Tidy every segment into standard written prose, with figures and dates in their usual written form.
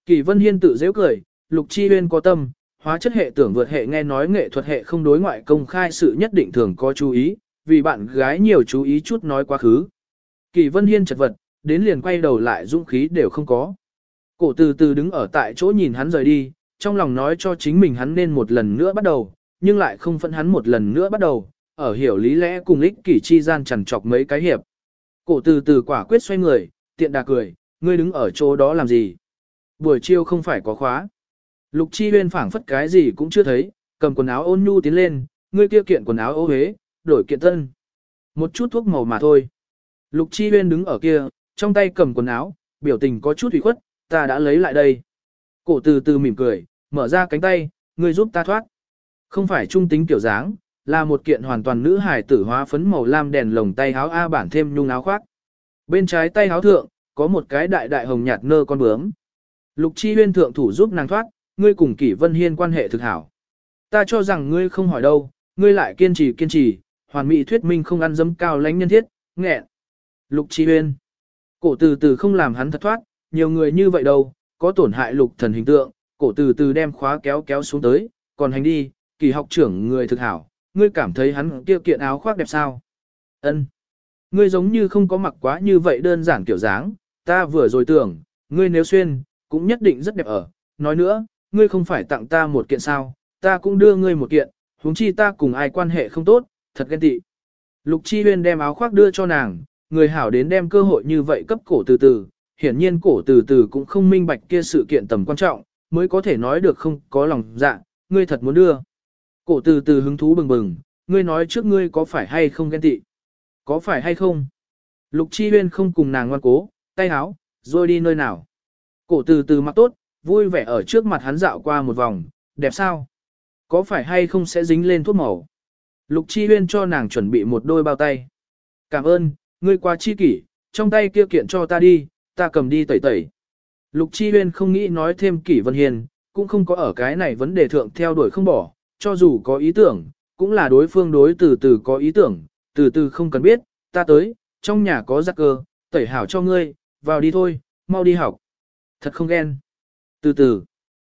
Kỷ Vân Hiên tự dễ cười, Lục Chi Huyên có tâm, hóa chất hệ tưởng vượt hệ nghe nói nghệ thuật hệ không đối ngoại công khai sự nhất định thường có chú ý, vì bạn gái nhiều chú ý chút nói quá khứ. Kỷ Vân Hiên chật vật, đến liền quay đầu lại dũng khí đều không có. Cổ từ từ đứng ở tại chỗ nhìn hắn rời đi, trong lòng nói cho chính mình hắn nên một lần nữa bắt đầu, nhưng lại không phẫn hắn một lần nữa bắt đầu, ở hiểu lý lẽ cùng ích kỷ chi gian chằn chọc mấy cái hiệp. Cổ từ từ quả quyết xoay người, tiện đà cười, ngươi đứng ở chỗ đó làm gì? Buổi chiều không phải có khóa. Lục Chi Huyên phảng phất cái gì cũng chưa thấy, cầm quần áo ôn nhu tiến lên, ngươi kia kiện quần áo ô hế, đổi kiện tân. Một chút thuốc màu mà thôi. Lục Chi Huyên đứng ở kia, trong tay cầm quần áo, biểu tình có chút ủy khuất, ta đã lấy lại đây. Cổ từ từ mỉm cười, mở ra cánh tay, ngươi giúp ta thoát. Không phải trung tính kiểu dáng, là một kiện hoàn toàn nữ hài tử hóa phấn màu lam đèn lồng tay áo A bản thêm nhung áo khoác. Bên trái tay áo thượng, có một cái đại đại hồng nhạt nơ con bướm. Lục Chi Huyên thượng thủ giúp nàng thoát, ngươi cùng Kỷ Vân Hiên quan hệ thực hảo. Ta cho rằng ngươi không hỏi đâu, ngươi lại kiên trì, hoàn mỹ thuyết minh không ăn dấm cao lãnh nhân thiết, nghẹn. Lục Chi Huyên. Cổ từ từ không làm hắn thật thoát, nhiều người như vậy đâu, có tổn hại lục thần hình tượng, cổ từ từ đem khóa kéo xuống tới, còn hành đi, Kỳ học trưởng người thực hảo, ngươi cảm thấy hắn kia kiện áo khoác đẹp sao? Ân. Ngươi giống như không có mặc quá như vậy đơn giản kiểu dáng, ta vừa rồi tưởng, ngươi nếu xuyên, cũng nhất định rất đẹp ở. Nói nữa, ngươi không phải tặng ta một kiện sao, ta cũng đưa ngươi một kiện, huống chi ta cùng ai quan hệ không tốt, thật ghen tị. Lục Chi Huyên đem áo khoác đưa cho nàng, người hảo đến đem cơ hội như vậy cấp cổ từ từ, hiển nhiên cổ từ từ cũng không minh bạch kia sự kiện tầm quan trọng, mới có thể nói được không có lòng dạ, ngươi thật muốn đưa. Cổ từ từ hứng thú bừng bừng, ngươi nói trước ngươi có phải hay không ghen tị? Có phải hay không? Lục Chi Huyên không cùng nàng ngoan cố, tay háo, rồi đi nơi nào? Cổ từ từ mặc tốt, vui vẻ ở trước mặt hắn dạo qua một vòng, đẹp sao? Có phải hay không sẽ dính lên thuốc màu? Lục Chi Huyên cho nàng chuẩn bị một đôi bao tay. Cảm ơn, ngươi quá chi kỷ, trong tay kia kiện cho ta đi, ta cầm đi tẩy tẩy. Lục Chi Huyên không nghĩ nói thêm Kỷ Vân Hiên, cũng không có ở cái này vấn đề thượng theo đuổi không bỏ, cho dù có ý tưởng, cũng là đối phương đối từ từ có ý tưởng, từ từ không cần biết, ta tới, trong nhà có giặc cơ, tẩy hảo cho ngươi, vào đi thôi, mau đi học. Thật không ghen. Từ từ.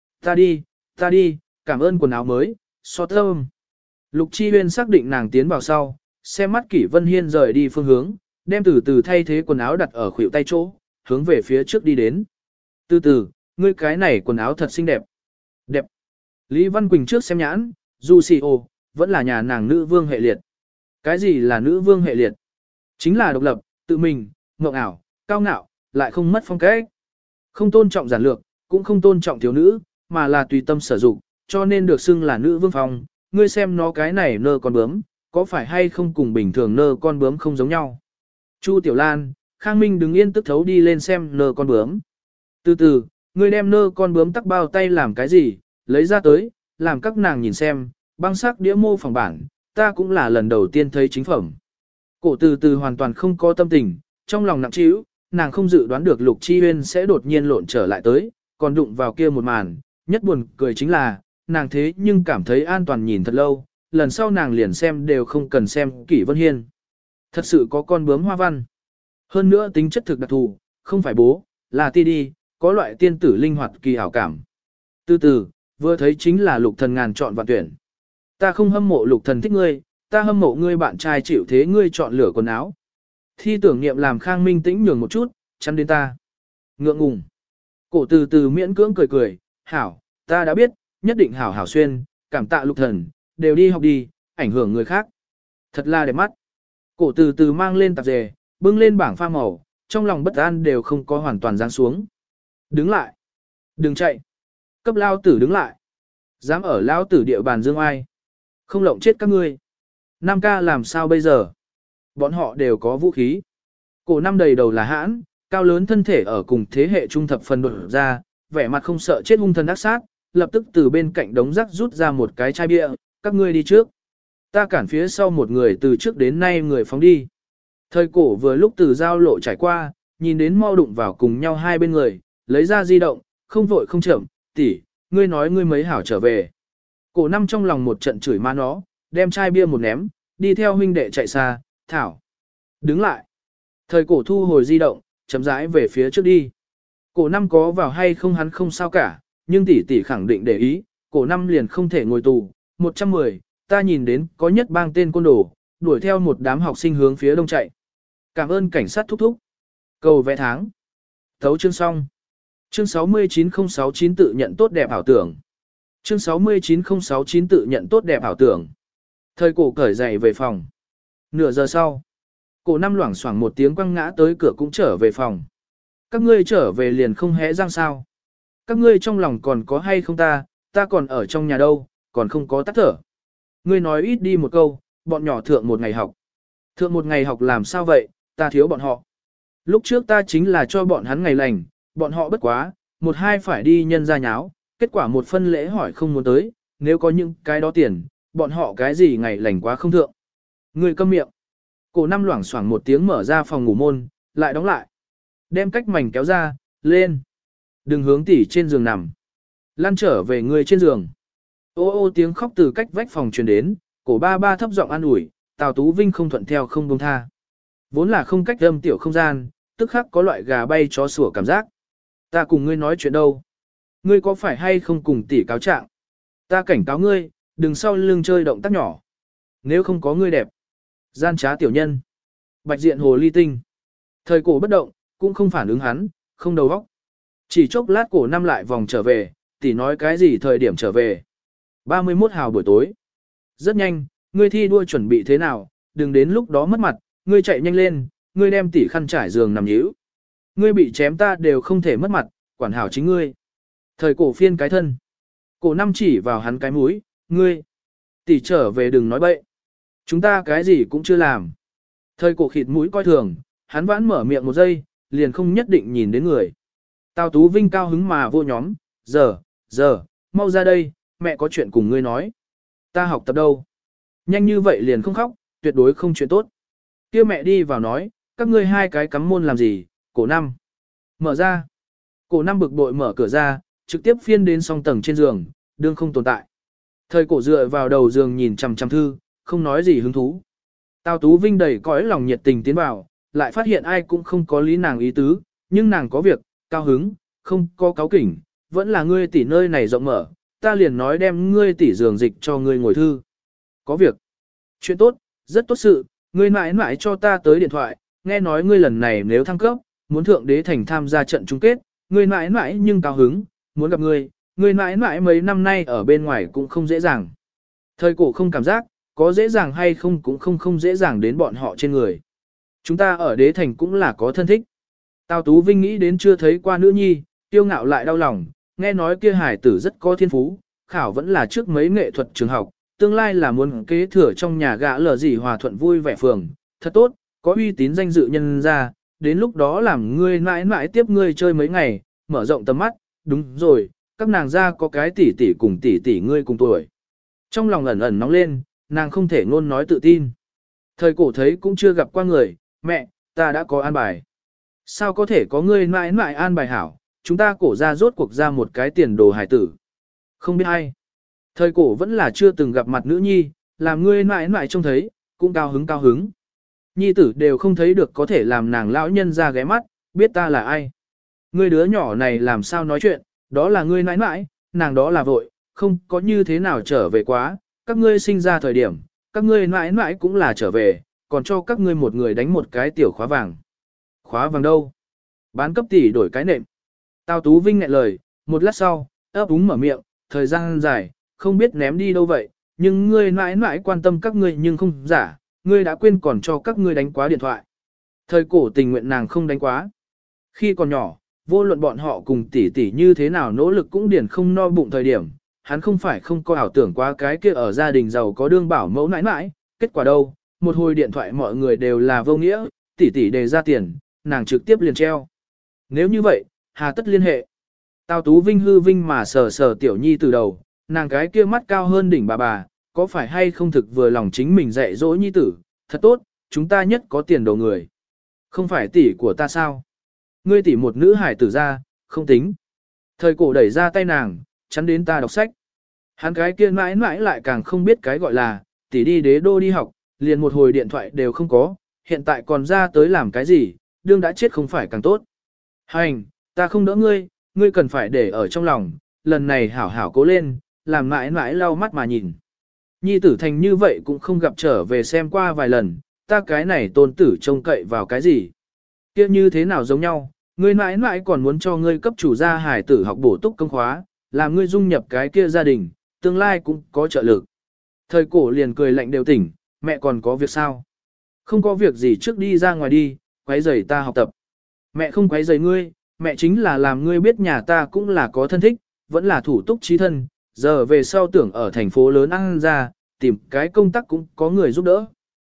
Ta đi, cảm ơn quần áo mới, so thơm. Lục Chi Huyên xác định nàng tiến vào sau, xem mắt Kỷ Vân Hiên rời đi phương hướng, đem từ từ thay thế quần áo đặt ở khuỷu tay chỗ, hướng về phía trước đi đến. Từ từ, ngươi cái này quần áo thật xinh đẹp. Đẹp. Lý Văn Quỳnh trước xem nhãn, dù xì ồ, vẫn là nhà nàng nữ vương hệ liệt. Cái gì là nữ vương hệ liệt? Chính là độc lập, tự mình, ngộng ảo, cao ngạo, lại không mất phong cách. Không tôn trọng giản lược, cũng không tôn trọng thiếu nữ, mà là tùy tâm sở dụng, cho nên được xưng là nữ vương phong. Ngươi xem nó cái này nơ con bướm, có phải hay không cùng bình thường nơ con bướm không giống nhau? Chu Tiểu Lan, Khang Minh đứng yên tức thấu đi lên xem nơ con bướm. Từ từ, ngươi đem nơ con bướm tắc bao tay làm cái gì, lấy ra tới, làm các nàng nhìn xem, băng sắc đĩa mô phỏng bản, ta cũng là lần đầu tiên thấy chính phẩm. Cổ từ từ hoàn toàn không có tâm tình, trong lòng nặng trĩu, nàng không dự đoán được Lục Chi Huyên sẽ đột nhiên lộn trở lại tới, còn đụng vào kia một màn, nhất buồn cười chính là, nàng thế nhưng cảm thấy an toàn nhìn thật lâu, lần sau nàng liền xem đều không cần xem Kỷ Vân Hiên. Thật sự có con bướm hoa văn. Hơn nữa tính chất thực đặc thù, không phải bố, là ti đi, có loại tiên tử linh hoạt kỳ hảo cảm. Từ từ, vừa thấy chính là Lục Thần ngàn chọn vạn tuyển. Ta không hâm mộ Lục Thần thích ngươi, ta hâm mộ ngươi bạn trai chịu thế ngươi chọn lựa quần áo. Thi tưởng niệm làm Khang Minh tĩnh nhường một chút, chắn đến ta. Ngượng ngùng. Cổ từ từ miễn cưỡng cười cười, hảo, ta đã biết, nhất định hảo hảo xuyên, cảm tạ Lục Thần, đều đi học đi, ảnh hưởng người khác. Thật là đẹp mắt. Cổ từ từ mang lên tạp dề, bưng lên bảng pha màu, trong lòng bất an đều không có hoàn toàn giáng xuống. Đứng lại. Đừng chạy. Cấp lao tử đứng lại. Dám ở lao tử địa bàn dương ai. Không lộng chết các ngươi. Nam ca làm sao bây giờ? Bọn họ đều có vũ khí. Cổ năm đầy đầu là hãn, cao lớn thân thể ở cùng thế hệ trung thập phần đột ra, vẻ mặt không sợ chết hung thần ác sát, lập tức từ bên cạnh đống rác rút ra một cái chai bia, các ngươi đi trước. Ta cản phía sau một người từ trước đến nay người phóng đi. Thời cổ vừa lúc từ giao lộ trải qua, nhìn đến mau đụng vào cùng nhau hai bên người, lấy ra di động, không vội không chậm, tỷ, ngươi nói ngươi mấy hảo trở về. Cổ năm trong lòng một trận chửi má nó, đem chai bia một ném, đi theo huynh đệ chạy xa, thảo. Đứng lại. Thời cổ thu hồi di động, chấm rãi về phía trước đi. Cổ năm có vào hay không hắn không sao cả, nhưng tỷ tỷ khẳng định để ý, cổ năm liền không thể ngồi tù. 110, ta nhìn đến có nhất bang tên côn đồ, đuổi theo một đám học sinh hướng phía đông chạy. Cảm ơn cảnh sát thúc thúc. Cầu vẽ tháng. Thấu chương xong. Chương 69069 tự nhận tốt đẹp ảo tưởng. Chương 69069 tự nhận tốt đẹp ảo tưởng. Thời cổ cởi giày về phòng. Nửa giờ sau, cổ năm loảng xoảng một tiếng quăng ngã tới cửa cũng trở về phòng. Các ngươi trở về liền không hé răng sao. Các ngươi trong lòng còn có hay không ta còn ở trong nhà đâu, còn không có tắt thở. Ngươi nói ít đi một câu, bọn nhỏ thượng một ngày học. Thượng một ngày học làm sao vậy, ta thiếu bọn họ. Lúc trước ta chính là cho bọn hắn ngày lành, bọn họ bất quá, một hai phải đi nhân ra nháo, kết quả một phân lễ hỏi không muốn tới, nếu có những cái đó tiền, bọn họ cái gì ngày lành quá không thượng. Ngươi câm miệng. Cổ năm loảng xoảng một tiếng mở ra phòng ngủ môn, lại đóng lại. Đem cách mảnh kéo ra, lên. Đừng hướng tỉ trên giường nằm. Lăn trở về người trên giường. Ô ô tiếng khóc từ cách vách phòng truyền đến, cổ ba ba thấp giọng an ủi, Tào Tú Vinh không thuận theo không buông tha. Vốn là không cách âm tiểu không gian, tức khắc có loại gà bay chó sủa cảm giác. Ta cùng ngươi nói chuyện đâu? Ngươi có phải hay không cùng tỷ cáo trạng? Ta cảnh cáo ngươi, đừng sau lưng chơi động tác nhỏ. Nếu không có ngươi đẹp. Gian trá tiểu nhân. Bạch diện hồ ly tinh. Thời cổ bất động, cũng không phản ứng hắn, không đầu óc. Chỉ chốc lát cổ năm lại vòng trở về, tỷ nói cái gì thời điểm trở về. 31 hào buổi tối. Rất nhanh, ngươi thi đua chuẩn bị thế nào, đừng đến lúc đó mất mặt, ngươi chạy nhanh lên, ngươi đem tỷ khăn trải giường nằm nhíu. Ngươi bị chém ta đều không thể mất mặt, quản hảo chính ngươi. Thời cổ phiên cái thân. Cổ năm chỉ vào hắn cái mũi, ngươi. Tỷ trở về đừng nói bậy. Chúng ta cái gì cũng chưa làm. Thời cổ khịt mũi coi thường, hắn vãn mở miệng một giây, liền không nhất định nhìn đến người. Tào Tú Vinh cao hứng mà vô nhóm, giờ, mau ra đây, mẹ có chuyện cùng ngươi nói. Ta học tập đâu? Nhanh như vậy liền không khóc, tuyệt đối không chuyện tốt. Kia mẹ đi vào nói, các ngươi hai cái cắm môn làm gì, cổ năm. Mở ra. Cổ năm bực bội mở cửa ra, trực tiếp phiên đến song tầng trên giường, đương không tồn tại. Thời cổ dựa vào đầu giường nhìn chằm chằm thư, không nói gì hứng thú. Tào Tú Vinh đầy cõi lòng nhiệt tình tiến vào, lại phát hiện ai cũng không có lý nàng ý tứ, nhưng nàng có việc, cao hứng, không có cáo kỉnh, vẫn là ngươi tỷ nơi này rộng mở, ta liền nói đem ngươi tỷ giường dịch cho ngươi ngồi thư. Có việc. Chuyện tốt, rất tốt sự, ngươi mãi mãi cho ta tới điện thoại, nghe nói ngươi lần này nếu thăng cấp, muốn thượng đế thành tham gia trận chung kết, ngươi mãi mãi nhưng cao hứng, muốn gặp ngươi mãi mãi mấy năm nay ở bên ngoài cũng không dễ dàng. Thời cổ không cảm giác, có dễ dàng hay không cũng không dễ dàng đến bọn họ trên người. Chúng ta ở đế thành cũng là có thân thích. Tào Tú Vinh nghĩ đến chưa thấy qua nữ nhi, tiêu ngạo lại đau lòng, nghe nói kia hải tử rất có thiên phú, khảo vẫn là trước mấy nghệ thuật trường học, tương lai là muốn kế thừa trong nhà gã lờ gì hòa thuận vui vẻ phường, thật tốt, có uy tín danh dự nhân ra, đến lúc đó làm ngươi mãi mãi tiếp ngươi chơi mấy ngày, mở rộng tầm mắt, đúng rồi, các nàng ra có cái tỷ tỷ cùng tỷ tỷ ngươi cùng tuổi. Trong lòng ẩn ẩn nóng lên, nàng không thể ngôn nói tự tin. Thời cổ thấy cũng chưa gặp qua người, mẹ, ta đã có an bài. Sao có thể có ngươi mãi mãi an bài hảo, chúng ta cổ ra rốt cuộc ra một cái tiền đồ hải tử. Không biết ai. Thời cổ vẫn là chưa từng gặp mặt nữ nhi, làm ngươi mãi mãi trông thấy, cũng cao hứng cao hứng. Nhi tử đều không thấy được có thể làm nàng lão nhân ra ghé mắt, biết ta là ai. Ngươi đứa nhỏ này làm sao nói chuyện, đó là ngươi mãi mãi, nàng đó là vội, không có như thế nào trở về quá, các ngươi sinh ra thời điểm, các ngươi mãi mãi cũng là trở về, còn cho các ngươi một người đánh một cái tiểu khóa vàng. Khóa vàng đâu? Bán cấp tỷ đổi cái nệm. Tào Tú Vinh nghẹn lời, một lát sau, ấp úng mở miệng, thời gian dài, không biết ném đi đâu vậy, nhưng ngươi mãi mãi quan tâm các ngươi nhưng không giả, ngươi đã quên còn cho các ngươi đánh quá điện thoại. Thời cổ tình nguyện nàng không đánh quá. Khi còn nhỏ, vô luận bọn họ cùng tỷ tỷ như thế nào nỗ lực cũng điển không no bụng thời điểm, hắn không phải không có ảo tưởng quá cái kia ở gia đình giàu có đương bảo mẫu nãi nãi, kết quả đâu, một hồi điện thoại mọi người đều là vô nghĩa, tỷ tỷ đề ra tiền, nàng trực tiếp liền treo. Nếu như vậy, hà tất liên hệ. Tào Tú Vinh hư vinh mà sờ sờ tiểu nhi từ đầu, nàng cái kia mắt cao hơn đỉnh bà, có phải hay không thực vừa lòng chính mình dạy dỗ nhi tử, thật tốt, chúng ta nhất có tiền đồ người. Không phải tỷ của ta sao? Ngươi tỷ một nữ hải tử ra, không tính. Thời cổ đẩy ra tay nàng, chắn đến ta đọc sách. Hắn cái kia mãi mãi lại càng không biết cái gọi là, tỷ đi đế đô đi học, liền một hồi điện thoại đều không có, hiện tại còn ra tới làm cái gì, đương đã chết không phải càng tốt. Hành, Ta không đỡ ngươi, ngươi cần phải để ở trong lòng, lần này hảo hảo cố lên, làm mãi mãi lau mắt mà nhìn. Nhi tử thành như vậy cũng không gặp trở về xem qua vài lần, ta cái này tôn tử trông cậy vào cái gì. Kia như thế nào giống nhau, ngươi mãi mãi còn muốn cho ngươi cấp chủ gia hải tử học bổ túc công khóa, làm ngươi dung nhập cái kia gia đình, tương lai cũng có trợ lực. Thời cổ liền cười lạnh đều tỉnh, mẹ còn có việc sao? Không có việc gì trước đi ra ngoài đi, quấy rầy ta học tập. Mẹ không quấy rầy ngươi, mẹ chính là làm ngươi biết nhà ta cũng là có thân thích, vẫn là thủ túc trí thân, giờ về sau tưởng ở thành phố lớn ăn ra, tìm cái công tác cũng có người giúp đỡ.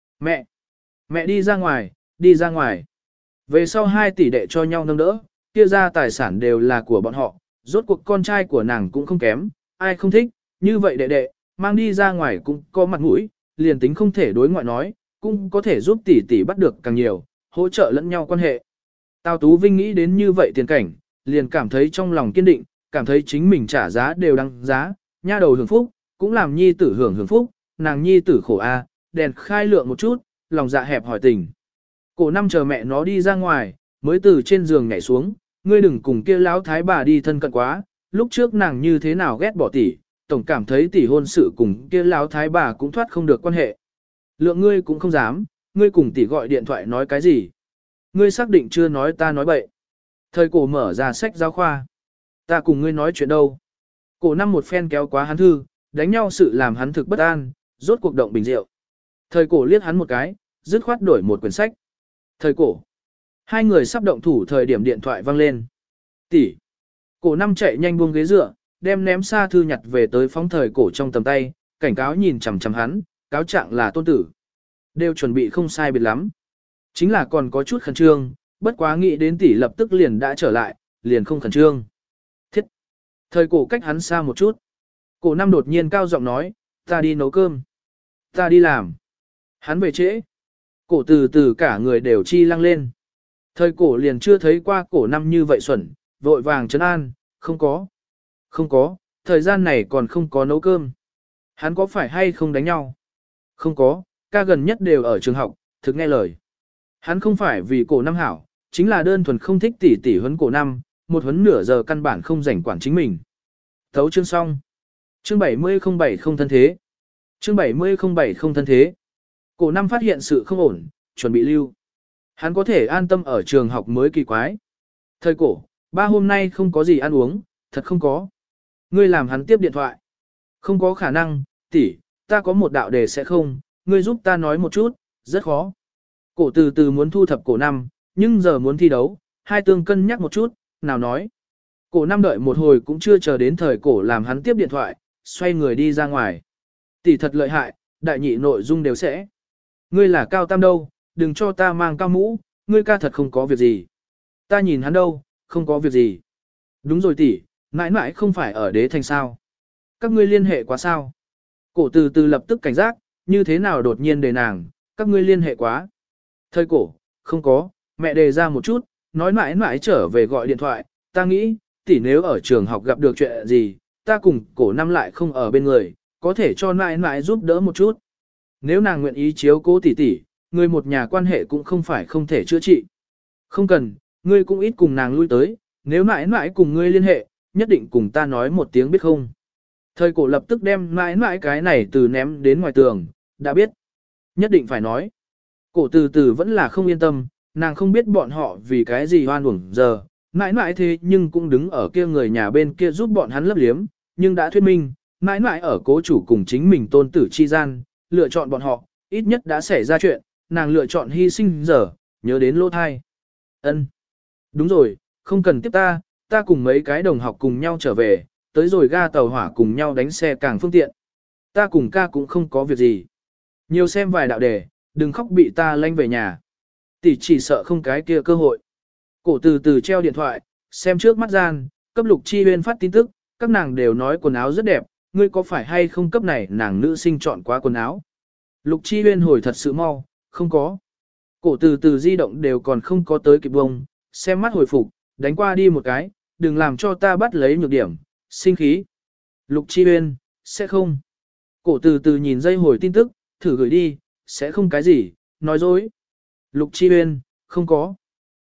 Mẹ đi ra ngoài, đi ra ngoài. Về sau 2 tỷ đệ cho nhau nâng đỡ, kia ra tài sản đều là của bọn họ, rốt cuộc con trai của nàng cũng không kém, ai không thích, như vậy đệ đệ, mang đi ra ngoài cũng có mặt mũi, liền tính không thể đối ngoại nói, cũng có thể giúp tỷ tỷ bắt được càng nhiều, hỗ trợ lẫn nhau quan hệ. Tào Tú Vinh nghĩ đến như vậy tiền cảnh, liền cảm thấy trong lòng kiên định, cảm thấy chính mình trả giá đều đăng giá, nha đầu hưởng phúc, cũng làm nhi tử hưởng phúc, nàng nhi tử khổ a, đèn khai lượng một chút, lòng dạ hẹp hỏi tình. Cổ năm chờ mẹ nó đi ra ngoài, mới từ trên giường nhảy xuống, ngươi đừng cùng kia lão thái bà đi thân cận quá, lúc trước nàng như thế nào ghét bỏ tỷ, tổng cảm thấy tỷ hôn sự cùng kia lão thái bà cũng thoát không được quan hệ. Lượng ngươi cũng không dám, ngươi cùng tỷ gọi điện thoại nói cái gì? Ngươi xác định chưa nói ta nói bậy. Thời cổ mở ra sách giáo khoa. Ta cùng ngươi nói chuyện đâu? Cổ năm một phen kéo quá hắn thư, đánh nhau sự làm hắn thực bất an, rốt cuộc động bình rượu. Thời cổ liếc hắn một cái, dứt khoát đổi một quyển sách. Thời cổ. Hai người sắp động thủ thời điểm điện thoại vang lên. Tỷ. Cổ năm chạy nhanh buông ghế dựa, đem ném xa thư nhặt về tới phóng thời cổ trong tầm tay, cảnh cáo nhìn chằm chằm hắn, cáo trạng là tôn tử. Đều chuẩn bị không sai biệt lắm. Chính là còn có chút khẩn trương, bất quá nghĩ đến tỷ lập tức liền đã trở lại, liền không khẩn trương. Thiết. Thời cổ cách hắn xa một chút. Cổ năm đột nhiên cao giọng nói, ta đi nấu cơm. Ta đi làm. Hắn về trễ. Cổ từ từ cả người đều chi lăng lên. Thời cổ liền chưa thấy qua cổ năm như vậy xuẩn, vội vàng trấn an, không có. Không có, thời gian này còn không có nấu cơm. Hắn có phải hay không đánh nhau? Không có, ca gần nhất đều ở trường học, thực nghe lời. Hắn không phải vì cổ năm hảo, chính là đơn thuần không thích tỉ tỉ huấn cổ năm, một huấn nửa giờ căn bản không rảnh quản chính mình. Thấu chương xong. Chương 7007 không thân thế. Chương 7007 không thân thế. Cổ năm phát hiện sự không ổn, chuẩn bị lưu. Hắn có thể an tâm ở trường học mới kỳ quái. Thời cổ, ba hôm nay không có gì ăn uống, thật không có. Ngươi làm hắn tiếp điện thoại. Không có khả năng, tỷ, ta có một đạo đề sẽ không, ngươi giúp ta nói một chút, rất khó. Cổ từ từ muốn thu thập cổ năm, nhưng giờ muốn thi đấu, hai tương cân nhắc một chút, nào nói. Cổ năm đợi một hồi cũng chưa chờ đến thời cổ làm hắn tiếp điện thoại, xoay người đi ra ngoài. Tỷ thật lợi hại, đại nhị nội dung đều sẽ. Ngươi là cao tam đâu, đừng cho ta mang cao mũ, ngươi ca thật không có việc gì. Ta nhìn hắn đâu, không có việc gì. Đúng rồi tỷ, mãi mãi không phải ở đế thành sao. Các ngươi liên hệ quá sao. Cổ từ từ lập tức cảnh giác, như thế nào đột nhiên đề nàng, các ngươi liên hệ quá. Thời cổ, không có, mẹ đề ra một chút, nói mãi mãi trở về gọi điện thoại, ta nghĩ, tỷ nếu ở trường học gặp được chuyện gì, ta cùng cổ năm lại không ở bên người, có thể cho mãi mãi giúp đỡ một chút. Nếu nàng nguyện ý chiếu cố tỷ tỷ, người một nhà quan hệ cũng không phải không thể chữa trị. Không cần, ngươi cũng ít cùng nàng lui tới, nếu mãi mãi cùng ngươi liên hệ, nhất định cùng ta nói một tiếng biết không. Thời cổ lập tức đem mãi mãi cái này từ ném đến ngoài tường, đã biết. Nhất định phải nói. Cổ từ từ vẫn là không yên tâm, nàng không biết bọn họ vì cái gì hoan uổng giờ, mãi mãi thế nhưng cũng đứng ở kia người nhà bên kia giúp bọn hắn lấp liếm, nhưng đã thuyết minh, mãi mãi ở cố chủ cùng chính mình tôn tử chi gian, lựa chọn bọn họ, ít nhất đã xảy ra chuyện, nàng lựa chọn hy sinh giờ, nhớ đến lỗ thai. Ân, đúng rồi, không cần tiếp ta cùng mấy cái đồng học cùng nhau trở về, tới rồi ga tàu hỏa cùng nhau đánh xe càng phương tiện. Ta cùng ca cũng không có việc gì. Nhiều xem vài đạo đề, đừng khóc bị ta lanh về nhà. Tỷ chỉ sợ không cái kia cơ hội. Cổ từ từ treo điện thoại, xem trước mắt gian, cấp Lục Chi Huyên phát tin tức, các nàng đều nói quần áo rất đẹp, ngươi có phải hay không cấp này nàng nữ sinh chọn quá quần áo. Lục Chi Huyên hồi thật sự mau, không có. Cổ từ từ di động đều còn không có tới kịp bông, xem mắt hồi phục, đánh qua đi một cái, đừng làm cho ta bắt lấy nhược điểm, sinh khí. Lục Chi Huyên, sẽ không. Cổ từ từ nhìn dây hồi tin tức, thử gửi đi, sẽ không cái gì, nói dối. Lục Chi Huyên, không có.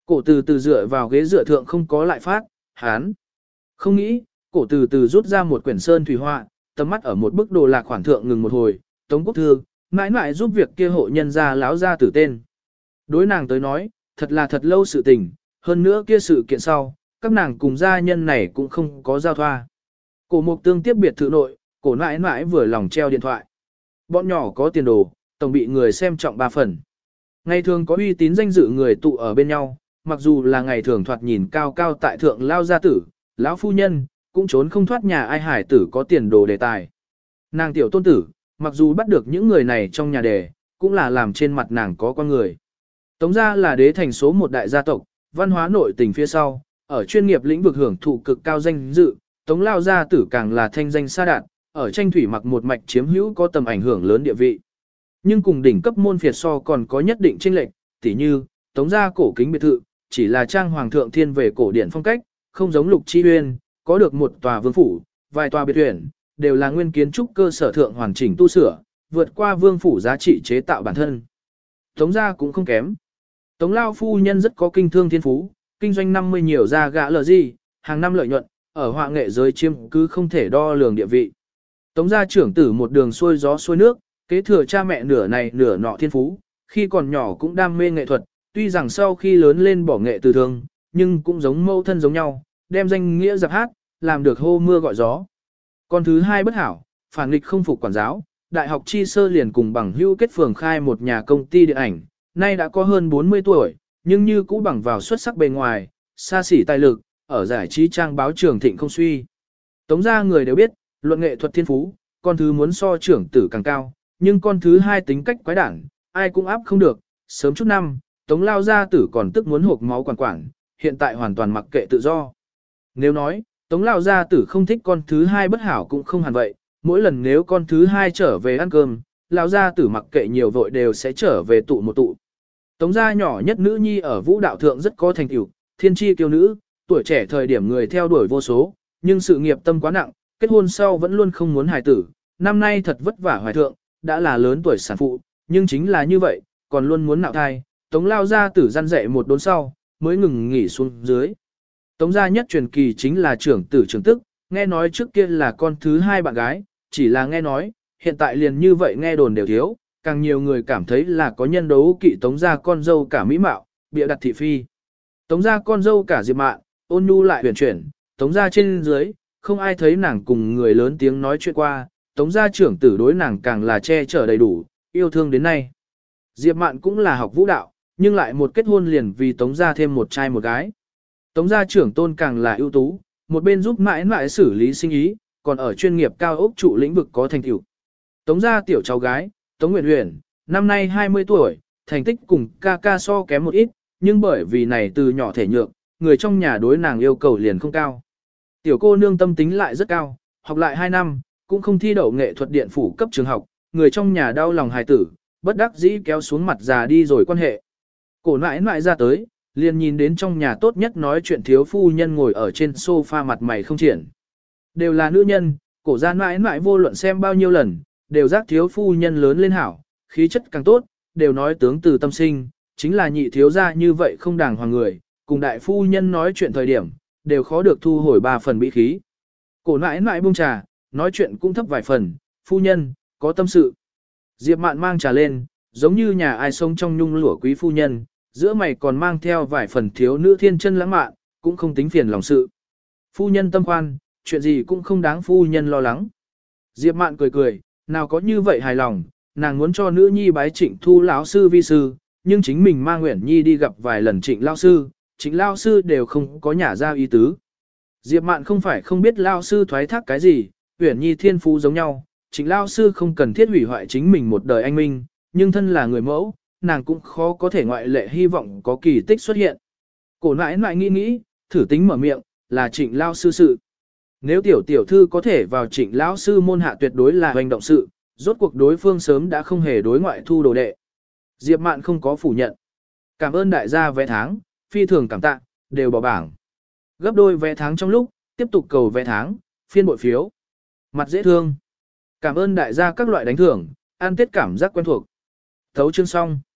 Cổ từ từ dựa vào ghế dựa thượng không có lại phát, hán. Không nghĩ, cổ từ từ rút ra một quyển sơn thủy họa, tầm mắt ở một bức đồ lạc khoản thượng ngừng một hồi, Tống Quốc Thư, mãi mãi giúp việc kia hộ nhân ra láo ra tử tên. Đối nàng tới nói, thật là thật lâu sự tình, hơn nữa kia sự kiện sau, các nàng cùng gia nhân này cũng không có giao thoa. Cổ mục tương tiếp biệt thự nội, cổ mãi mãi vừa lòng treo điện thoại. Bọn nhỏ có tiền đồ, tổng bị người xem trọng 3 phần. Ngày thường có uy tín danh dự người tụ ở bên nhau, mặc dù là ngày thường thoạt nhìn cao cao tại thượng lao gia tử, lão phu nhân, cũng trốn không thoát nhà ai hải tử có tiền đồ đề tài. Nàng tiểu tôn tử, mặc dù bắt được những người này trong nhà đề, cũng là làm trên mặt nàng có con người. Tống gia là đế thành số một đại gia tộc, văn hóa nội tình phía sau, ở chuyên nghiệp lĩnh vực hưởng thụ cực cao danh dự, Tống lao gia tử càng là thanh danh xa đạt, ở tranh thủy mặc một mạch chiếm hữu có tầm ảnh hưởng lớn địa vị. Nhưng cùng đỉnh cấp môn phiệt so còn có nhất định chênh lệch, tỉ như, Tống gia cổ kính biệt thự, chỉ là trang hoàng thượng thiên về cổ điển phong cách, không giống Lục Chi Uyên, có được một tòa vương phủ, vài tòa biệt viện, đều là nguyên kiến trúc cơ sở thượng hoàn chỉnh tu sửa, vượt qua vương phủ giá trị chế tạo bản thân. Tống gia cũng không kém. Tống lao phu nhân rất có kinh thương thiên phú, kinh doanh 50 nhiều gia gã lờ gì, hàng năm lợi nhuận, ở họa nghệ giới chiếm cứ không thể đo lường địa vị. Tống gia trưởng tử một đường xuôi gió xuôi nước, kế thừa cha mẹ nửa này nửa nọ thiên phú, khi còn nhỏ cũng đam mê nghệ thuật, tuy rằng sau khi lớn lên bỏ nghệ từ thương, nhưng cũng giống mâu thân giống nhau, đem danh nghĩa giặc hát, làm được hô mưa gọi gió. Con thứ hai bất hảo, phản nghịch không phục quản giáo, đại học chi sơ liền cùng bằng hữu kết phường khai một nhà công ty điện ảnh, nay đã có hơn 40 tuổi, nhưng như cũ bằng vào xuất sắc bề ngoài, xa xỉ tài lực, ở giải trí trang báo trường thịnh không suy. Tống gia người đều biết, luận nghệ thuật thiên phú, con thứ muốn so trưởng tử càng cao, nhưng con thứ hai tính cách quái đản, ai cũng áp không được, sớm chút năm, Tống lao gia tử còn tức muốn hộp máu quản, hiện tại hoàn toàn mặc kệ tự do. Nếu nói, Tống lao gia tử không thích con thứ hai bất hảo cũng không hẳn vậy, mỗi lần nếu con thứ hai trở về ăn cơm, lao gia tử mặc kệ nhiều vội đều sẽ trở về tụ một tụ. Tống gia nhỏ nhất nữ nhi ở vũ đạo thượng rất có thành tựu, thiên chi kiêu nữ, tuổi trẻ thời điểm người theo đuổi vô số, nhưng sự nghiệp tâm quá nặng, kết hôn sau vẫn luôn không muốn hài tử, năm nay thật vất vả hoài thượng, đã là lớn tuổi sản phụ, nhưng chính là như vậy, còn luôn muốn nạo thai, Tống lao gia tử gian dạy một đốn sau, mới ngừng nghỉ xuống dưới. Tống gia nhất truyền kỳ chính là trưởng tử trưởng tức, nghe nói trước kia là con thứ hai bạn gái, chỉ là nghe nói, hiện tại liền như vậy nghe đồn đều thiếu, càng nhiều người cảm thấy là có nhân đấu kỵ Tống gia con dâu cả mỹ mạo, bịa đặt thị phi. Tống gia con dâu cả Diệp Mạn, ôn nhu lại huyền chuyển, Tống gia trên dưới, không ai thấy nàng cùng người lớn tiếng nói chuyện qua, Tống gia trưởng tử đối nàng càng là che chở đầy đủ, yêu thương đến nay. Diệp Mạn cũng là học vũ đạo, nhưng lại một kết hôn liền vì Tống gia thêm một trai một gái. Tống gia trưởng tôn càng là ưu tú, một bên giúp mãi mãi xử lý sinh ý, còn ở chuyên nghiệp cao ốc trụ lĩnh vực có thành tựu. Tống gia tiểu cháu gái, Tống Uyển Uyển, năm nay 20 tuổi, thành tích cùng ca ca so kém một ít, nhưng bởi vì này từ nhỏ thể nhược, người trong nhà đối nàng yêu cầu liền không cao. Tiểu cô nương tâm tính lại rất cao, học lại 2 năm, cũng không thi đậu nghệ thuật điện phủ cấp trường học, người trong nhà đau lòng hài tử, bất đắc dĩ kéo xuống mặt già đi rồi quan hệ. Cổ nãi nãi ra tới, liền nhìn đến trong nhà tốt nhất nói chuyện thiếu phu nhân ngồi ở trên sofa mặt mày không triển. Đều là nữ nhân, cổ gia nãi nãi vô luận xem bao nhiêu lần, đều giác thiếu phu nhân lớn lên hảo, khí chất càng tốt, đều nói tướng từ tâm sinh, chính là nhị thiếu gia như vậy không đàng hoàng người, cùng đại phu nhân nói chuyện thời điểm, đều khó được thu hồi 3 phần bị khí. Cổ nãi nãi buông trà, nói chuyện cũng thấp vài phần, phu nhân, có tâm sự. Diệp Mạn mang trà lên, giống như nhà ai sống trong nhung lụa quý phu nhân, giữa mày còn mang theo vài phần thiếu nữ thiên chân lãng mạn, cũng không tính phiền lòng sự. Phu nhân tâm khoan, chuyện gì cũng không đáng phu nhân lo lắng. Diệp Mạn cười cười, nào có như vậy hài lòng, nàng muốn cho nữ nhi bái Trịnh Thu lão sư vi sư, nhưng chính mình mang Uyển Nhi đi gặp vài lần Trịnh lão sư, Trịnh lão sư đều không có nhả ra ý tứ. Diệp Mạn không phải không biết lão sư thoái thác cái gì, Uyển Nhi thiên phú giống nhau, Trịnh lão sư không cần thiết hủy hoại chính mình một đời anh minh, nhưng thân là người mẫu, nàng cũng khó có thể ngoại lệ hy vọng có kỳ tích xuất hiện. Cổ nãi nãi nghĩ, thử tính mở miệng, là Trịnh lão sư sự. Nếu tiểu thư có thể vào Trịnh lão sư môn hạ tuyệt đối là hành động sự, rốt cuộc đối phương sớm đã không hề đối ngoại thu đồ đệ. Diệp Mạn không có phủ nhận. Cảm ơn đại gia vé tháng, phi thường cảm tạ, đều bỏ bảng. Gấp đôi vé tháng trong lúc, tiếp tục cầu vé tháng, phiên bội phiếu. Mặt dễ thương. Cảm ơn đại gia các loại đánh thưởng, ăn tết cảm giác quen thuộc. Thấu chương xong.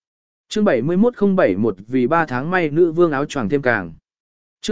Chương 71071 vì 3 tháng may nữ vương áo choàng thêm càng. Chương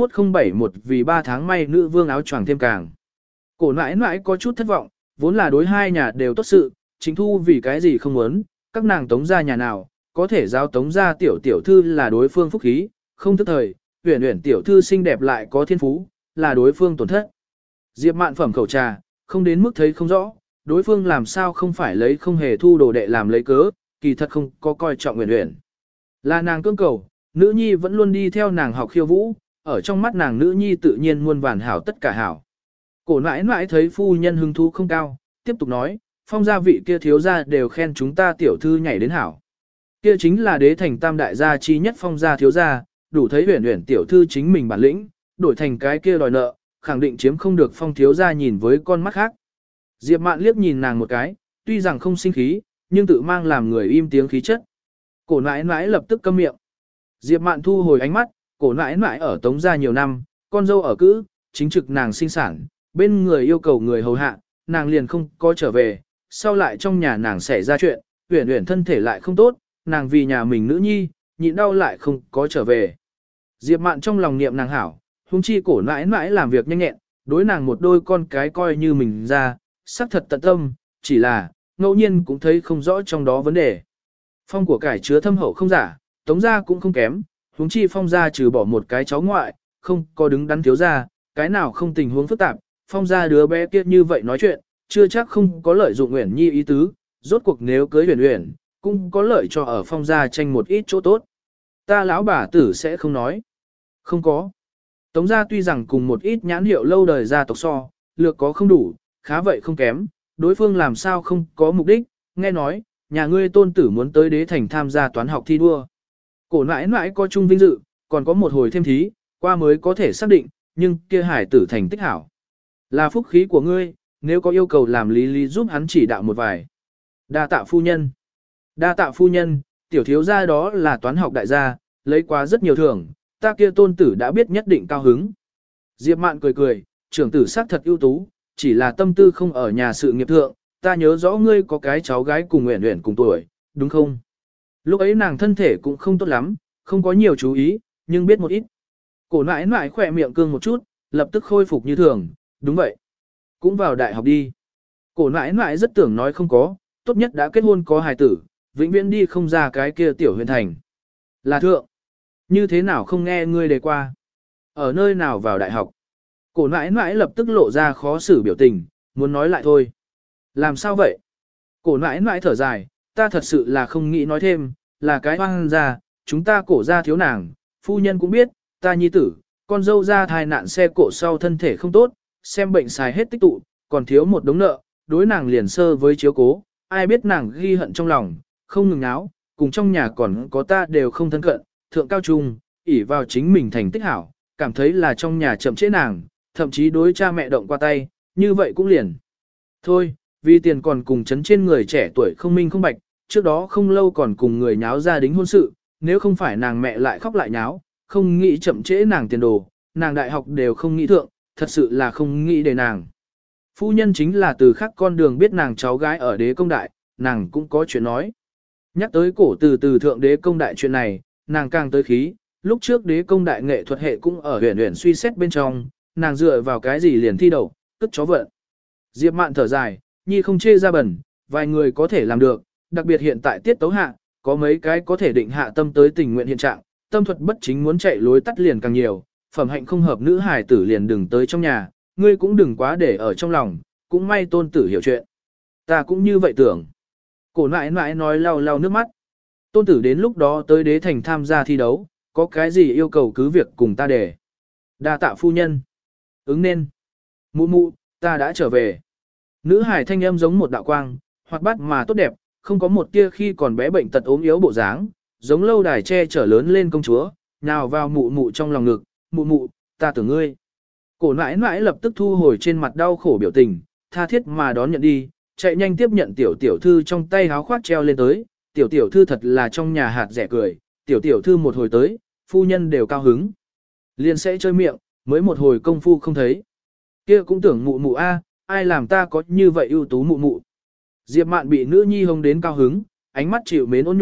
71071 vì 3 tháng may nữ vương áo choàng thêm càng. Cổ nãi nãi có chút thất vọng, vốn là đối hai nhà đều tốt sự, chính thu vì cái gì không muốn, các nàng tống ra nhà nào, có thể giao tống ra tiểu tiểu thư là đối phương phúc khí, không thức thời, uyển uyển tiểu thư xinh đẹp lại có thiên phú, là đối phương tổn thất. Diệp Mạn phẩm khẩu trà, không đến mức thấy không rõ, đối phương làm sao không phải lấy không hề thu đồ đệ làm lấy cớ, kỳ thật không có coi trọng uyển uyển. Là nàng cưỡng cầu, nữ nhi vẫn luôn đi theo nàng học khiêu vũ, ở trong mắt nàng nữ nhi tự nhiên muôn vàn hảo tất cả hảo. Cổ nãi nãi thấy phu nhân hứng thú không cao, tiếp tục nói, phong gia vị kia thiếu gia đều khen chúng ta tiểu thư nhảy đến hảo. Kia chính là đế thành tam đại gia chi nhất phong gia thiếu gia, đủ thấy uyển uyển tiểu thư chính mình bản lĩnh, đổi thành cái kia đòi nợ, khẳng định chiếm không được phong thiếu gia nhìn với con mắt khác. Diệp Mạn liếc nhìn nàng một cái, tuy rằng không sinh khí, nhưng tự mang làm người im tiếng khí chất. Cổ nãi nãi lập tức câm miệng. Diệp Mạn thu hồi ánh mắt, cổ nãi nãi ở tống gia nhiều năm, con dâu ở cữ, chính trực nàng sinh sản, bên người yêu cầu người hầu hạ, nàng liền không có trở về, sau lại trong nhà nàng xảy ra chuyện, uyển uyển thân thể lại không tốt, nàng vì nhà mình nữ nhi, nhịn đau lại không có trở về. Diệp Mạn trong lòng niệm nàng hảo, huống chi cổ nãi nãi làm việc nhanh nhẹn, đối nàng một đôi con cái coi như mình ra, sắc thật tận tâm, chỉ là, ngẫu nhiên cũng thấy không rõ trong đó vấn đề. Phong của cải chứa thâm hậu không giả, tống gia cũng không kém, huống chi phong gia trừ bỏ một cái cháu ngoại, không có đứng đắn thiếu gia, cái nào không tình huống phức tạp, phong gia đứa bé kia như vậy nói chuyện, chưa chắc không có lợi dụng Uyển Nhi ý tứ, rốt cuộc nếu cưới Uyển Uyển, cũng có lợi cho ở phong gia tranh một ít chỗ tốt. Ta lão bà tử sẽ không nói. Không có. Tống gia tuy rằng cùng một ít nhãn hiệu lâu đời gia tộc so, lược có không đủ, khá vậy không kém, đối phương làm sao không có mục đích, nghe nói, nhà ngươi tôn tử muốn tới đế thành tham gia toán học thi đua. Cổ nãi nãi có chung vinh dự, còn có một hồi thêm thí, qua mới có thể xác định, nhưng kia hải tử thành tích hảo. Là phúc khí của ngươi, nếu có yêu cầu làm lý lý giúp hắn chỉ đạo một vài. Đa tạ phu nhân. Đa tạ phu nhân, tiểu thiếu gia đó là toán học đại gia, lấy quá rất nhiều thưởng, ta kia tôn tử đã biết nhất định cao hứng. Diệp Mạn cười cười, trưởng tử xác thật ưu tú, chỉ là tâm tư không ở nhà sự nghiệp thượng, ta nhớ rõ ngươi có cái cháu gái cùng Uyển Uyển cùng tuổi, đúng không? Lúc ấy nàng thân thể cũng không tốt lắm, không có nhiều chú ý, nhưng biết một ít. Cổ nãi nãi khỏe miệng cương một chút, lập tức khôi phục như thường, đúng vậy. Cũng vào đại học đi. Cổ nãi nãi rất tưởng nói không có, tốt nhất đã kết hôn có hài tử, vĩnh viễn đi không ra cái kia tiểu huyện thành. Là thượng. Như thế nào không nghe ngươi đề qua? Ở nơi nào vào đại học? Cổ nãi nãi lập tức lộ ra khó xử biểu tình, muốn nói lại thôi. Làm sao vậy? Cổ nãi nãi thở dài, ta thật sự là không nghĩ nói thêm, là cái hoang ra, chúng ta cổ ra thiếu nàng, phu nhân cũng biết, ta nhi tử, con dâu ra thai nạn xe cộ sau thân thể không tốt, xem bệnh xài hết tích tụ, còn thiếu một đống nợ, đối nàng liền sơ với chiếu cố, ai biết nàng ghi hận trong lòng, không ngừng náo, cùng trong nhà còn có ta đều không thân cận, thượng cao trung, ỷ vào chính mình thành tích hảo, cảm thấy là trong nhà chậm trễ nàng, thậm chí đối cha mẹ động qua tay, như vậy cũng liền. Thôi, vì tiền còn cùng chấn trên người trẻ tuổi không minh không bạch, trước đó không lâu còn cùng người nháo gia đình hôn sự, nếu không phải nàng mẹ lại khóc lại nháo, không nghĩ chậm trễ nàng tiền đồ, nàng đại học đều không nghĩ thượng, thật sự là không nghĩ để nàng. Phu nhân chính là từ khác con đường biết nàng cháu gái ở đế công đại, nàng cũng có chuyện nói. Nhắc tới cổ từ thượng đế công đại chuyện này, nàng càng tới khí, lúc trước đế công đại nghệ thuật hệ cũng ở huyền huyền suy xét bên trong, nàng dựa vào cái gì liền thi đậu, cất chó vận. Diệp Mạn thở dài, nhi không chê ra bẩn, vài người có thể làm được, đặc biệt hiện tại tiết tấu hạ, có mấy cái có thể định hạ tâm tới tình nguyện hiện trạng, tâm thuật bất chính muốn chạy lối tắt liền càng nhiều, phẩm hạnh không hợp nữ hài tử liền đừng tới trong nhà, ngươi cũng đừng quá để ở trong lòng, cũng may tôn tử hiểu chuyện. Ta cũng như vậy tưởng. Cổ nãi nãi nói lau lau nước mắt. Tôn tử đến lúc đó tới đế thành tham gia thi đấu, có cái gì yêu cầu cứ việc cùng ta để. Đa tạ phu nhân. Ứng nên. Mụ mụ, ta đã trở về. Nữ hải thanh âm giống một đạo quang, hoạt bát mà tốt đẹp, không có một tia khi còn bé bệnh tật ốm yếu bộ dáng, giống lâu đài che chở lớn lên công chúa, nào vào mụ mụ trong lòng ngực, mụ mụ, ta tưởng ngươi. Cổ nãi nãi lập tức thu hồi trên mặt đau khổ biểu tình, tha thiết mà đón nhận đi, chạy nhanh tiếp nhận tiểu tiểu thư trong tay háo khoác treo lên tới, tiểu tiểu thư thật là trong nhà hạt rẻ cười, tiểu tiểu thư một hồi tới, phu nhân đều cao hứng. Liền sẽ chơi miệng, mới một hồi công phu không thấy. Kia cũng tưởng mụ mụ a, ai làm ta có như vậy ưu tú mụ mụ. Diệp Mạn bị nữ nhi hông đến cao hứng, ánh mắt chịu mến ôn nhu,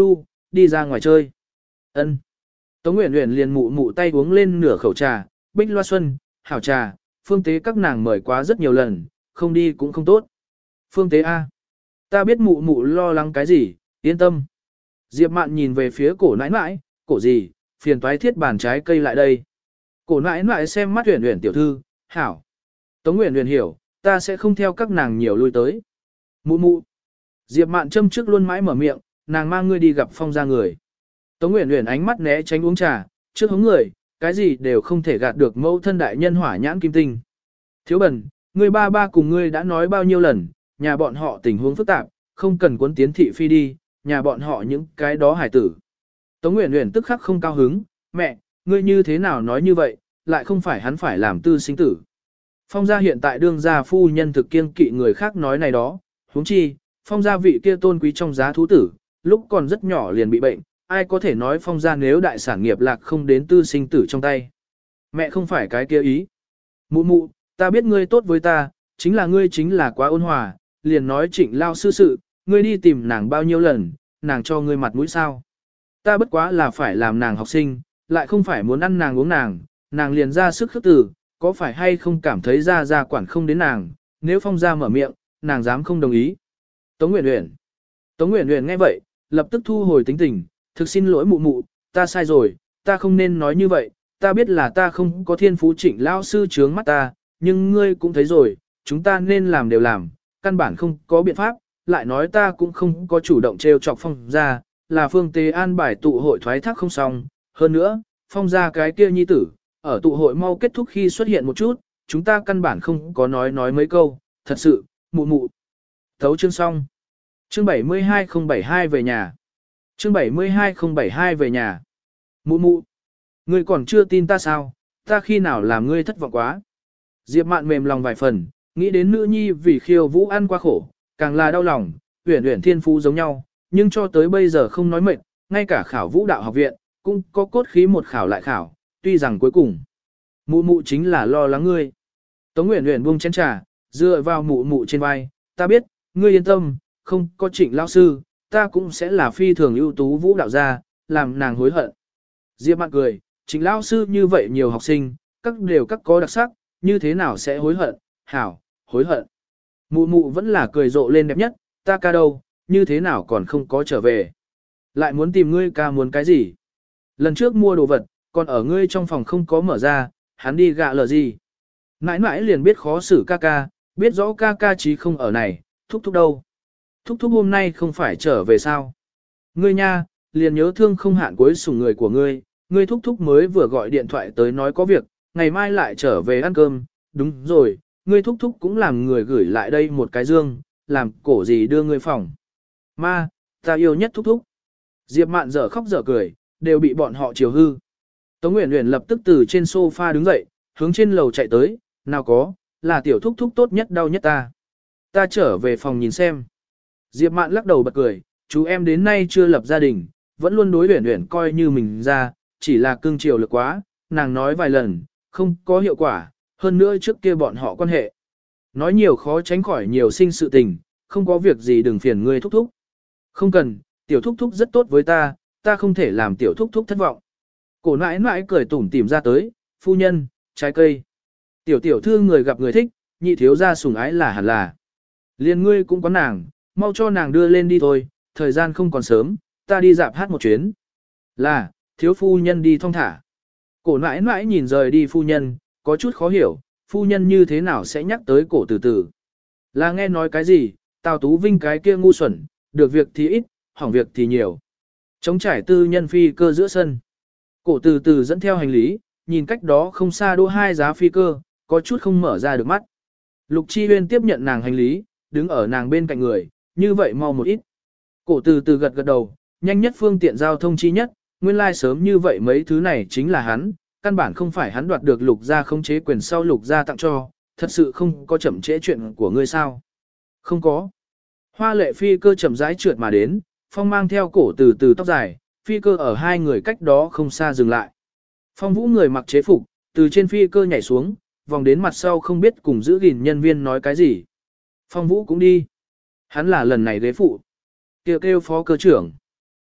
đi ra ngoài chơi. Ân. Tống Uyển Uyển liền mụ mụ tay uống lên nửa khẩu trà, Bích Loa Xuân, hảo trà, Phương Tế các nàng mời quá rất nhiều lần, không đi cũng không tốt. Phương Tế A. Ta biết mụ mụ lo lắng cái gì, yên tâm. Diệp Mạn nhìn về phía cổ nãi nãi, cổ gì, phiền toái thiết bàn trái cây lại đây. Cổ nãi nãi xem mắt Uyển Uyển tiểu thư, hảo. Tống Uyển Uyển hiểu, ta sẽ không theo các nàng nhiều lui tới. Mụ mụ. Diệp Mạn châm trước luôn mãi mở miệng, nàng mang ngươi đi gặp Phong gia người. Tống Uyển Uyển ánh mắt né tránh uống trà, trước hống người, cái gì đều không thể gạt được mẫu thân đại nhân hỏa nhãn kim tinh. Thiếu bần, ngươi ba ba cùng ngươi đã nói bao nhiêu lần, nhà bọn họ tình huống phức tạp, không cần cuốn tiến thị phi đi, nhà bọn họ những cái đó hải tử. Tống Uyển Uyển tức khắc không cao hứng, mẹ, ngươi như thế nào nói như vậy, lại không phải hắn phải làm tư sinh tử. Phong gia hiện tại đương gia phu nhân thực kiêng kỵ người khác nói này đó, huống chi, Phong gia vị kia tôn quý trong giá thú tử, lúc còn rất nhỏ liền bị bệnh, ai có thể nói Phong gia nếu đại sản nghiệp lạc không đến tư sinh tử trong tay. Mẹ không phải cái kia ý. Mụ mụ, ta biết ngươi tốt với ta, ngươi chính là quá ôn hòa, liền nói Trịnh lao sư sự, ngươi đi tìm nàng bao nhiêu lần, nàng cho ngươi mặt mũi sao. Ta bất quá là phải làm nàng học sinh, lại không phải muốn ăn nàng uống nàng liền ra sức khước từ, có phải hay không cảm thấy ra quản không đến nàng, nếu Phong gia mở miệng, nàng dám không đồng ý. Tống Uyển Uyển. Tống Uyển Uyển nghe vậy, lập tức thu hồi tính tình, thực xin lỗi mụ mụ, ta sai rồi, ta không nên nói như vậy, ta biết là ta không có thiên phú Trịnh lao sư trướng mắt ta, nhưng ngươi cũng thấy rồi, chúng ta nên làm đều làm, căn bản không có biện pháp, lại nói ta cũng không có chủ động trêu chọc Phong gia, là Phương Tế an bài tụ hội thoái thác không xong, hơn nữa, Phong gia cái kia nhi tử, ở tụ hội mau kết thúc khi xuất hiện một chút, chúng ta căn bản không có nói mấy câu, thật sự, mụ mụ. Thấu chương xong. Chương 72072 về nhà. Chương 72072 về nhà. Mụ mụ. Ngươi còn chưa tin ta sao, ta khi nào làm ngươi thất vọng quá. Diệp Mạn mềm lòng vài phần, nghĩ đến nữ nhi vì khiêu vũ ăn qua khổ, càng là đau lòng, Uyển Uyển thiên phú giống nhau, nhưng cho tới bây giờ không nói mệt, ngay cả khảo vũ đạo học viện, cũng có cốt khí một khảo lại khảo, tuy rằng cuối cùng, mụ mụ chính là lo lắng ngươi. Tống Uyển Uyển buông chén trà, dựa vào mụ mụ trên vai, ta biết, ngươi yên tâm, không có Trịnh lão sư, ta cũng sẽ là phi thường ưu tú vũ đạo gia, làm nàng hối hận. Diệp Mạn cười, Trịnh lão sư như vậy nhiều học sinh, các có đặc sắc, như thế nào sẽ hối hận, hảo, hối hận. Mụ mụ vẫn là cười rộ lên đẹp nhất, ta ca đâu, như thế nào còn không có trở về. Lại muốn tìm ngươi ca muốn cái gì? Lần trước mua đồ vật, còn ở ngươi trong phòng không có mở ra, hắn đi gạ lờ gì. Mãi mãi liền biết khó xử ca ca, biết rõ ca ca chí không ở này, thúc thúc đâu. Thúc thúc hôm nay không phải trở về sao. Ngươi nha, liền nhớ thương không hạn cuối sủng người của ngươi thúc thúc mới vừa gọi điện thoại tới nói có việc, ngày mai lại trở về ăn cơm, đúng rồi, ngươi thúc thúc cũng làm người gửi lại đây một cái dương, làm cổ gì đưa ngươi phòng. Ma, ta yêu nhất thúc thúc. Diệp Mạn dở khóc dở cười, đều bị bọn họ chiều hư. Tống Uyển Uyển lập tức từ trên sofa đứng dậy, hướng trên lầu chạy tới, nào có, là tiểu thúc thúc tốt nhất đau nhất ta. Ta trở về phòng nhìn xem. Diệp Mạn lắc đầu bật cười, chú em đến nay chưa lập gia đình, vẫn luôn đối Uyển Uyển coi như mình ra, chỉ là cưng chiều lực quá, nàng nói vài lần, không có hiệu quả, hơn nữa trước kia bọn họ quan hệ. Nói nhiều khó tránh khỏi nhiều sinh sự tình, không có việc gì đừng phiền ngươi thúc thúc. Không cần, tiểu thúc thúc rất tốt với ta không thể làm tiểu thúc thúc thất vọng. Cổ nãi nãi cười tủm tỉm ra tới, phu nhân, trái cây. Tiểu thư người gặp người thích, nhị thiếu gia sủng ái là hẳn là. Liên ngươi cũng có nàng, mau cho nàng đưa lên đi thôi, thời gian không còn sớm, ta đi dạp hát một chuyến. Là, thiếu phu nhân đi thong thả. Cổ nãi nãi nhìn rời đi phu nhân, có chút khó hiểu, phu nhân như thế nào sẽ nhắc tới cổ từ từ. Là nghe nói cái gì, Tào Tú Vinh cái kia ngu xuẩn, được việc thì ít, hỏng việc thì nhiều. Chống trải tư nhân phi cơ giữa sân. Cổ từ từ dẫn theo hành lý, nhìn cách đó không xa đỗ hai giá phi cơ, có chút không mở ra được mắt. Lục Chi Huyên tiếp nhận nàng hành lý, đứng ở nàng bên cạnh người, như vậy mau một ít. Cổ từ từ gật gật đầu, nhanh nhất phương tiện giao thông chi nhất, nguyên lai sớm như vậy mấy thứ này chính là hắn, căn bản không phải hắn đoạt được lục gia khống chế quyền sau lục gia tặng cho, thật sự không có chậm trễ chuyện của ngươi sao. Không có. Hoa lệ phi cơ chậm rãi trượt mà đến, Phong mang theo cổ từ từ tóc dài, phi cơ ở hai người cách đó không xa dừng lại. Phong Vũ người mặc chế phục, từ trên phi cơ nhảy xuống, vòng đến mặt sau không biết cùng giữ gìn nhân viên nói cái gì. Phong Vũ cũng đi. Hắn là lần này ghế phụ. Kêu phó cơ trưởng.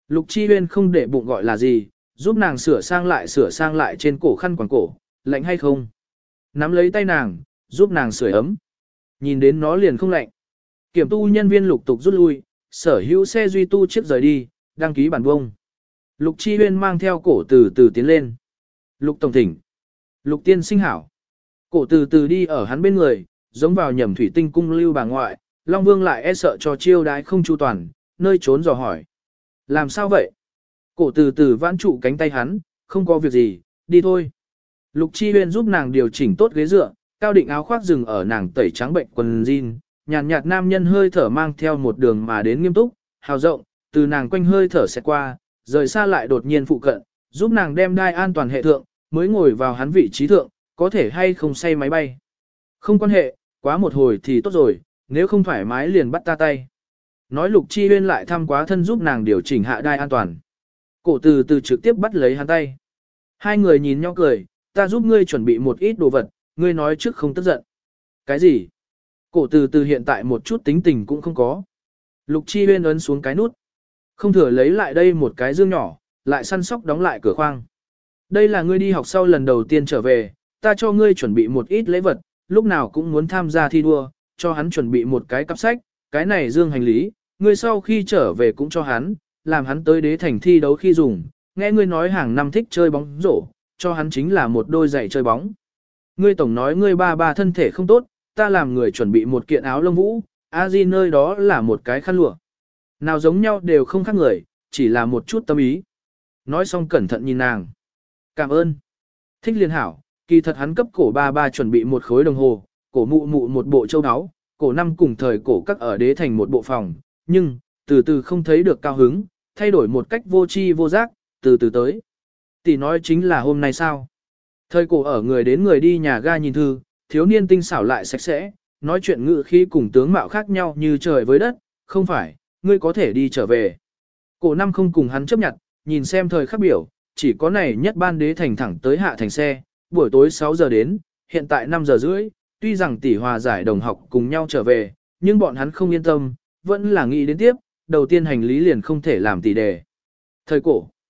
Lục Chi Huyên không để bụng gọi là gì, giúp nàng sửa sang lại trên cổ khăn quàng cổ, lạnh hay không? Nắm lấy tay nàng, giúp nàng sưởi ấm. Nhìn đến nó liền không lạnh. Kiểm tu nhân viên lục tục rút lui, sở hữu xe duy tu chiếc rời đi, đăng ký bản vông. Lục Chi Huyên mang theo cổ từ từ tiến lên. Lục tổng thỉnh. Lục tiên sinh hảo. Cổ từ từ đi ở hắn bên người, giống vào nhầm thủy tinh cung lưu bà ngoại, Long Vương lại e sợ cho chiêu đái không chu toàn, nơi trốn dò hỏi. Làm sao vậy? Cổ từ từ vãn trụ cánh tay hắn, không có việc gì, đi thôi. Lục Chi Huyên giúp nàng điều chỉnh tốt ghế dựa, cao định áo khoác rừng ở nàng tẩy trắng bệnh quần jean, nhàn nhạt nam nhân hơi thở mang theo một đường mà đến nghiêm túc, hào rộng, từ nàng quanh hơi thở sẽ qua, rời xa lại đột nhiên phụ cận, giúp nàng đem đai an toàn hệ thượng, mới ngồi vào hắn vị trí thượng, có thể hay không say máy bay. Không quan hệ, quá một hồi thì tốt rồi, nếu không thoải mái liền bắt ta tay. Nói Lục Chi Huyên lại thăm quá thân giúp nàng điều chỉnh hạ đai an toàn. Cổ từ từ trực tiếp bắt lấy hắn tay. Hai người nhìn nhau cười, ta giúp ngươi chuẩn bị một ít đồ vật, ngươi nói trước không tức giận. Cái gì? Cổ từ từ hiện tại một chút tính tình cũng không có. Lục Chi Huyên ấn xuống cái nút. Không thừa lấy lại đây một cái dương nhỏ, lại săn sóc đóng lại cửa khoang. Đây là ngươi đi học sau lần đầu tiên trở về, ta cho ngươi chuẩn bị một ít lễ vật, lúc nào cũng muốn tham gia thi đua, cho hắn chuẩn bị một cái cặp sách, cái này dương hành lý, ngươi sau khi trở về cũng cho hắn, làm hắn tới đế thành thi đấu khi dùng, nghe ngươi nói hàng năm thích chơi bóng rổ, cho hắn chính là một đôi giày chơi bóng. Ngươi tổng nói ngươi ba thân thể không tốt, ta làm người chuẩn bị một kiện áo lông vũ, a di nơi đó là một cái khăn lụa. Nào giống nhau đều không khác người, chỉ là một chút tâm ý. Nói xong cẩn thận nhìn nàng. Cảm ơn. Thích liên hảo, kỳ thật hắn cấp cổ ba chuẩn bị một khối đồng hồ, cổ mụ mụ một bộ châu áo, cổ năm cùng thời cổ các ở đế thành một bộ phòng, nhưng, từ từ không thấy được cao hứng, thay đổi một cách vô tri vô giác, từ từ tới. Tỷ nói chính là hôm nay sao? Thời cổ ở người đến người đi nhà ga nhìn thư, thiếu niên tinh xảo lại sạch sẽ, nói chuyện ngữ khi cùng tướng mạo khác nhau như trời với đất, không phải, ngươi có thể đi trở về. Cổ năm không cùng hắn chấp nhận, nhìn xem thời khắc biểu, chỉ có này nhất ban đế thành thẳng tới hạ thành xe, buổi tối 6 giờ đến, hiện tại 5 giờ rưỡi, tuy rằng tỷ hòa giải đồng học cùng nhau trở về, nhưng bọn hắn không yên tâm, vẫn là nghĩ đến tiếp, đầu tiên hành lý liền không thể làm tỷ đề. Thời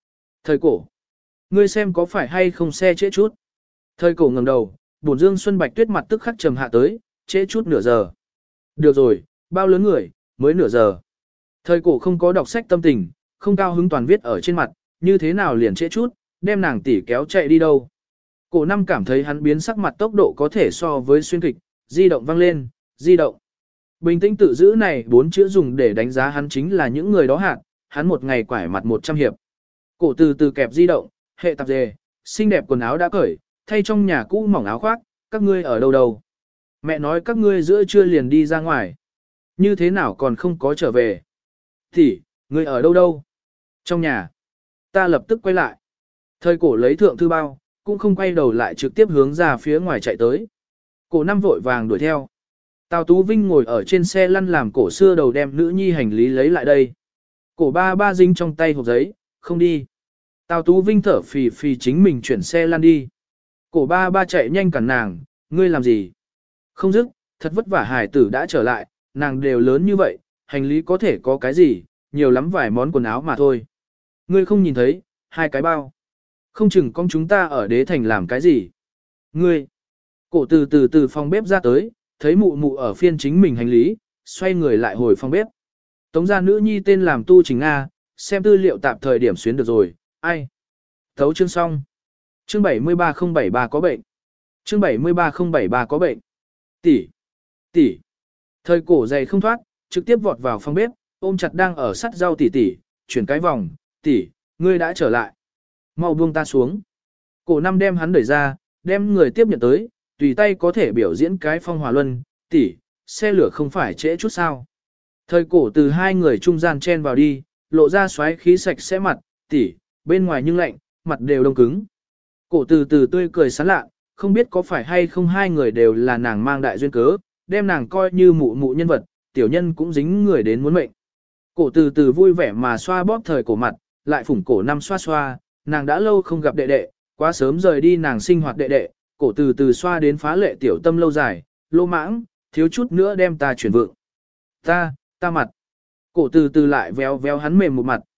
cổ, ngươi xem có phải hay không xe trễ chút. Thời cổ ngẩng đầu, bổn dương xuân bạch tuyết mặt tức khắc trầm hạ tới, trễ chút nửa giờ. Được rồi, bao lớn người, mới nửa giờ. Thời cổ không có đọc sách tâm tình, không cao hứng toàn viết ở trên mặt, như thế nào liền trễ chút, đem nàng tỷ kéo chạy đi đâu. Cổ năm cảm thấy hắn biến sắc mặt tốc độ có thể so với xuyên kịch, di động vang lên, di động. Bình tĩnh tự giữ này 4 chữ dùng để đánh giá hắn chính là những người đó hạt, hắn một ngày quải mặt 100 hiệp. Cổ từ từ kẹp di động, hệ tạp dề, xinh đẹp quần áo đã cởi, thay trong nhà cũ mỏng áo khoác, các ngươi ở đâu đâu. Mẹ nói các ngươi giữa trưa liền đi ra ngoài. Như thế nào còn không có trở về. Thì, ngươi ở đâu đâu? Trong nhà. Ta lập tức quay lại. Thời cổ lấy thượng thư bao, cũng không quay đầu lại trực tiếp hướng ra phía ngoài chạy tới. Cổ năm vội vàng đuổi theo. Tào Tú Vinh ngồi ở trên xe lăn làm cổ xưa đầu đem nữ nhi hành lý lấy lại đây. Cổ ba dính trong tay hộp giấy, không đi. Tào Tú Vinh thở phì phì chính mình chuyển xe lăn đi. Cổ ba chạy nhanh cản nàng, ngươi làm gì? Không dứt, thật vất vả hải tử đã trở lại, nàng đều lớn như vậy, hành lý có thể có cái gì, nhiều lắm vài món quần áo mà thôi. Ngươi không nhìn thấy, 2 cái bao. Không chừng con chúng ta ở đế thành làm cái gì. Ngươi, cổ từ phòng bếp ra tới, thấy mụ mụ ở phiên chính mình hành lý, xoay người lại hồi phòng bếp. Tống gia nữ nhi tên làm Tu Trình A, xem tư liệu tạm thời điểm xuyến được rồi, ai. Thấu chương xong. Chương 73073 có bệnh. Chương 73073 có bệnh. Tỷ. Thời cổ dày không thoát, trực tiếp vọt vào phòng bếp, ôm chặt đang ở sắt rau tỷ, chuyển cái vòng, tỷ, ngươi đã trở lại. Mau buông ta xuống. Cổ năm đem hắn đẩy ra, đem người tiếp nhận tới, tùy tay có thể biểu diễn cái phong hòa luân, tỷ, xe lửa không phải trễ chút sao. Thời cổ từ hai người trung gian chen vào đi, lộ ra xoáy khí sạch sẽ mặt, tỷ, bên ngoài nhưng lạnh, mặt đều đông cứng. Cổ từ tươi cười sán lạ, không biết có phải hay không hai người đều là nàng mang đại duyên cớ, đem nàng coi như mụ mụ nhân vật, tiểu nhân cũng dính người đến muốn mệnh. Cổ từ vui vẻ mà xoa bóp thời cổ mặt, lại phủng cổ năm xoa, nàng đã lâu không gặp đệ đệ, quá sớm rời đi nàng sinh hoạt đệ đệ, cổ từ xoa đến phá lệ tiểu tâm lâu dài, lô mãng, thiếu chút nữa đem ta chuyển vượng. Ta mặt. Cổ từ lại véo hắn mềm một mặt,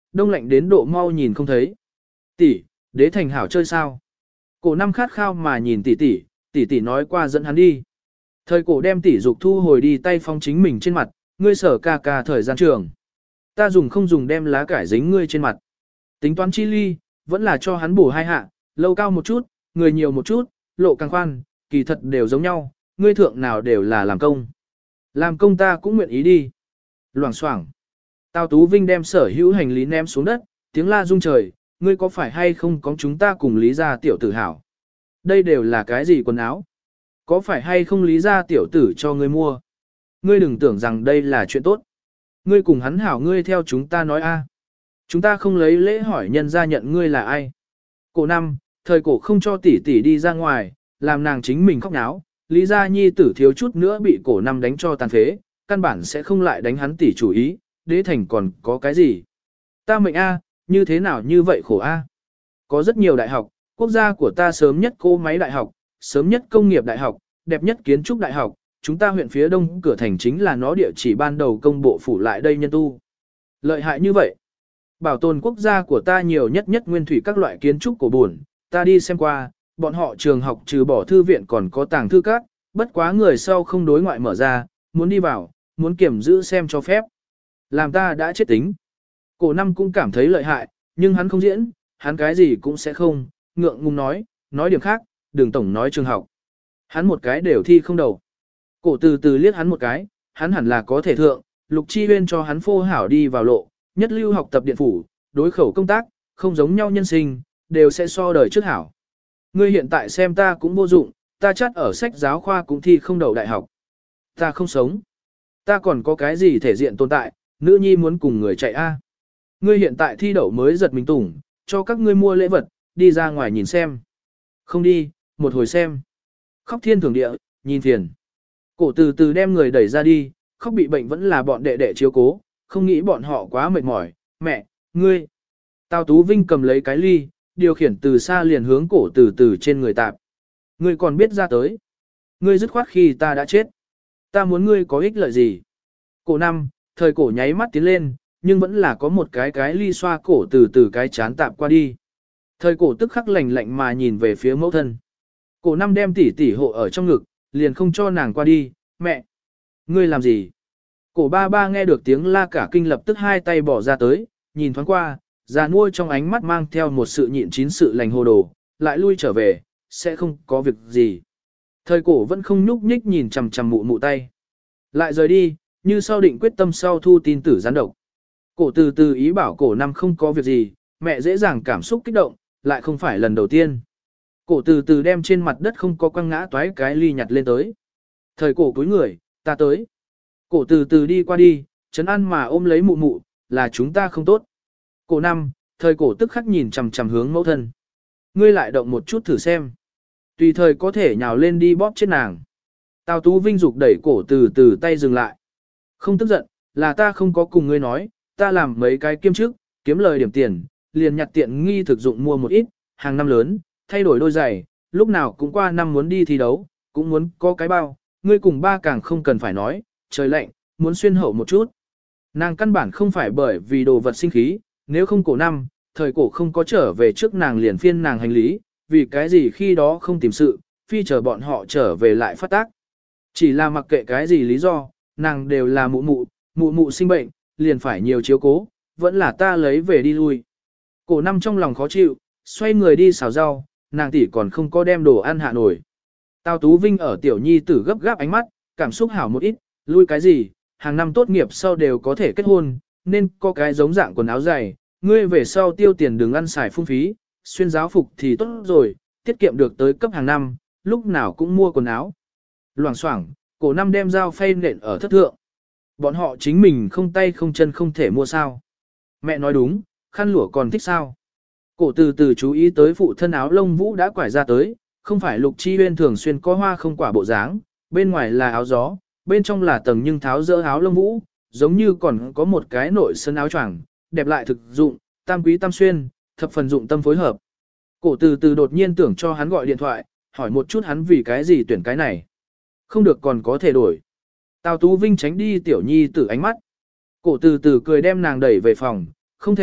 đông lạnh đến độ mau nhìn không thấy. Tỷ, đế thành hảo chơi sao? Cổ năm khát khao mà nhìn tỷ tỷ nói qua dẫn hắn đi. Thời cổ đem tỷ dục thu hồi đi tay phong chính mình trên mặt, ngươi sở ca ca thời gian trường. Ta dùng không dùng đem lá cải dính ngươi trên mặt. Tính toán chi ly, vẫn là cho hắn bổ hai hạ, lâu cao một chút, người nhiều một chút, lộ càng khoan, kỳ thật đều giống nhau, ngươi thượng nào đều là làm công. Làm công ta cũng nguyện ý đi. Loảng xoảng. Tào Tú Vinh đem sở hữu hành lý ném xuống đất, tiếng la rung trời, ngươi có phải hay không có chúng ta cùng Lý gia tiểu tử hảo? Đây đều là cái gì quần áo? Có phải hay không Lý gia tiểu tử cho ngươi mua? Ngươi đừng tưởng rằng đây là chuyện tốt. Ngươi cùng hắn hảo ngươi theo chúng ta nói a. Chúng ta không lấy lễ hỏi nhân gia nhận ngươi là ai. Cổ năm, thời cổ không cho tỷ tỷ đi ra ngoài, làm nàng chính mình khóc náo. Lý gia nhi tử thiếu chút nữa bị cổ năm đánh cho tàn phế, căn bản sẽ không lại đánh hắn tỷ chủ ý, đế thành còn có cái gì. Ta mệnh a, như thế nào như vậy khổ a. Có rất nhiều đại học, quốc gia của ta sớm nhất cỗ máy đại học, sớm nhất công nghiệp đại học, đẹp nhất kiến trúc đại học, chúng ta huyện phía đông cửa thành chính là nó địa chỉ ban đầu công bộ phủ lại đây nhân tu. Lợi hại như vậy. Bảo tồn quốc gia của ta nhiều nhất nguyên thủy các loại kiến trúc cổ buồn, ta đi xem qua, bọn họ trường học trừ bỏ thư viện còn có tàng thư các, bất quá người sau không đối ngoại mở ra, muốn đi vào, muốn kiểm giữ xem cho phép. Làm ta đã chết tính. Cổ năm cũng cảm thấy lợi hại, nhưng hắn không diễn, hắn cái gì cũng sẽ không, ngượng ngùng nói điểm khác, đừng tổng nói trường học. Hắn một cái đều thi không đầu. Cổ từ từ liếc hắn một cái, hắn hẳn là có thể thượng, Lục Chi Huyên cho hắn phô hảo đi vào lộ, nhất lưu học tập điện phủ, đối khẩu công tác, không giống nhau nhân sinh, đều sẽ so đời trước hảo. Ngươi hiện tại xem ta cũng vô dụng, ta chắc ở sách giáo khoa cũng thi không đầu đại học. Ta không sống. Ta còn có cái gì thể diện tồn tại, nữ nhi muốn cùng người chạy a. Ngươi hiện tại thi đậu mới giật mình tủng, cho các ngươi mua lễ vật, đi ra ngoài nhìn xem. Không đi, một hồi xem. Khóc thiên thưởng địa, nhìn phiền. Cổ từ từ đem người đẩy ra đi, khóc bị bệnh vẫn là bọn đệ đệ chiếu cố, không nghĩ bọn họ quá mệt mỏi. Mẹ, ngươi. Tào Tú Vinh cầm lấy cái ly, điều khiển từ xa liền hướng cổ từ từ trên người tạp. Ngươi còn biết ra tới. Ngươi dứt khoát khi ta đã chết. Ta muốn ngươi có ích lợi gì? Cổ năm, thời cổ nháy mắt tiến lên, nhưng vẫn là có một cái ly xoa cổ từ từ cái chán tạp qua đi. Thời cổ tức khắc lạnh lạnh mà nhìn về phía mẫu thân. Cổ năm đem tỷ tỷ hộ ở trong ngực, liền không cho nàng qua đi. Mẹ! Ngươi làm gì? Cổ ba ba nghe được tiếng la cả kinh lập tức hai tay bỏ ra tới, nhìn thoáng qua, già nuôi trong ánh mắt mang theo một sự nhịn chín sự lành hồ đồ, lại lui trở về, sẽ không có việc gì. Thời cổ vẫn không nhúc nhích nhìn chằm chằm mụ mụ tay. Lại rời đi, như sau định quyết tâm sau thu tin tử gián độc. Cổ từ từ ý bảo cổ năm không có việc gì, mẹ dễ dàng cảm xúc kích động, lại không phải lần đầu tiên. Cổ từ từ đem trên mặt đất không có quăng ngã toái cái ly nhặt lên tới. Thời cổ cúi người, ta tới. Cổ từ từ đi qua đi, trấn an mà ôm lấy mụ mụ, là chúng ta không tốt. Cổ năm, thời cổ tức khắc nhìn chằm chằm hướng mẫu thân. Ngươi lại động một chút thử xem. Tùy thời có thể nhào lên đi bóp chết nàng. Tào Tú Vinh dục đẩy cổ từ từ tay dừng lại. Không tức giận, là ta không có cùng ngươi nói, ta làm mấy cái kiêm chức, kiếm lời điểm tiền, liền nhặt tiện nghi thực dụng mua một ít, hàng năm lớn, thay đổi đôi giày, lúc nào cũng qua năm muốn đi thi đấu, cũng muốn có cái bao, ngươi cùng ba càng không cần phải nói, trời lạnh, muốn xuyên hậu một chút. Nàng căn bản không phải bởi vì đồ vật sinh khí, nếu không cổ năm, thời cổ không có trở về trước nàng liền phiên nàng hành lý, vì cái gì khi đó không tìm sự, phi chờ bọn họ trở về lại phát tác. Chỉ là mặc kệ cái gì lý do, nàng đều là mụ mụ sinh bệnh, liền phải nhiều chiếu cố, vẫn là ta lấy về đi lui. Cổ năm trong lòng khó chịu, xoay người đi xào rau, nàng tỷ còn không có đem đồ ăn hạ nổi. Tào Tú Vinh ở tiểu nhi tử gấp gáp ánh mắt, cảm xúc hảo một ít, lui cái gì, hàng năm tốt nghiệp sau đều có thể kết hôn, nên có cái giống dạng quần áo dày, ngươi về sau tiêu tiền đừng ăn xài phung phí, xuyên giáo phục thì tốt rồi, tiết kiệm được tới cấp hàng năm, lúc nào cũng mua quần áo. Loảng xoảng, cổ năm đem dao phay nện ở thất thượng. Bọn họ chính mình không tay không chân không thể mua sao. Mẹ nói đúng, khăn lụa còn thích sao. Cổ từ từ chú ý tới phụ thân áo lông vũ đã quải ra tới, không phải Lục Chi Huyên thường xuyên có hoa không quả bộ dáng, bên ngoài là áo gió, bên trong là tầng nhưng tháo dỡ áo lông vũ, giống như còn có một cái nội sân áo choàng, đẹp lại thực dụng, tam quý tam xuyên, thập phần dụng tâm phối hợp. Cổ từ từ đột nhiên tưởng cho hắn gọi điện thoại, hỏi một chút hắn vì cái gì tuyển cái này. Không được còn có thể đổi. Tào Tú Vinh tránh đi tiểu nhi tử ánh mắt. Cổ từ từ cười đem nàng đẩy về phòng, không thể,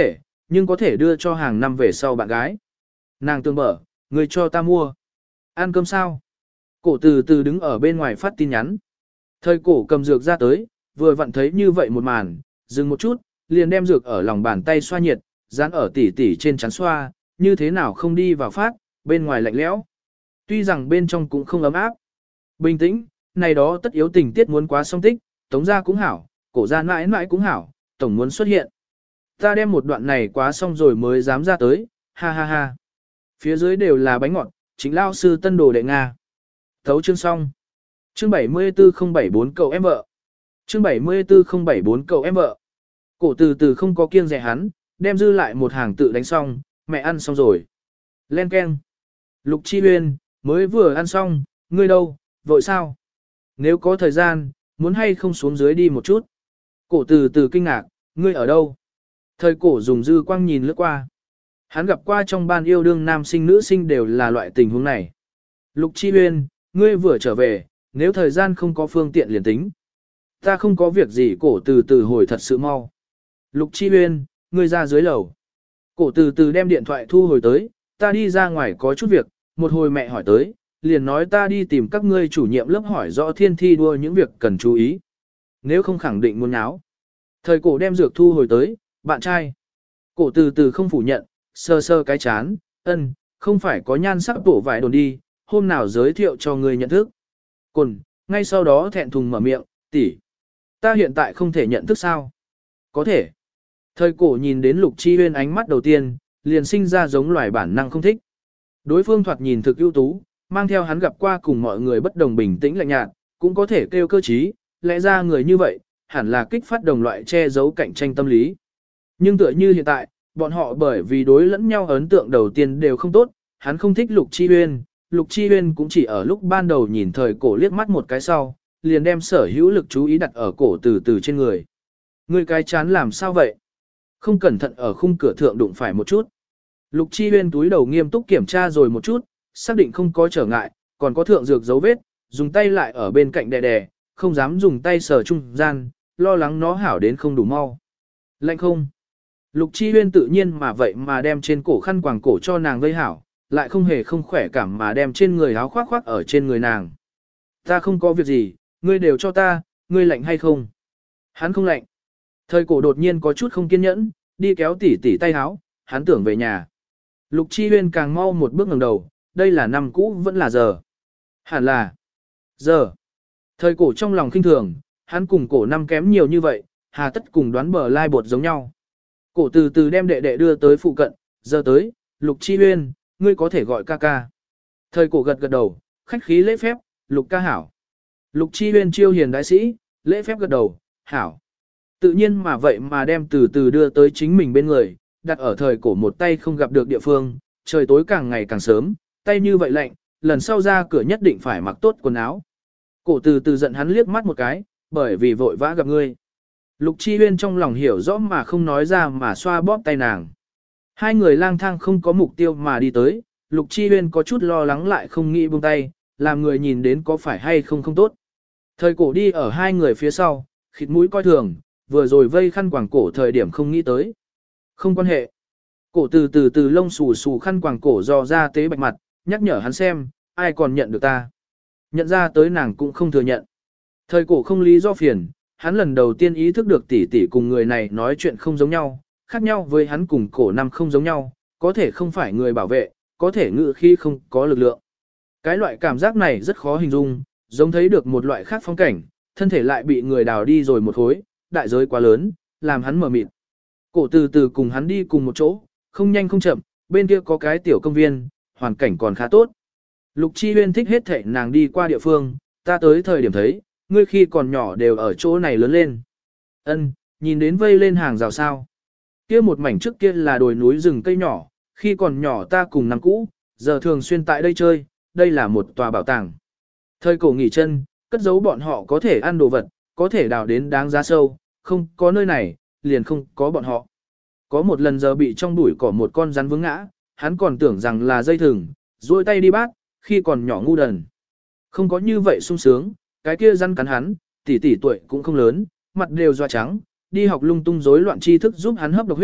nhưng có thể đưa cho hàng năm về sau bạn gái. Nàng tương mở, người cho ta mua. Ăn cơm sao? Cổ từ từ đứng ở bên ngoài phát tin nhắn. Thời cổ cầm dược ra tới, vừa vặn thấy như vậy một màn, dừng một chút, liền đem dược ở lòng bàn tay xoa nhiệt, dán ở tỉ tỉ trên chắn xoa, như thế nào không đi vào phát, bên ngoài lạnh lẽo. Tuy rằng bên trong cũng không ấm áp. Bình tĩnh, này đó tất yếu tình tiết muốn quá song tích, tống ra cũng hảo, cổ ra mãi mãi cũng hảo, tổng muốn xuất hiện. Ta đem một đoạn này quá xong rồi mới dám ra tới, ha ha ha. Phía dưới đều là bánh ngọt, chính lao sư tân đồ đệ Nga. Thấu chương xong. Chương 74074 cậu em vợ. Chương 74074 cậu em vợ. Cổ từ từ không có kiêng dè hắn, đem dư lại một hàng tự đánh xong, mẹ ăn xong rồi. Len keng. Lục Chi Huyên, mới vừa ăn xong, ngươi đâu, vội sao? Nếu có thời gian, muốn hay không xuống dưới đi một chút. Cổ từ từ kinh ngạc, ngươi ở đâu? Thời cổ dùng dư quang nhìn lướt qua. Hắn gặp qua trong ban yêu đương nam sinh nữ sinh đều là loại tình huống này. Lục Chi Huyên, ngươi vừa trở về, nếu thời gian không có phương tiện liền tính. Ta không có việc gì, cổ từ từ hồi thật sự mau. Lục Chi Huyên, ngươi ra dưới lầu. Cổ từ từ đem điện thoại thu hồi tới, ta đi ra ngoài có chút việc, một hồi mẹ hỏi tới, liền nói ta đi tìm các ngươi chủ nhiệm lớp hỏi rõ thiên thi đua những việc cần chú ý. Nếu không khẳng định muốn náo. Thời cổ đem dược thu hồi tới, bạn trai. Cổ từ từ không phủ nhận, sơ sơ cái chán, không phải có nhan sắc bổ vải đồn đi, hôm nào giới thiệu cho ngươi nhận thức. Cồn, ngay sau đó thẹn thùng mở miệng, tỷ, ta hiện tại không thể nhận thức sao? Có thể. Thời cổ nhìn đến Lục Chi Huyên ánh mắt đầu tiên, liền sinh ra giống loài bản năng không thích. Đối phương thoạt nhìn thực ưu tú, mang theo hắn gặp qua cùng mọi người bất đồng bình tĩnh lạnh nhạt, cũng có thể kêu cơ trí, lẽ ra người như vậy, hẳn là kích phát đồng loại che giấu cạnh tranh tâm lý. Nhưng tựa như hiện tại, bọn họ bởi vì đối lẫn nhau ấn tượng đầu tiên đều không tốt, hắn không thích Lục Chi Huyên, Lục Chi Huyên cũng chỉ ở lúc ban đầu nhìn thời cổ liếc mắt một cái sau, liền đem sở hữu lực chú ý đặt ở cổ từ từ trên người. Người cái chán làm sao vậy? Không cẩn thận ở khung cửa thượng đụng phải một chút. Lục Chi Huyên túi đầu nghiêm túc kiểm tra rồi một chút, xác định không có trở ngại, còn có thượng dược dấu vết, dùng tay lại ở bên cạnh đè đè, không dám dùng tay sờ trung gian, lo lắng nó hảo đến không đủ mau. Lạnh không? Lục Chi Huyên tự nhiên mà vậy mà đem trên cổ khăn quàng cổ cho nàng vây hảo, lại không hề không khỏe cảm mà đem trên người áo khoác khoác ở trên người nàng. Ta không có việc gì, ngươi đều cho ta, ngươi lạnh hay không? Hắn không lạnh. Thời cổ đột nhiên có chút không kiên nhẫn, đi kéo tỉ tỉ tay áo, hắn tưởng về nhà. Lục Chi Huyên càng mau một bước ngẩng đầu, đây là năm cũ vẫn là giờ. Hẳn là giờ. Thời cổ trong lòng khinh thường, hắn cùng cổ năm kém nhiều như vậy, hà tất cùng đoán bờ lai bột giống nhau. Cổ từ từ đem đệ đệ đưa tới phụ cận, giờ tới, Lục Chi Huyên, ngươi có thể gọi ca ca. Thời cổ gật gật đầu, khách khí lễ phép, Lục ca hảo. Lục Chi Huyên chiêu hiền đại sĩ, lễ phép gật đầu, hảo. Tự nhiên mà vậy mà đem từ từ đưa tới chính mình bên người, đặt ở thời cổ một tay không gặp được địa phương, trời tối càng ngày càng sớm, tay như vậy lạnh, lần sau ra cửa nhất định phải mặc tốt quần áo. Cổ từ từ giận hắn liếc mắt một cái, bởi vì vội vã gặp ngươi. Lục Chi Huyên trong lòng hiểu rõ mà không nói ra mà xoa bóp tay nàng. Hai người lang thang không có mục tiêu mà đi tới, Lục Chi Huyên có chút lo lắng lại không nghĩ buông tay, làm người nhìn đến có phải hay không không tốt. Thời cổ đi ở hai người phía sau, khịt mũi coi thường, vừa rồi vây khăn quàng cổ thời điểm không nghĩ tới. Không quan hệ. Cổ từ lông xù xù khăn quàng cổ dò ra tế bạch mặt, nhắc nhở hắn xem, ai còn nhận được ta. Nhận ra tới nàng cũng không thừa nhận. Thời cổ không lý do phiền, hắn lần đầu tiên ý thức được tỷ tỷ cùng người này nói chuyện không giống nhau, khác nhau với hắn cùng cổ năm không giống nhau, có thể không phải người bảo vệ, có thể ngự khi không có lực lượng. Cái loại cảm giác này rất khó hình dung, giống thấy được một loại khác phong cảnh, thân thể lại bị người đào đi rồi một khối, đại giới quá lớn, làm hắn mở mịt. Cổ từ từ cùng hắn đi cùng một chỗ, không nhanh không chậm, bên kia có cái tiểu công viên, hoàn cảnh còn khá tốt. Lục Chi Huyên thích hết thảy nàng đi qua địa phương, ta tới thời điểm thấy, ngươi khi còn nhỏ đều ở chỗ này lớn lên. Nhìn đến vây lên hàng rào sao. Kia một mảnh trước kia là đồi núi rừng cây nhỏ, khi còn nhỏ ta cùng năm cũ, giờ thường xuyên tại đây chơi, đây là một tòa bảo tàng. Thời cổ nghỉ chân, cất giấu bọn họ có thể ăn đồ vật, có thể đào đến đáng giá sâu, không có nơi này, liền không có bọn họ. Có một lần giờ bị trong bụi cỏ một con rắn vướng ngã, hắn còn tưởng rằng là dây thừng, duỗi tay đi bắt, khi còn nhỏ ngu đần. Không có như vậy sung sướng, cái kia rắn cắn hắn, tỷ tuổi cũng không lớn, mặt đều doa trắng, đi học lung tung rối loạn tri thức giúp hắn hấp độc huyết,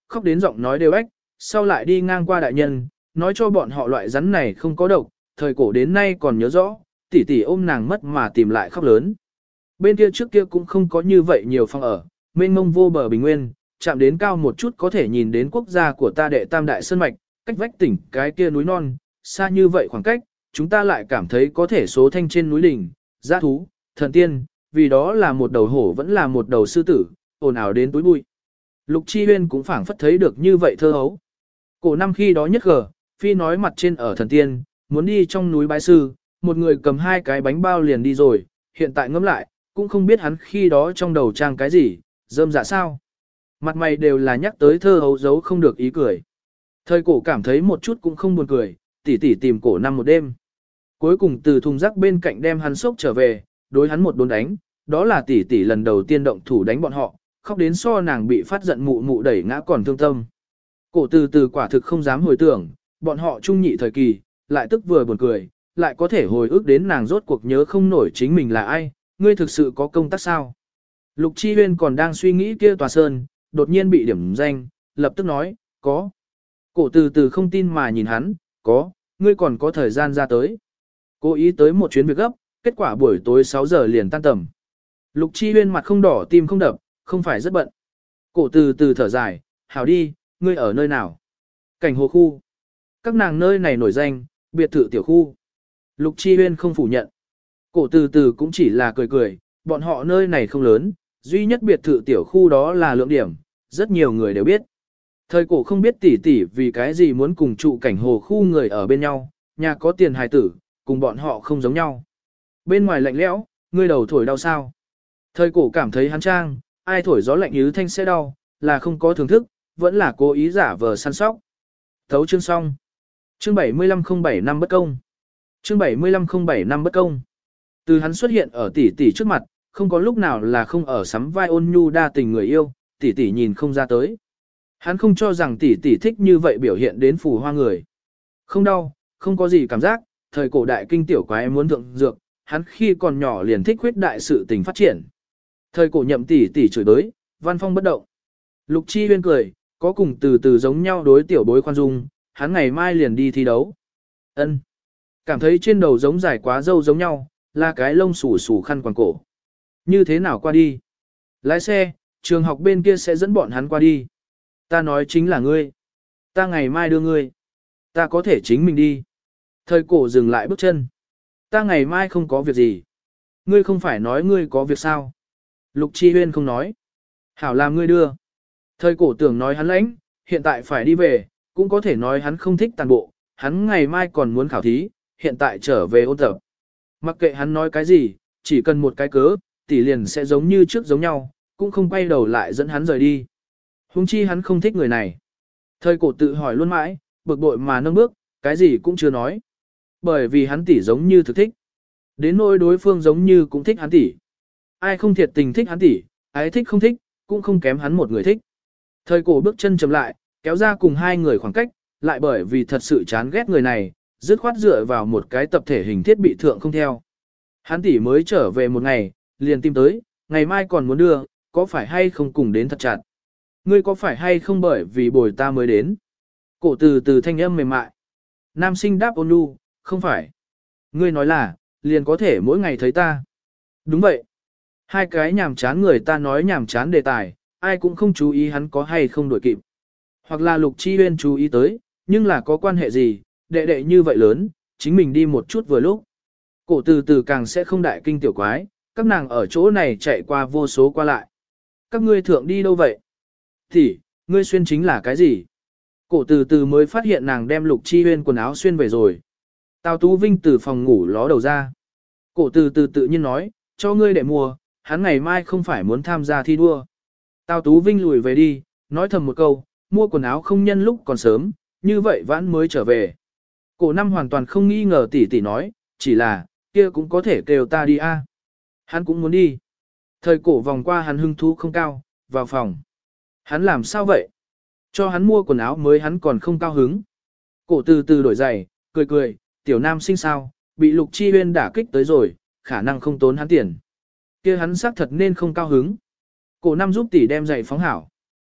khóc đến giọng nói đều ếch, sau lại đi ngang qua đại nhân, nói cho bọn họ loại rắn này không có độc, thời cổ đến nay còn nhớ rõ, tỷ tỷ ôm nàng mất mà tìm lại khóc lớn. Bên kia trước kia cũng không có như vậy nhiều phòng ở, mênh mông vô bờ bình nguyên, chạm đến cao một chút có thể nhìn đến quốc gia của ta đệ tam đại sơn mạch, cách vách tỉnh cái kia núi non, xa như vậy khoảng cách, chúng ta lại cảm thấy có thể số thanh trên núi đỉnh, giã thú, thần tiên, vì đó là một đầu hổ vẫn là một đầu sư tử, ồn ào đến túi bụi. Lục Chi Huyên cũng phảng phất thấy được như vậy thơ hấu. Cổ năm khi đó nhất gờ, phi nói mặt trên ở thần tiên, muốn đi trong núi bái sư, một người cầm 2 cái bánh bao liền đi rồi, hiện tại ngẫm lại, cũng không biết hắn khi đó trong đầu trang cái gì, rơm dạ sao. Mặt mày đều là nhắc tới thơ hấu giấu không được ý cười. Thời cổ cảm thấy một chút cũng không buồn cười, tỉ tỉ tìm cổ năm một đêm. Cuối cùng từ thùng rác bên cạnh đem hắn sốc trở về, đối hắn một đốn đánh, đó là tỉ tỉ lần đầu tiên động thủ đánh bọn họ, khóc đến so nàng bị phát giận mụ mụ đẩy ngã còn thương tâm. Cổ từ từ quả thực không dám hồi tưởng, bọn họ trung nhị thời kỳ, lại tức vừa buồn cười, lại có thể hồi ức đến nàng rốt cuộc nhớ không nổi chính mình là ai, ngươi thực sự có công tác sao? Lục Chi Huyên còn đang suy nghĩ kia tòa sơn, đột nhiên bị điểm danh, lập tức nói, có. Cổ từ từ không tin mà nhìn hắn, có, ngươi còn có thời gian ra tới. Cố ý tới một chuyến việc gấp, kết quả buổi tối 6 giờ liền tan tầm. Lục Chi Huyên mặt không đỏ tim không đập, không phải rất bận. Cổ từ từ thở dài, hảo đi, ngươi ở nơi nào? Cảnh hồ khu. Các nàng nơi này nổi danh, biệt thự tiểu khu. Lục Chi Huyên không phủ nhận. Cổ từ từ cũng chỉ là cười cười, bọn họ nơi này không lớn, duy nhất biệt thự tiểu khu đó là lượng điểm, rất nhiều người đều biết. Thời cổ không biết tỷ tỷ vì cái gì muốn cùng trụ cảnh hồ khu người ở bên nhau, nhà có tiền hài tử, cùng bọn họ không giống nhau. Bên ngoài lạnh lẽo, ngươi đầu thổi đau sao? Thời cổ cảm thấy hắn trang, ai thổi gió lạnh như thanh sẽ đau, là không có thưởng thức, vẫn là cố ý giả vờ săn sóc. Thấu chương xong. Chương 7507 năm bất công. Chương 7507 năm bất công. Từ hắn xuất hiện ở tỷ tỷ trước mặt, không có lúc nào là không ở sắm vai ôn nhu đa tình người yêu, tỷ tỷ nhìn không ra tới. Hắn không cho rằng tỷ tỷ thích như vậy biểu hiện đến phù hoa người. Không đau, không có gì cảm giác, thời cổ đại kinh tiểu quái muốn thượng dược, hắn khi còn nhỏ liền thích huyết đại sự tình phát triển. Thời cổ nhậm tỷ tỷ chửi tới, văn phong bất động. Lục Chi Huyên cười, có cùng từ từ giống nhau đối tiểu bối khoan dung, hắn ngày mai liền đi thi đấu. Ân, cảm thấy trên đầu giống dài quá dâu giống nhau, là cái lông xù xù khăn quàng cổ. Như thế nào qua đi? Lái xe, trường học bên kia sẽ dẫn bọn hắn qua đi. Ta nói chính là ngươi. Ta ngày mai đưa ngươi. Ta có thể chính mình đi. Thời cổ dừng lại bước chân. Ta ngày mai không có việc gì. Ngươi không phải nói ngươi có việc sao? Lục Chi Huyên không nói. Hảo làm ngươi đưa. Thời cổ tưởng nói hắn lãnh, hiện tại phải đi về, cũng có thể nói hắn không thích tàn bộ, hắn ngày mai còn muốn khảo thí, hiện tại trở về ôn tập. Mặc kệ hắn nói cái gì, chỉ cần một cái cớ, tỷ liền sẽ giống như trước giống nhau, cũng không quay đầu lại dẫn hắn rời đi. Huống chi hắn không thích người này. Thời cổ tự hỏi luôn mãi, bực bội mà nâng bước, cái gì cũng chưa nói. Bởi vì hắn tỷ giống như thực thích. Đến nỗi đối phương giống như cũng thích hắn tỷ. Ai không thiệt tình thích hắn tỷ, ai thích không thích, cũng không kém hắn một người thích. Thời cổ bước chân chậm lại, kéo ra cùng hai người khoảng cách, lại bởi vì thật sự chán ghét người này, dứt khoát dựa vào một cái tập thể hình thiết bị thượng không theo. Hắn tỷ mới trở về một ngày, liền tìm tới, ngày mai còn muốn đưa, có phải hay không cùng đến thật chặt. Ngươi có phải hay không bởi vì bồi ta mới đến. Cổ từ từ thanh âm mềm mại. Nam sinh đáp ôn nhu, không phải. Ngươi nói là, liền có thể mỗi ngày thấy ta. Đúng vậy. Hai cái nhàm chán người ta nói nhàm chán đề tài, ai cũng không chú ý hắn có hay không đuổi kịp. Hoặc là Lục Chi Huyên chú ý tới, nhưng là có quan hệ gì, đệ đệ như vậy lớn, chính mình đi một chút vừa lúc. Cổ từ từ càng sẽ không đại kinh tiểu quái, các nàng ở chỗ này chạy qua vô số qua lại. Các ngươi thượng đi đâu vậy? Thì, ngươi xuyên chính là cái gì? Cổ từ từ mới phát hiện nàng đem Lục Chi Huyên quần áo xuyên về rồi. Tào Tú Vinh từ phòng ngủ ló đầu ra. Cổ từ từ tự nhiên nói, cho ngươi để mua, hắn ngày mai không phải muốn tham gia thi đua. Tào Tú Vinh lùi về đi, nói thầm một câu, mua quần áo không nhân lúc còn sớm, như vậy vãn mới trở về. Cổ năm hoàn toàn không nghi ngờ tỷ tỷ nói, chỉ là, kia cũng có thể kêu ta đi a. Hắn cũng muốn đi. Thời cổ vòng qua hắn hưng thú không cao, vào phòng. Hắn làm sao vậy? Cho hắn mua quần áo mới hắn còn không cao hứng. Cổ từ từ đổi giày, cười cười, tiểu nam sinh sao, bị Lục Chi Huyên đả kích tới rồi, khả năng không tốn hắn tiền. Kia hắn xác thật nên không cao hứng. Cổ năm giúp tỷ đem giày phóng hảo.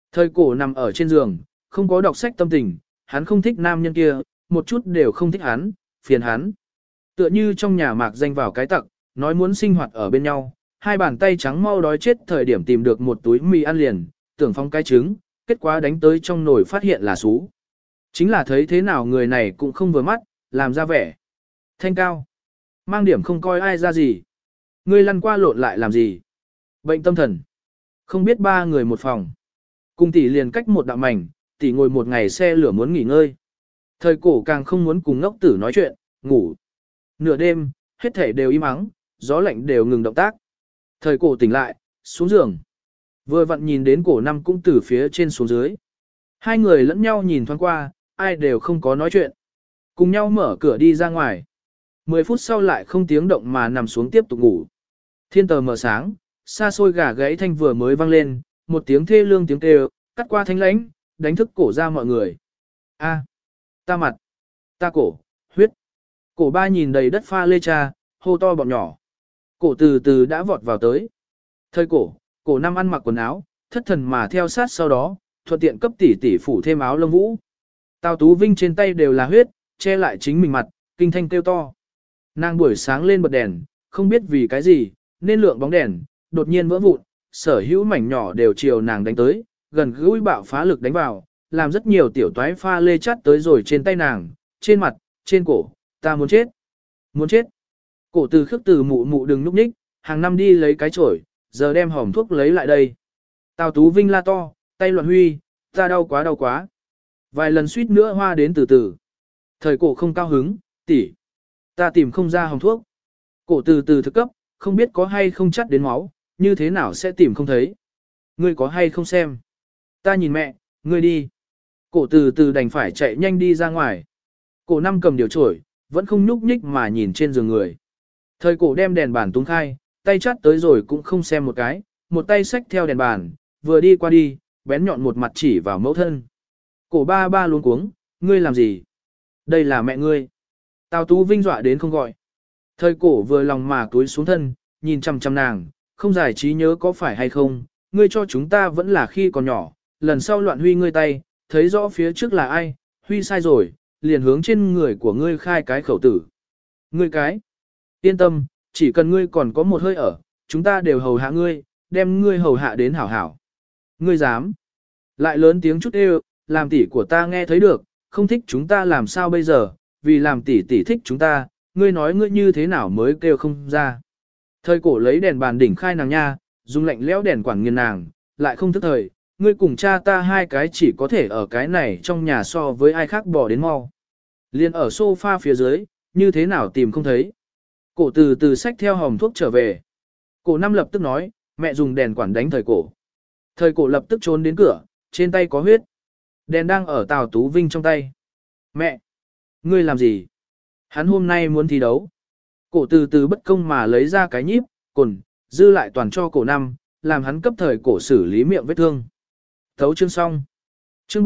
Thời cổ nằm ở trên giường, không có đọc sách tâm tình, hắn không thích nam nhân kia, một chút đều không thích hắn, phiền hắn. Tựa như trong nhà mạc danh vào cái tặc, nói muốn sinh hoạt ở bên nhau, hai bàn tay trắng mau đói chết thời điểm tìm được một túi mì ăn liền, tưởng phong cái trứng, kết quả đánh tới trong nồi phát hiện là sú. Chính là thấy thế nào người này cũng không vừa mắt, làm ra vẻ. Thanh cao. Mang điểm không coi ai ra gì. Ngươi lăn qua lộn lại làm gì. Bệnh tâm thần. Không biết ba người một phòng. Cùng tỷ liền cách một đạo mảnh, tỷ ngồi một ngày xe lửa muốn nghỉ ngơi. Thời cổ càng không muốn cùng ngốc tử nói chuyện, ngủ. Nửa đêm, hết thể đều im ắng, gió lạnh đều ngừng động tác. Thời cổ tỉnh lại, xuống giường. Vừa vặn nhìn đến cổ năm cũng từ phía trên xuống dưới. Hai người lẫn nhau nhìn thoáng qua, ai đều không có nói chuyện. Cùng nhau mở cửa đi ra ngoài. 10 phút sau lại không tiếng động mà nằm xuống tiếp tục ngủ. Thiên tờ mở sáng, xa xôi gà gáy thanh vừa mới vang lên, một tiếng thê lương tiếng kêu, cắt qua thanh lãnh, đánh thức cổ ra mọi người. A, ta mặt, ta cổ, huyết. Cổ ba nhìn đầy đất pha lê cha, hô to bọn nhỏ. Cổ từ từ đã vọt vào tới. Thời cổ năm ăn mặc quần áo, thất thần mà theo sát sau đó, thuận tiện cấp tỷ tỷ phủ thêm áo lông vũ. Tào Tú Vinh trên tay đều là huyết, che lại chính mình mặt, kinh thanh kêu to. Nàng buổi sáng lên bật đèn, không biết vì cái gì, nên lượng bóng đèn, đột nhiên vỡ vụn, sở hữu mảnh nhỏ đều chiều nàng đánh tới, gần gũi bạo phá lực đánh vào, làm rất nhiều tiểu toái pha lê chắt tới rồi trên tay nàng, trên mặt, trên cổ, ta muốn chết, muốn chết. Cổ từ khước từ mụ mụ đừng núp ních, hàng năm đi lấy cái chổi, giờ đem hòm thuốc lấy lại đây. Tào Tú Vinh la to, tay loạn huy, ta đau quá đau quá. Vài lần suýt nữa hoa đến từ từ. Thời cổ không cao hứng, tỷ, ta tìm không ra hòm thuốc. Cổ từ từ thực cấp, không biết có hay không chắt đến máu, như thế nào sẽ tìm không thấy. Ngươi có hay không xem. Ta nhìn mẹ, ngươi đi. Cổ từ từ đành phải chạy nhanh đi ra ngoài. Cổ năm cầm điều chổi, vẫn không nhúc nhích mà nhìn trên giường người. Thời cổ đem đèn bàn tung khai, tay chắt tới rồi cũng không xem một cái, một tay xách theo đèn bàn, vừa đi qua đi, bén nhọn một mặt chỉ vào mẫu thân. Cổ ba ba luống cuống, ngươi làm gì? Đây là mẹ ngươi. Tào Tú Vinh dọa đến không gọi. Thời cổ vừa lòng mà túi xuống thân, nhìn chăm chăm nàng, không giải trí nhớ có phải hay không, ngươi cho chúng ta vẫn là khi còn nhỏ, lần sau loạn huy ngươi tay, thấy rõ phía trước là ai, huy sai rồi, liền hướng trên người của ngươi khai cái khẩu tử. Ngươi cái, yên tâm, chỉ cần ngươi còn có một hơi ở, chúng ta đều hầu hạ ngươi, đem ngươi hầu hạ đến hảo hảo. Ngươi dám, lại lớn tiếng chút êu, làm tỷ của ta nghe thấy được, không thích chúng ta làm sao bây giờ, vì làm tỷ tỷ thích chúng ta, ngươi nói ngươi như thế nào mới kêu không ra. Thời cổ lấy đèn bàn đỉnh khai nàng nha, dùng lạnh lẽo đèn quản nghiền nàng, lại không thức thời, ngươi cùng cha ta hai cái chỉ có thể ở cái này trong nhà so với ai khác bỏ đến mau. Liên ở sofa phía dưới, như thế nào tìm không thấy. Cổ từ từ xách theo hòm thuốc trở về. Cổ năm lập tức nói, mẹ dùng đèn quản đánh thời cổ. Thời cổ lập tức trốn đến cửa, trên tay có huyết. Đèn đang ở Tào Tú Vinh trong tay. Mẹ! Ngươi làm gì? Hắn hôm nay muốn thi đấu. Cổ từ từ bất công mà lấy ra cái nhíp, cồn, dư lại toàn cho cổ năm, làm hắn cấp thời cổ xử lý miệng vết thương. Thấu chương xong. Chương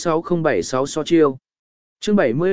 76076 so chiêu. Chương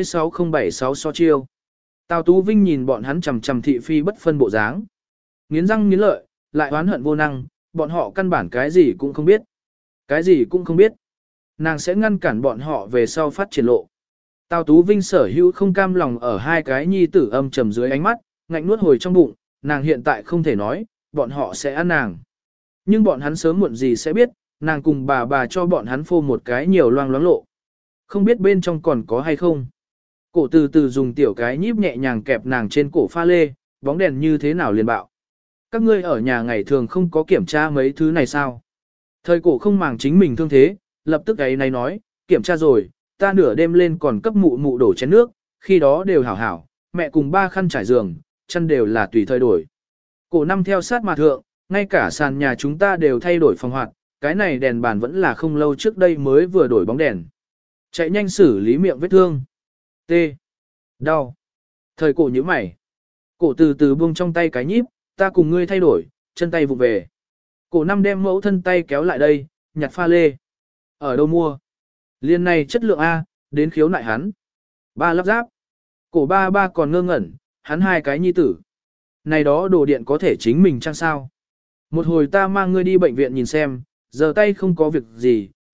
76076 so chiêu. Tào Tú Vinh nhìn bọn hắn chằm chằm thị phi bất phân bộ dáng. Nghiến răng nghiến lợi, lại oán hận vô năng, bọn họ căn bản cái gì cũng không biết. Cái gì cũng không biết. Nàng sẽ ngăn cản bọn họ về sau phát triển lộ. Tào Tú Vinh sở hữu không cam lòng ở hai cái nhi tử âm trầm dưới ánh mắt, ngạnh nuốt hồi trong bụng, nàng hiện tại không thể nói, bọn họ sẽ ăn nàng. Nhưng bọn hắn sớm muộn gì sẽ biết, nàng cùng bà cho bọn hắn phô một cái nhiều loang loáng lộ. Không biết bên trong còn có hay không. Cổ từ từ dùng tiểu cái nhíp nhẹ nhàng kẹp nàng trên cổ pha lê, bóng đèn như thế nào liền bạo. Các ngươi ở nhà ngày thường không có kiểm tra mấy thứ này sao? Thời cổ không màng chính mình thương thế, lập tức ấy này nói, kiểm tra rồi, ta nửa đêm lên còn cấp mụ mụ đổ chén nước, khi đó đều hảo hảo, mẹ cùng ba khăn trải giường, chăn đều là tùy thời đổi. Cổ năm theo sát mà thượng, ngay cả sàn nhà chúng ta đều thay đổi phòng hoạt, cái này đèn bàn vẫn là không lâu trước đây mới vừa đổi bóng đèn. Chạy nhanh xử lý miệng vết thương. T. Đau. Thời cổ nhíu mày. Cổ từ từ buông trong tay cái nhíp, ta cùng ngươi thay đổi, chân tay vụ về. Cổ năm đem mẫu thân tay kéo lại đây, nhặt pha lê. Ở đâu mua? Liên này chất lượng A, đến khiếu nại hắn. Ba lắp ráp. Cổ ba còn ngơ ngẩn, hắn hai cái nhi tử. Này đó đồ điện có thể chính mình chăng sao? Một hồi ta mang ngươi đi bệnh viện nhìn xem, giờ tay không có việc gì,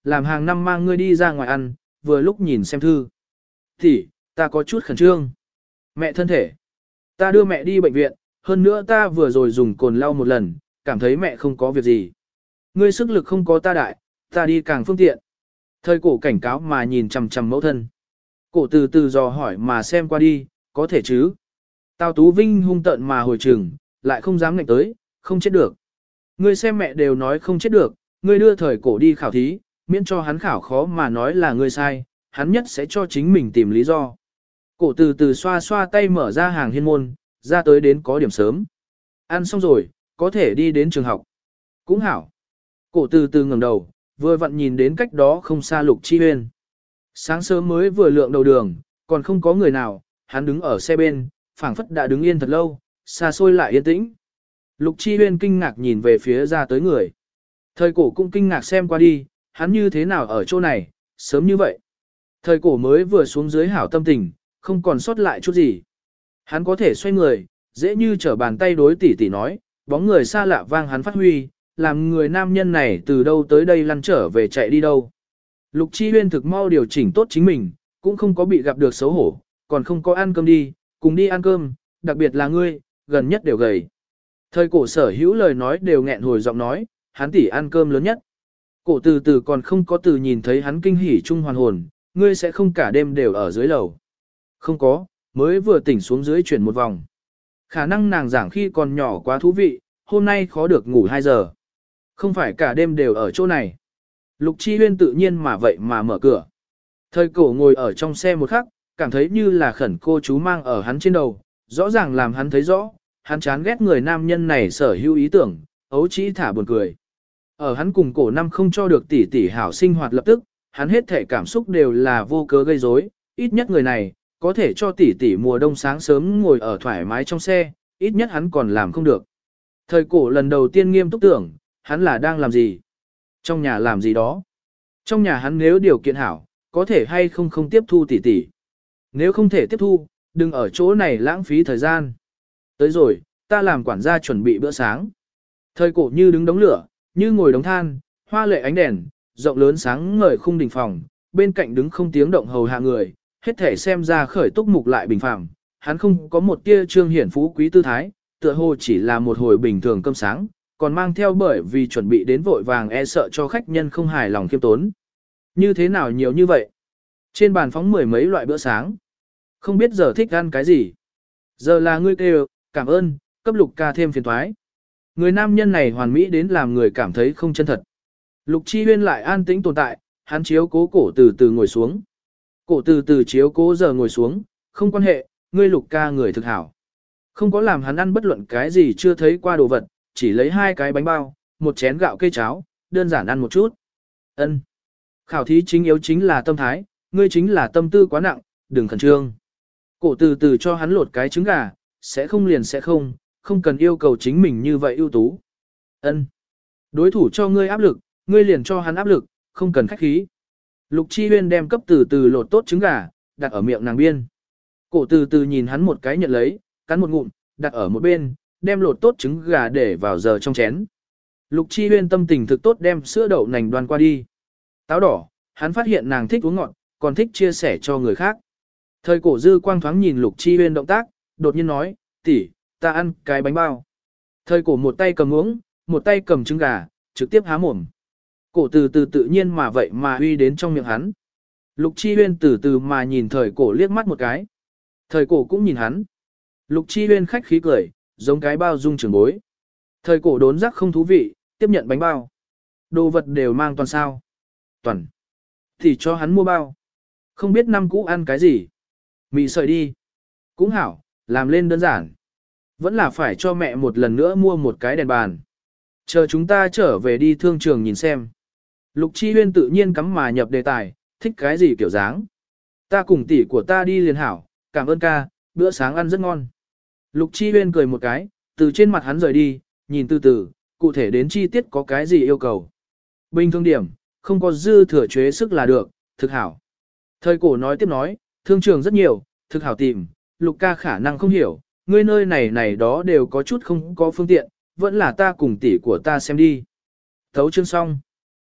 làm hàng năm mang ngươi đi ra ngoài ăn, vừa lúc nhìn xem thư. Thì, ta có chút khẩn trương. Mẹ thân thể. Ta đưa mẹ đi bệnh viện, hơn nữa ta vừa rồi dùng cồn lau một lần, cảm thấy mẹ không có việc gì. Ngươi sức lực không có ta đại, ta đi càng phương tiện. Thời cổ cảnh cáo mà nhìn chằm chằm mẫu thân. Cổ từ từ dò hỏi mà xem qua đi, có thể chứ. Tào Tú Vinh hung tợn mà hồi trừng, lại không dám ngạnh tới, không chết được. Ngươi xem mẹ đều nói không chết được, ngươi đưa thời cổ đi khảo thí, miễn cho hắn khảo khó mà nói là ngươi sai, hắn nhất sẽ cho chính mình tìm lý do. Cổ từ từ xoa xoa tay mở ra hàng hiên môn, ra tới đến có điểm sớm. Ăn xong rồi, có thể đi đến trường học. Cũng hảo. Cổ từ từ ngẩng đầu, vừa vặn nhìn đến cách đó không xa Lục Chi Huyên. Sáng sớm mới vừa lượng đầu đường, còn không có người nào, hắn đứng ở xe bên, phảng phất đã đứng yên thật lâu, xa xôi lại yên tĩnh. Lục Chi Huyên kinh ngạc nhìn về phía ra tới người. Thời cổ cũng kinh ngạc xem qua đi, hắn như thế nào ở chỗ này, sớm như vậy. Thời cổ mới vừa xuống dưới hảo tâm tình, không còn sót lại chút gì. Hắn có thể xoay người, dễ như trở bàn tay đối tỷ tỷ nói, bóng người xa lạ vang hắn phát huy, làm người nam nhân này từ đâu tới đây lăn trở về chạy đi đâu. Lục Chi Huyên thực mau điều chỉnh tốt chính mình, cũng không có bị gặp được xấu hổ, còn không có ăn cơm đi, cùng đi ăn cơm, đặc biệt là ngươi, gần nhất đều gầy. Thời cổ sở hữu lời nói đều nghẹn hồi giọng nói, hắn tỷ ăn cơm lớn nhất. Cổ từ từ còn không có từ nhìn thấy hắn kinh hỉ chung hoàn hồn, ngươi sẽ không cả đêm đều ở dưới lầu. Không có, mới vừa tỉnh xuống dưới chuyển một vòng. Khả năng nàng giảng khi còn nhỏ quá thú vị, hôm nay khó được ngủ 2 giờ. Không phải cả đêm đều ở chỗ này. Lục Chi Huyên tự nhiên mà vậy mà mở cửa. Thời cổ ngồi ở trong xe một khắc, cảm thấy như là khẩn cô chú mang ở hắn trên đầu, rõ ràng làm hắn thấy rõ, hắn chán ghét người nam nhân này sở hữu ý tưởng, ấu trĩ thả buồn cười. Ở hắn cùng cổ năm không cho được tỷ tỷ hảo sinh hoạt lập tức, hắn hết thể cảm xúc đều là vô cớ gây rối, ít nhất người này, có thể cho tỷ tỷ mùa đông sáng sớm ngồi ở thoải mái trong xe, ít nhất hắn còn làm không được. Thời cổ lần đầu tiên nghiêm túc tưởng, hắn là đang làm gì? Trong nhà làm gì đó? Trong nhà hắn nếu điều kiện hảo, có thể hay không tiếp thu tỷ tỷ. Nếu không thể tiếp thu, đừng ở chỗ này lãng phí thời gian. Tới rồi, ta làm quản gia chuẩn bị bữa sáng. Thời cổ như đứng đống lửa, như ngồi đống than, hoa lệ ánh đèn, rộng lớn sáng ngời khung đình phòng, bên cạnh đứng không tiếng động hầu hạ người, hết thể xem ra khởi túc mục lại bình phẳng. Hắn không có một tia trương hiển phú quý tư thái, tựa hồ chỉ là một hồi bình thường cơm sáng, còn mang theo bởi vì chuẩn bị đến vội vàng e sợ cho khách nhân không hài lòng khiêm tốn. Như thế nào nhiều như vậy? Trên bàn phóng 10 mấy loại bữa sáng. Không biết giờ thích ăn cái gì. Giờ là ngươi kêu, cảm ơn, cấp Lục ca thêm phiền thoái. Người nam nhân này hoàn mỹ đến làm người cảm thấy không chân thật. Lục Chi Huyên lại an tĩnh tồn tại, hắn chiếu cố cổ từ từ ngồi xuống. Cổ từ từ chiếu cố giờ ngồi xuống, không quan hệ, ngươi Lục ca người thực hảo. Không có làm hắn ăn bất luận cái gì chưa thấy qua đồ vật, chỉ lấy 2 cái bánh bao, một chén gạo cây cháo, đơn giản ăn một chút. Ân. Khảo thí chính yếu chính là tâm thái, ngươi chính là tâm tư quá nặng, đừng khẩn trương. Cổ từ từ cho hắn lột cái trứng gà, sẽ không liền sẽ không cần yêu cầu chính mình như vậy ưu tú. Ân. Đối thủ cho ngươi áp lực, ngươi liền cho hắn áp lực, không cần khách khí. Lục Chi Huyên đem cấp từ từ lột tốt trứng gà, đặt ở miệng nàng biên. Cổ từ từ nhìn hắn một cái nhận lấy, cắn một ngụm, đặt ở một bên, đem lột tốt trứng gà để vào giờ trong chén. Lục Chi Huyên tâm tình thực tốt đem sữa đậu nành đoan qua đi. Táo đỏ, hắn phát hiện nàng thích uống ngọt, còn thích chia sẻ cho người khác. Thời cổ dư quang thoáng nhìn Lục Chi Huyên động tác, đột nhiên nói, tỷ, ta ăn cái bánh bao. Thời cổ một tay cầm uống, một tay cầm trứng gà, trực tiếp há mồm. Cổ từ từ tự nhiên mà vậy mà uy đến trong miệng hắn. Lục Chi Huyên từ từ mà nhìn thời cổ liếc mắt một cái. Thời cổ cũng nhìn hắn. Lục Chi Huyên khách khí cười, giống cái bao dung trưởng bối. Thời cổ đốn giác không thú vị, tiếp nhận bánh bao. Đồ vật đều mang toàn sao. Toàn. Thì cho hắn mua bao. Không biết năm cũ ăn cái gì. Mì sợi đi. Cũng hảo, làm lên đơn giản. Vẫn là phải cho mẹ một lần nữa mua một cái đèn bàn. Chờ chúng ta trở về đi thương trường nhìn xem. Lục Chi Huyên tự nhiên cắm mà nhập đề tài, thích cái gì kiểu dáng. Ta cùng tỷ của ta đi liền hảo, cảm ơn ca, bữa sáng ăn rất ngon. Lục Chi Huyên cười một cái, từ trên mặt hắn rời đi, nhìn từ từ, cụ thể đến chi tiết có cái gì yêu cầu. Bình thường điểm, không có dư thừa chế sức là được, thực hảo. Thời cổ nói tiếp nói, thương trường rất nhiều, thực hảo tìm, Lục ca khả năng không hiểu, ngươi nơi này đó đều có chút không có phương tiện, vẫn là ta cùng tỷ của ta xem đi. Thấu chương xong.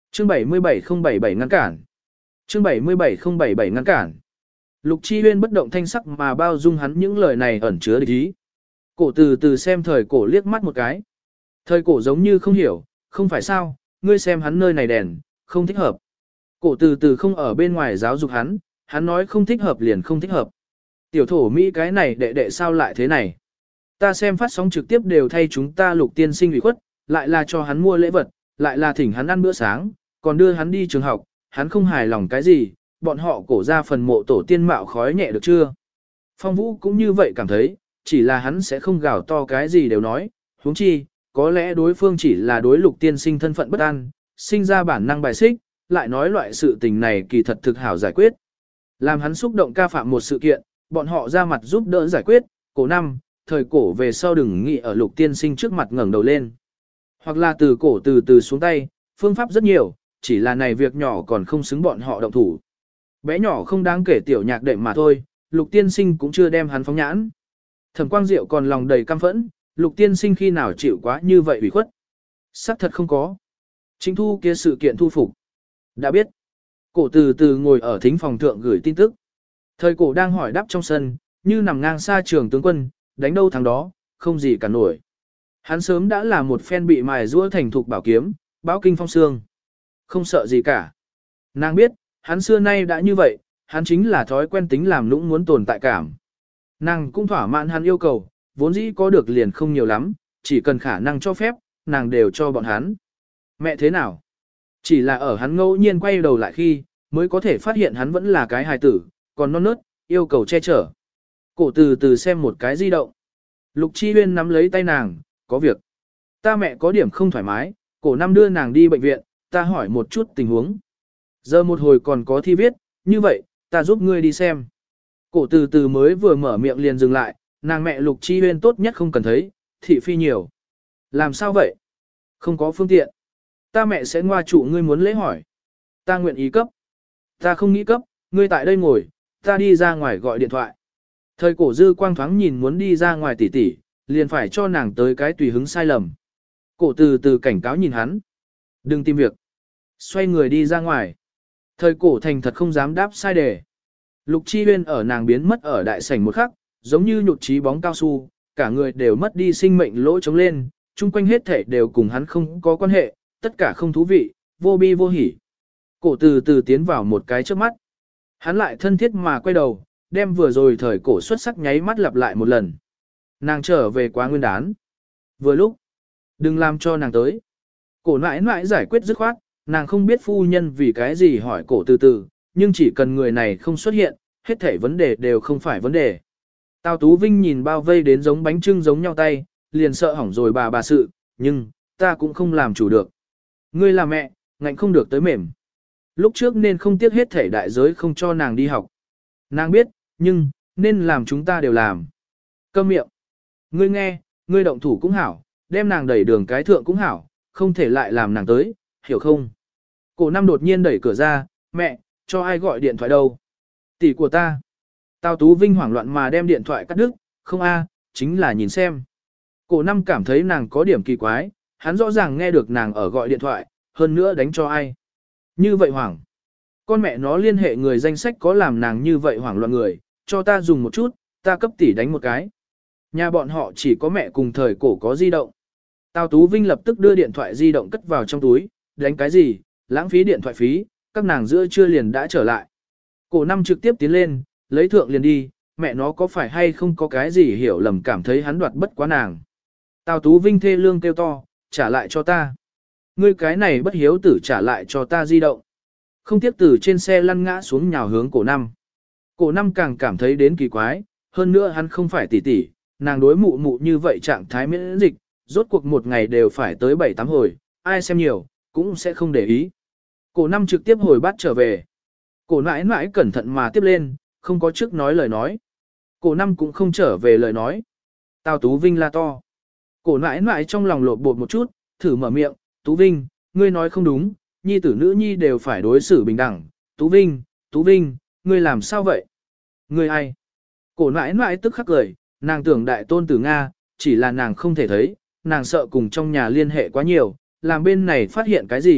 Chương 77077 ngăn cản. Chương 77077 ngăn cản. Lục Chi Huyên bất động thanh sắc mà bao dung hắn những lời này ẩn chứa địch ý. Cổ từ từ xem thời cổ liếc mắt một cái. Thời cổ giống như không hiểu, không phải sao, ngươi xem hắn nơi này đèn, không thích hợp. Cổ từ từ không ở bên ngoài giáo dục hắn nói không thích hợp liền không thích hợp. Tiểu thổ Mỹ cái này đệ đệ sao lại thế này. Ta xem phát sóng trực tiếp đều thay chúng ta Lục tiên sinh ủy khuất, lại là cho hắn mua lễ vật, lại là thỉnh hắn ăn bữa sáng, còn đưa hắn đi trường học, hắn không hài lòng cái gì, bọn họ cổ ra phần mộ tổ tiên mạo khói nhẹ được chưa. Phong Vũ cũng như vậy cảm thấy, chỉ là hắn sẽ không gào to cái gì đều nói, huống chi, có lẽ đối phương chỉ là đối Lục tiên sinh thân phận bất an, sinh ra bản năng bài xích, lại nói loại sự tình này kỳ thật thực hảo giải quyết. Làm hắn xúc động ca phạm một sự kiện, bọn họ ra mặt giúp đỡ giải quyết, cổ năm, thời cổ về sau đừng nghĩ ở Lục tiên sinh trước mặt ngẩng đầu lên. Hoặc là từ cổ từ từ xuống tay, phương pháp rất nhiều, chỉ là này việc nhỏ còn không xứng bọn họ động thủ. Bé nhỏ không đáng kể tiểu nhạc đệm mà thôi, Lục tiên sinh cũng chưa đem hắn phóng nhãn. Thẩm Quang Diệu còn lòng đầy căm phẫn, Lục tiên sinh khi nào chịu quá như vậy ủy khuất. Sắc thật không có. Chính thu kia sự kiện thu phục. Đã biết. Cổ từ từ ngồi ở thính phòng thượng gửi tin tức. Thời cổ đang hỏi đáp trong sân, như nằm ngang xa trường tướng quân, đánh đâu thắng đó, không gì cả nổi. Hắn sớm đã là một phen bị mài giũa thành thục bảo kiếm, báo kinh phong xương. Không sợ gì cả. Nàng biết, hắn xưa nay đã như vậy, hắn chính là thói quen tính làm lũng muốn tồn tại cảm. Nàng cũng thỏa mãn hắn yêu cầu, vốn dĩ có được liền không nhiều lắm, chỉ cần khả năng cho phép, nàng đều cho bọn hắn. Mẹ thế nào? Chỉ là ở hắn ngẫu nhiên quay đầu lại khi, mới có thể phát hiện hắn vẫn là cái hài tử, còn non nớt, yêu cầu che chở. Cổ từ từ xem một cái di động. Lục Chi Huyên nắm lấy tay nàng, có việc. Ta mẹ có điểm không thoải mái, cổ năm đưa nàng đi bệnh viện, ta hỏi một chút tình huống. Giờ một hồi còn có thi viết, như vậy, ta giúp ngươi đi xem. Cổ từ từ mới vừa mở miệng liền dừng lại, nàng mẹ Lục Chi Huyên tốt nhất không cần thấy, thị phi nhiều. Làm sao vậy? Không có phương tiện. Ta mẹ sẽ ngoa trụ ngươi muốn lễ hỏi. Ta nguyện ý cấp. Ta không nghĩ cấp, ngươi tại đây ngồi, ta đi ra ngoài gọi điện thoại. Thời cổ dư quang thoáng nhìn muốn đi ra ngoài tỉ tỉ, liền phải cho nàng tới cái tùy hứng sai lầm. Cổ từ từ cảnh cáo nhìn hắn. Đừng tìm việc. Xoay người đi ra ngoài. Thời cổ thành thật không dám đáp sai đề. Lục Chi Huyên ở nàng biến mất ở đại sảnh một khắc, giống như nhụt chí bóng cao su, cả người đều mất đi sinh mệnh lỗ trống lên, chung quanh hết thể đều cùng hắn không có quan hệ, tất cả không thú vị, vô bi vô hỉ. Cổ từ từ tiến vào một cái trước mắt. Hắn lại thân thiết mà quay đầu, đem vừa rồi thời cổ xuất sắc nháy mắt lặp lại một lần. Nàng trở về quá nguyên đán. Vừa lúc, đừng làm cho nàng tới. Cổ nãi nãi giải quyết dứt khoát, nàng không biết phu nhân vì cái gì hỏi cổ từ từ, nhưng chỉ cần người này không xuất hiện, hết thảy vấn đề đều không phải vấn đề. Tào Tú Vinh nhìn bao vây đến giống bánh trưng giống nhau tay, liền sợ hỏng rồi bà sự, nhưng, ta cũng không làm chủ được. Ngươi là mẹ, ngạnh không được tới mềm. Lúc trước nên không tiếc hết thảy đại giới không cho nàng đi học. Nàng biết, nhưng, nên làm chúng ta đều làm. Câm miệng. Ngươi nghe, ngươi động thủ cũng hảo, đem nàng đẩy đường cái thượng cũng hảo, không thể lại làm nàng tới, hiểu không? Cổ năm đột nhiên đẩy cửa ra, mẹ, cho ai gọi điện thoại đâu? Tỷ của ta. Tào Tú Vinh hoảng loạn mà đem điện thoại cắt đứt, không a, chính là nhìn xem. Cổ năm cảm thấy nàng có điểm kỳ quái, hắn rõ ràng nghe được nàng ở gọi điện thoại, hơn nữa đánh cho ai. Như vậy hoảng. Con mẹ nó liên hệ người danh sách có làm nàng như vậy hoảng loạn người, cho ta dùng một chút, ta cấp tỷ đánh một cái. Nhà bọn họ chỉ có mẹ cùng thời cổ có di động. Tào Tú Vinh lập tức đưa điện thoại di động cất vào trong túi, đánh cái gì, lãng phí điện thoại phí, các nàng giữa trưa liền đã trở lại. Cổ năm trực tiếp tiến lên, lấy thượng liền đi, mẹ nó có phải hay không có cái gì hiểu lầm cảm thấy hắn đoạt bất quá nàng. Tào Tú Vinh thê lương kêu to, trả lại cho ta. Ngươi cái này bất hiếu tử trả lại cho ta di động. Không tiếp từ trên xe lăn ngã xuống nhào hướng cổ năm. Cổ năm càng cảm thấy đến kỳ quái, hơn nữa hắn không phải tỷ tỷ, nàng đối mụ mụ như vậy trạng thái miễn dịch, rốt cuộc một ngày đều phải tới 7-8 hồi, ai xem nhiều, cũng sẽ không để ý. Cổ năm trực tiếp hồi bắt trở về. Cổ nãi nãi cẩn thận mà tiếp lên, không có trước nói lời nói. Cổ năm cũng không trở về lời nói. Tào Tú Vinh la to. Cổ nãi nãi trong lòng lột bột một chút, thử mở miệng, Tú Vinh, ngươi nói không đúng, nhi tử nữ nhi đều phải đối xử bình đẳng. Tú Vinh, ngươi làm sao vậy? Ngươi ai? Cổ nãi nãi tức khắc cười, nàng tưởng đại tôn tử Nga, chỉ là nàng không thể thấy, nàng sợ cùng trong nhà liên hệ quá nhiều, làm bên này phát hiện cái gì,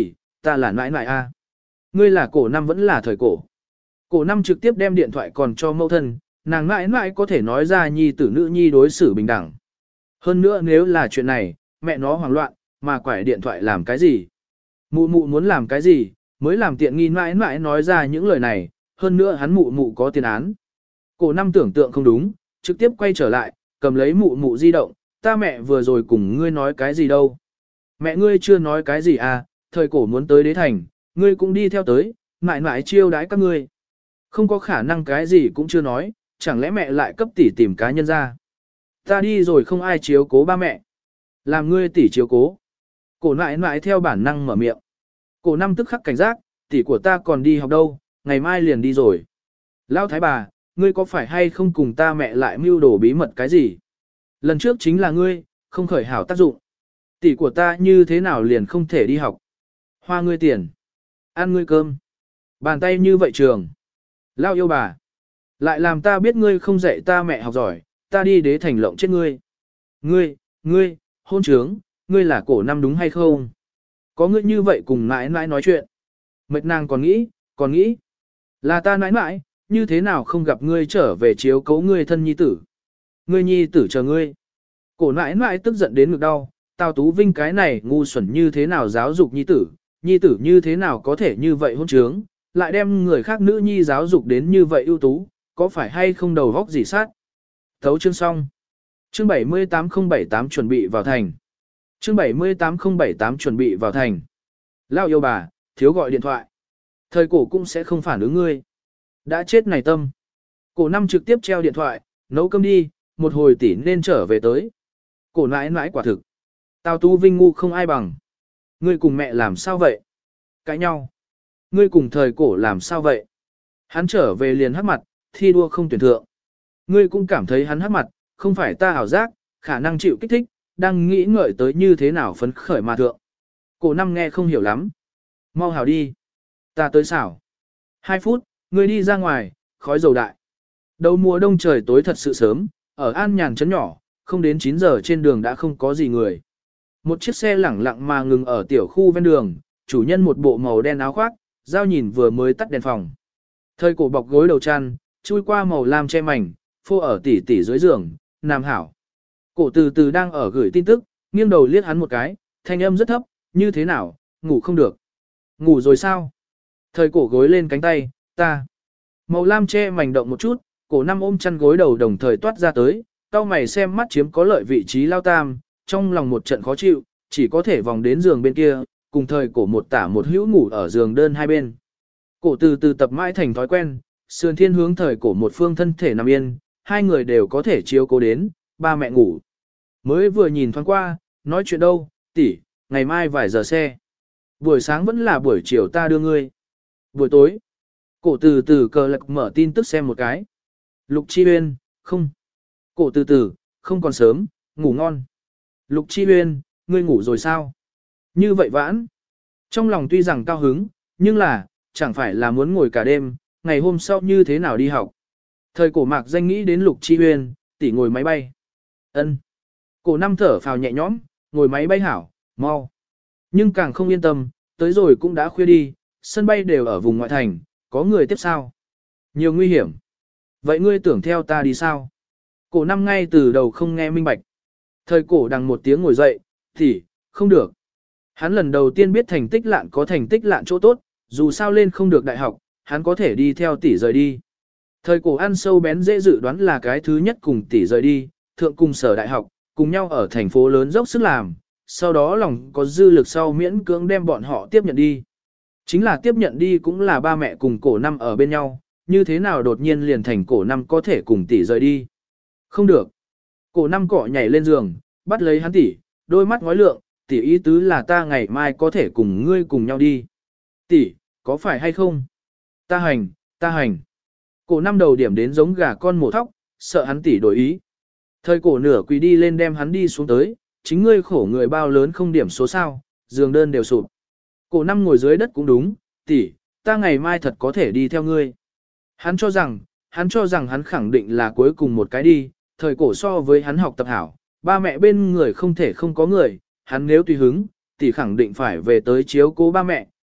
ta là nãi nãi a. Ngươi là cổ năm vẫn là thời cổ. Cổ năm trực tiếp đem điện thoại còn cho mẫu thân, nàng nãi nãi có thể nói ra nhi tử nữ nhi đối xử bình đẳng. Hơn nữa nếu là chuyện này, mẹ nó hoảng loạn, mà quải điện thoại làm cái gì? Mụ mụ muốn làm cái gì, mới làm tiện nghi nãi nãi nói ra những lời này, hơn nữa hắn mụ mụ có tiền án. Cổ năm tưởng tượng không đúng, trực tiếp quay trở lại, cầm lấy mụ mụ di động, ta mẹ vừa rồi cùng ngươi nói cái gì đâu. Mẹ ngươi chưa nói cái gì à, thời cổ muốn tới đế thành, ngươi cũng đi theo tới, mãi mãi chiêu đái các ngươi. Không có khả năng cái gì cũng chưa nói, chẳng lẽ mẹ lại cấp tỷ tìm cá nhân ra. Ta đi rồi không ai chiếu cố ba mẹ. Làm ngươi tỷ chiếu cố. Cổ nãi nãi theo bản năng mở miệng. Cổ năm tức khắc cảnh giác, tỷ của ta còn đi học đâu, ngày mai liền đi rồi. Lão thái bà, ngươi có phải hay không cùng ta mẹ lại mưu đồ bí mật cái gì? Lần trước chính là ngươi, không khởi hảo tác dụng. Tỷ của ta như thế nào liền không thể đi học? Hoa ngươi tiền. Ăn ngươi cơm. Bàn tay như vậy trường. Lão yêu bà. Lại làm ta biết ngươi không dạy ta mẹ học giỏi, ta đi đế thành lộng chết ngươi. Ngươi, hôn trướng, ngươi là cổ năm đúng hay không? Có ngươi như vậy cùng mãi mãi nói chuyện. Mệt nàng còn nghĩ. Là ta mãi mãi, như thế nào không gặp ngươi trở về chiếu cố ngươi thân nhi tử. Ngươi nhi tử chờ ngươi. Cổ mãi mãi tức giận đến ngực đau, Tào Tú Vinh cái này ngu xuẩn như thế nào giáo dục nhi tử như thế nào có thể như vậy hôn trướng, lại đem người khác nữ nhi giáo dục đến như vậy ưu tú, có phải hay không đầu góc gì sát. Thấu chương xong. Chương 78078 chuẩn bị vào thành. Chương 78078 chuẩn bị vào thành. Lao yêu bà, thiếu gọi điện thoại. Thời cổ cũng sẽ không phản ứng ngươi. Đã chết này tâm. Cổ năm trực tiếp treo điện thoại, nấu cơm đi, một hồi tỷ nên trở về tới. Cổ nãi nãi quả thực. Tào Tú Vinh ngu không ai bằng. Ngươi cùng mẹ làm sao vậy? Cãi nhau. Ngươi cùng thời cổ làm sao vậy? Hắn trở về liền hắc mặt, thi đua không tuyển thượng. Ngươi cũng cảm thấy hắn hắc mặt, không phải ta ảo giác, khả năng chịu kích thích, đang nghĩ ngợi tới như thế nào phấn khởi mà thượng. Cổ năm nghe không hiểu lắm. Mau hảo đi. Ta tới xảo. 2 phút, ngươi đi ra ngoài, khói dầu đại. Đầu mùa đông trời tối thật sự sớm, ở An Nhàn trấn nhỏ, không đến 9 giờ trên đường đã không có gì người. Một chiếc xe lẳng lặng mà ngừng ở tiểu khu ven đường, chủ nhân một bộ màu đen áo khoác, dao nhìn vừa mới tắt đèn phòng. Thời cổ bọc gối đầu chăn, chui qua màu lam che mảnh, phô ở tỉ dưới giường, nam hảo. Cổ từ từ đang ở gửi tin tức, nghiêng đầu liếc hắn một cái, thanh âm rất thấp, như thế nào, ngủ không được. Ngủ rồi sao? Thời cổ gối lên cánh tay, ta. Màu lam che mảnh động một chút, cổ năm ôm chăn gối đầu đồng thời toát ra tới, cau mày xem mắt chiếm có lợi vị trí lao tam, trong lòng một trận khó chịu, chỉ có thể vòng đến giường bên kia, cùng thời cổ một tả một hữu ngủ ở giường đơn hai bên. Cổ từ từ tập mãi thành thói quen, sườn thiên hướng thời cổ một phương thân thể nằm yên, hai người đều có thể chiếu cố đến, ba mẹ ngủ. Mới vừa nhìn thoáng qua, nói chuyện đâu, tỷ, ngày mai vài giờ xe. Buổi sáng vẫn là buổi chiều ta đưa ngươi. Buổi tối, cổ từ từ cờ lạc mở tin tức xem một cái. Lục Chi Uyên, không. Cổ từ từ, không còn sớm, ngủ ngon. Lục Chi Uyên, ngươi ngủ rồi sao? Như vậy vãn. Trong lòng tuy rằng cao hứng, nhưng là, chẳng phải là muốn ngồi cả đêm, ngày hôm sau như thế nào đi học. Thời cổ mạc danh nghĩ đến Lục Chi Uyên, tỷ ngồi máy bay. Ân. Cổ năm thở phào nhẹ nhõm, ngồi máy bay hảo, mau. Nhưng càng không yên tâm, tới rồi cũng đã khuya đi, sân bay đều ở vùng ngoại thành, có người tiếp sao? Nhiều nguy hiểm. Vậy ngươi tưởng theo ta đi sao? Cổ năm ngay từ đầu không nghe minh bạch. Thời cổ đằng một tiếng ngồi dậy, thì, không được. Hắn lần đầu tiên biết thành tích lạn có thành tích lạn chỗ tốt, dù sao lên không được đại học, hắn có thể đi theo tỷ rời đi. Thời cổ ăn sâu bén dễ dự đoán là cái thứ nhất cùng tỷ rời đi, thượng cùng sở đại học, cùng nhau ở thành phố lớn dốc sức làm, sau đó lòng có dư lực sau miễn cưỡng đem bọn họ tiếp nhận đi. Chính là tiếp nhận đi cũng là ba mẹ cùng cổ năm ở bên nhau, như thế nào đột nhiên liền thành cổ năm có thể cùng tỷ rời đi. Không được. Cổ năm cọ nhảy lên giường, bắt lấy hắn tỷ, đôi mắt ngói lượng, tỷ ý tứ là ta ngày mai có thể cùng ngươi cùng nhau đi. Tỷ, có phải hay không? Ta hành. Cổ năm đầu điểm đến giống gà con mổ thóc, sợ hắn tỷ đổi ý. Thời cổ nửa quỳ đi lên đem hắn đi xuống tới, chính ngươi khổ người bao lớn không điểm số sao, giường đơn đều sụp. Cổ năm ngồi dưới đất cũng đúng, tỷ, ta ngày mai thật có thể đi theo ngươi. Hắn cho rằng hắn khẳng định là cuối cùng một cái đi, thời cổ so với hắn học tập hảo, ba mẹ bên người không thể không có người, hắn nếu tùy hứng, tỷ khẳng định phải về tới chiếu cố ba mẹ,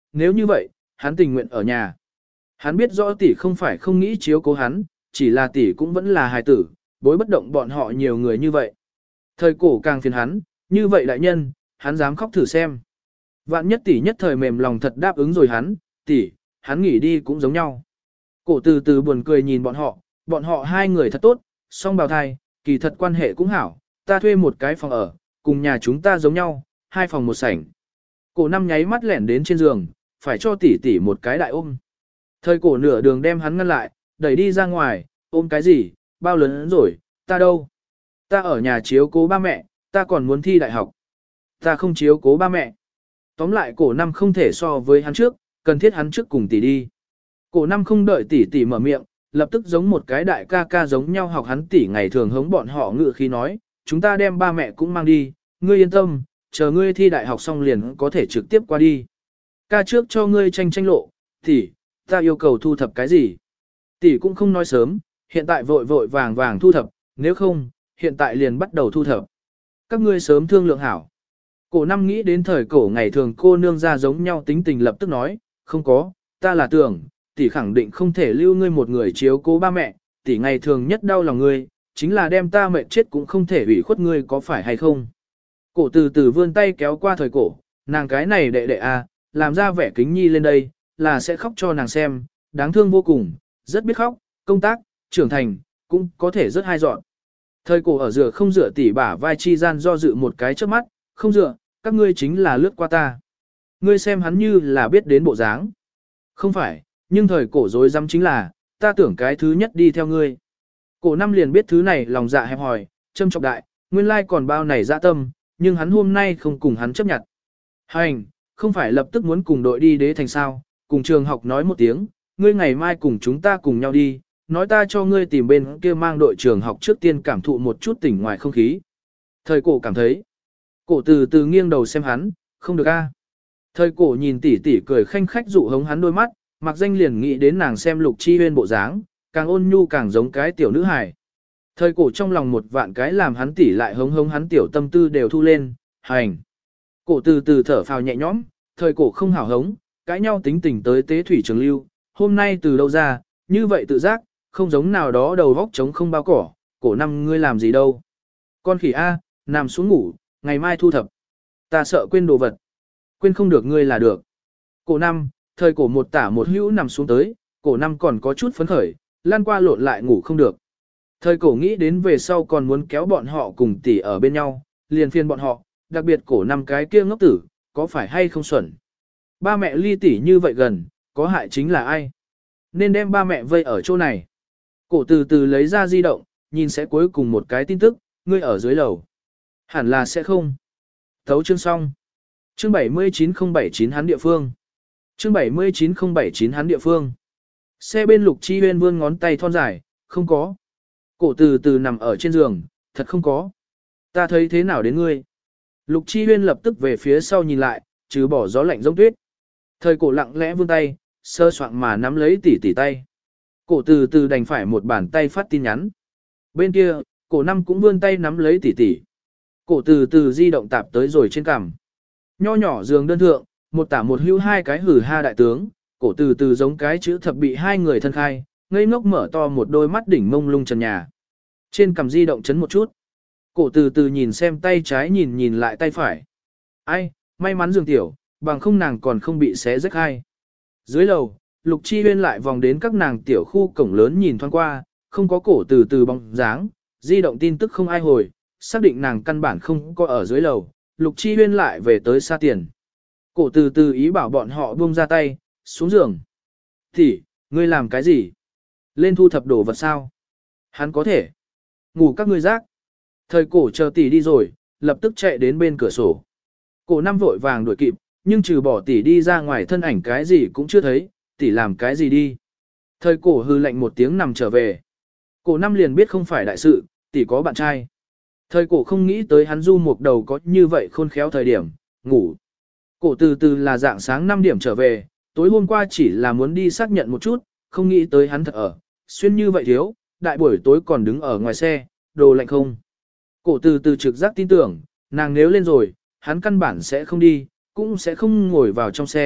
nếu như vậy, hắn tình nguyện ở nhà. Hắn biết rõ tỷ không phải không nghĩ chiếu cố hắn, chỉ là tỷ cũng vẫn là hài tử, bối bất động bọn họ nhiều người như vậy. Thời cổ càng phiền hắn, như vậy đại nhân, hắn dám khóc thử xem. Vạn nhất tỷ nhất thời mềm lòng thật đáp ứng rồi tỷ, hắn nghỉ đi cũng giống nhau. Cổ từ từ buồn cười nhìn bọn họ hai người thật tốt, song bào thai, kỳ thật quan hệ cũng hảo, ta thuê một cái phòng ở, cùng nhà chúng ta giống nhau, 2 phòng 1 sảnh. Cổ năm nháy mắt lẻn đến trên giường, phải cho tỷ một cái đại ôm. Thời cổ nửa đường đem hắn ngăn lại, đẩy đi ra ngoài, ôm cái gì, bao lớn rồi, ta đâu? Ta ở nhà chiếu cố ba mẹ, ta còn muốn thi đại học. Ta không chiếu cố ba mẹ. Tóm lại cổ năm không thể so với hắn trước, cần thiết hắn trước cùng tỷ đi. Cổ năm không đợi tỷ mở miệng, lập tức giống một cái đại ca ca giống nhau học hắn tỷ ngày thường hống bọn họ ngự khi nói, chúng ta đem ba mẹ cũng mang đi, ngươi yên tâm, chờ ngươi thi đại học xong liền có thể trực tiếp qua đi. Ca trước cho ngươi tranh lộ, tỷ, ta yêu cầu thu thập cái gì? Tỷ cũng không nói sớm, hiện tại vội vàng thu thập, nếu không, hiện tại liền bắt đầu thu thập. Các ngươi sớm thương lượng hảo. Cổ năm nghĩ đến thời cổ ngày thường cô nương ra giống nhau tính tình lập tức nói, không có, ta là tưởng, tỷ khẳng định không thể lưu ngươi một người chiếu cố ba mẹ, tỷ ngày thường nhất đau lòng ngươi, chính là đem ta mệt chết cũng không thể ủy khuất ngươi có phải hay không. Cổ từ từ vươn tay kéo qua thời cổ, nàng cái này đệ à, làm ra vẻ kính nhi lên đây, là sẽ khóc cho nàng xem, đáng thương vô cùng, rất biết khóc, công tác, trưởng thành, cũng có thể rất hay dọn. Thời cổ ở dựa không dựa tỷ bả vai chi gian do dự một cái trước mắt, không dựa, các ngươi chính là lướt qua ta. Ngươi xem hắn như là biết đến bộ dáng. Không phải, nhưng thời cổ dối dám chính là, ta tưởng cái thứ nhất đi theo ngươi. Cổ năm liền biết thứ này lòng dạ hẹp hòi, châm trọng đại, nguyên lai còn bao này dạ tâm, nhưng hắn hôm nay không cùng hắn chấp nhận. Hành, không phải lập tức muốn cùng đội đi đế thành sao, cùng trường học nói một tiếng, ngươi ngày mai cùng chúng ta cùng nhau đi, nói ta cho ngươi tìm bên kia mang đội trường học trước tiên cảm thụ một chút tỉnh ngoài không khí. Thời cổ cảm thấy, cổ từ từ nghiêng đầu xem hắn, không được a. Thời cổ nhìn tỷ cười khanh khách dụ hống hắn đôi mắt, mặc danh liền nghĩ đến nàng xem Lục Chi Huyên bộ dáng, càng ôn nhu càng giống cái tiểu nữ hài. Thời cổ trong lòng một vạn cái làm hắn tỷ lại hống hắn tiểu tâm tư đều thu lên, hành. Cổ từ từ thở phào nhẹ nhõm, thời cổ không hảo hống, cãi nhau tính tình tới tế thủy trường lưu, hôm nay từ đâu ra, như vậy tự giác, không giống nào đó đầu vóc trống không bao cỏ, cổ năm ngươi làm gì đâu. Con khỉ A, nằm xuống ngủ, ngày mai thu thập. Ta sợ quên đồ vật. Quên không được ngươi là được. Cổ năm, thời cổ một tả một hữu nằm xuống tới, cổ năm còn có chút phấn khởi, lan qua lộn lại ngủ không được. Thời cổ nghĩ đến về sau còn muốn kéo bọn họ cùng tỷ ở bên nhau, liền phiền bọn họ, đặc biệt cổ năm cái kia ngốc tử, có phải hay không xuẩn. Ba mẹ ly tỷ như vậy gần, có hại chính là ai? Nên đem ba mẹ vây ở chỗ này. Cổ từ từ lấy ra di động, nhìn sẽ cuối cùng một cái tin tức, ngươi ở dưới lầu. Hẳn là sẽ không. Thấu chương xong. Chương 79079 hắn địa phương. Chương 79079 hắn địa phương. Xe bên Lục Chi Huyên vươn ngón tay thon dài, không có. Cổ từ từ nằm ở trên giường, thật không có. Ta thấy thế nào đến ngươi? Lục Chi Huyên lập tức về phía sau nhìn lại, trừ bỏ gió lạnh giống tuyết. Thời cổ lặng lẽ vươn tay, sơ soạn mà nắm lấy tỷ tay. Cổ từ từ đành phải một bàn tay phát tin nhắn. Bên kia, cổ năm cũng vươn tay nắm lấy tỷ. Cổ từ từ di động tạp tới rồi trên cằm. Nho nhỏ giường đơn thượng, một tả một hữu hai cái hử ha đại tướng, cổ từ từ giống cái chữ thập bị hai người thân khai, ngây ngốc mở to một đôi mắt đỉnh mông lung trần nhà. Trên cằm di động chấn một chút. Cổ từ từ nhìn xem tay trái nhìn lại tay phải. Ai, may mắn giường tiểu, bằng không nàng còn không bị xé rách hai. Dưới lầu, Lục Chi Huyên lại vòng đến các nàng tiểu khu cổng lớn nhìn thoáng qua, không có cổ từ từ bóng dáng, di động tin tức không ai hồi, xác định nàng căn bản không có ở dưới lầu, Lục Chi Huyên lại về tới xa tiền. Cổ từ từ ý bảo bọn họ buông ra tay, xuống giường. Thì, ngươi làm cái gì? Lên thu thập đồ vật sao? Hắn có thể. Ngủ các ngươi rác. Thời cổ chờ tỷ đi rồi, lập tức chạy đến bên cửa sổ. Cổ năm vội vàng đuổi kịp, nhưng trừ bỏ tỷ đi ra ngoài thân ảnh cái gì cũng chưa thấy, tỷ làm cái gì đi. Thời cổ hư lạnh một tiếng nằm trở về. Cổ năm liền biết không phải đại sự, tỷ có bạn trai. Thời cổ không nghĩ tới hắn du một đầu có như vậy khôn khéo thời điểm, ngủ. Cổ từ từ là dạng sáng 5 điểm trở về, tối hôm qua chỉ là muốn đi xác nhận một chút, không nghĩ tới hắn thật ở, xuyên như vậy thiếu, đại buổi tối còn đứng ở ngoài xe, đồ lạnh không. Cổ từ từ trực giác tin tưởng, nàng nếu lên rồi, hắn căn bản sẽ không đi, cũng sẽ không ngồi vào trong xe,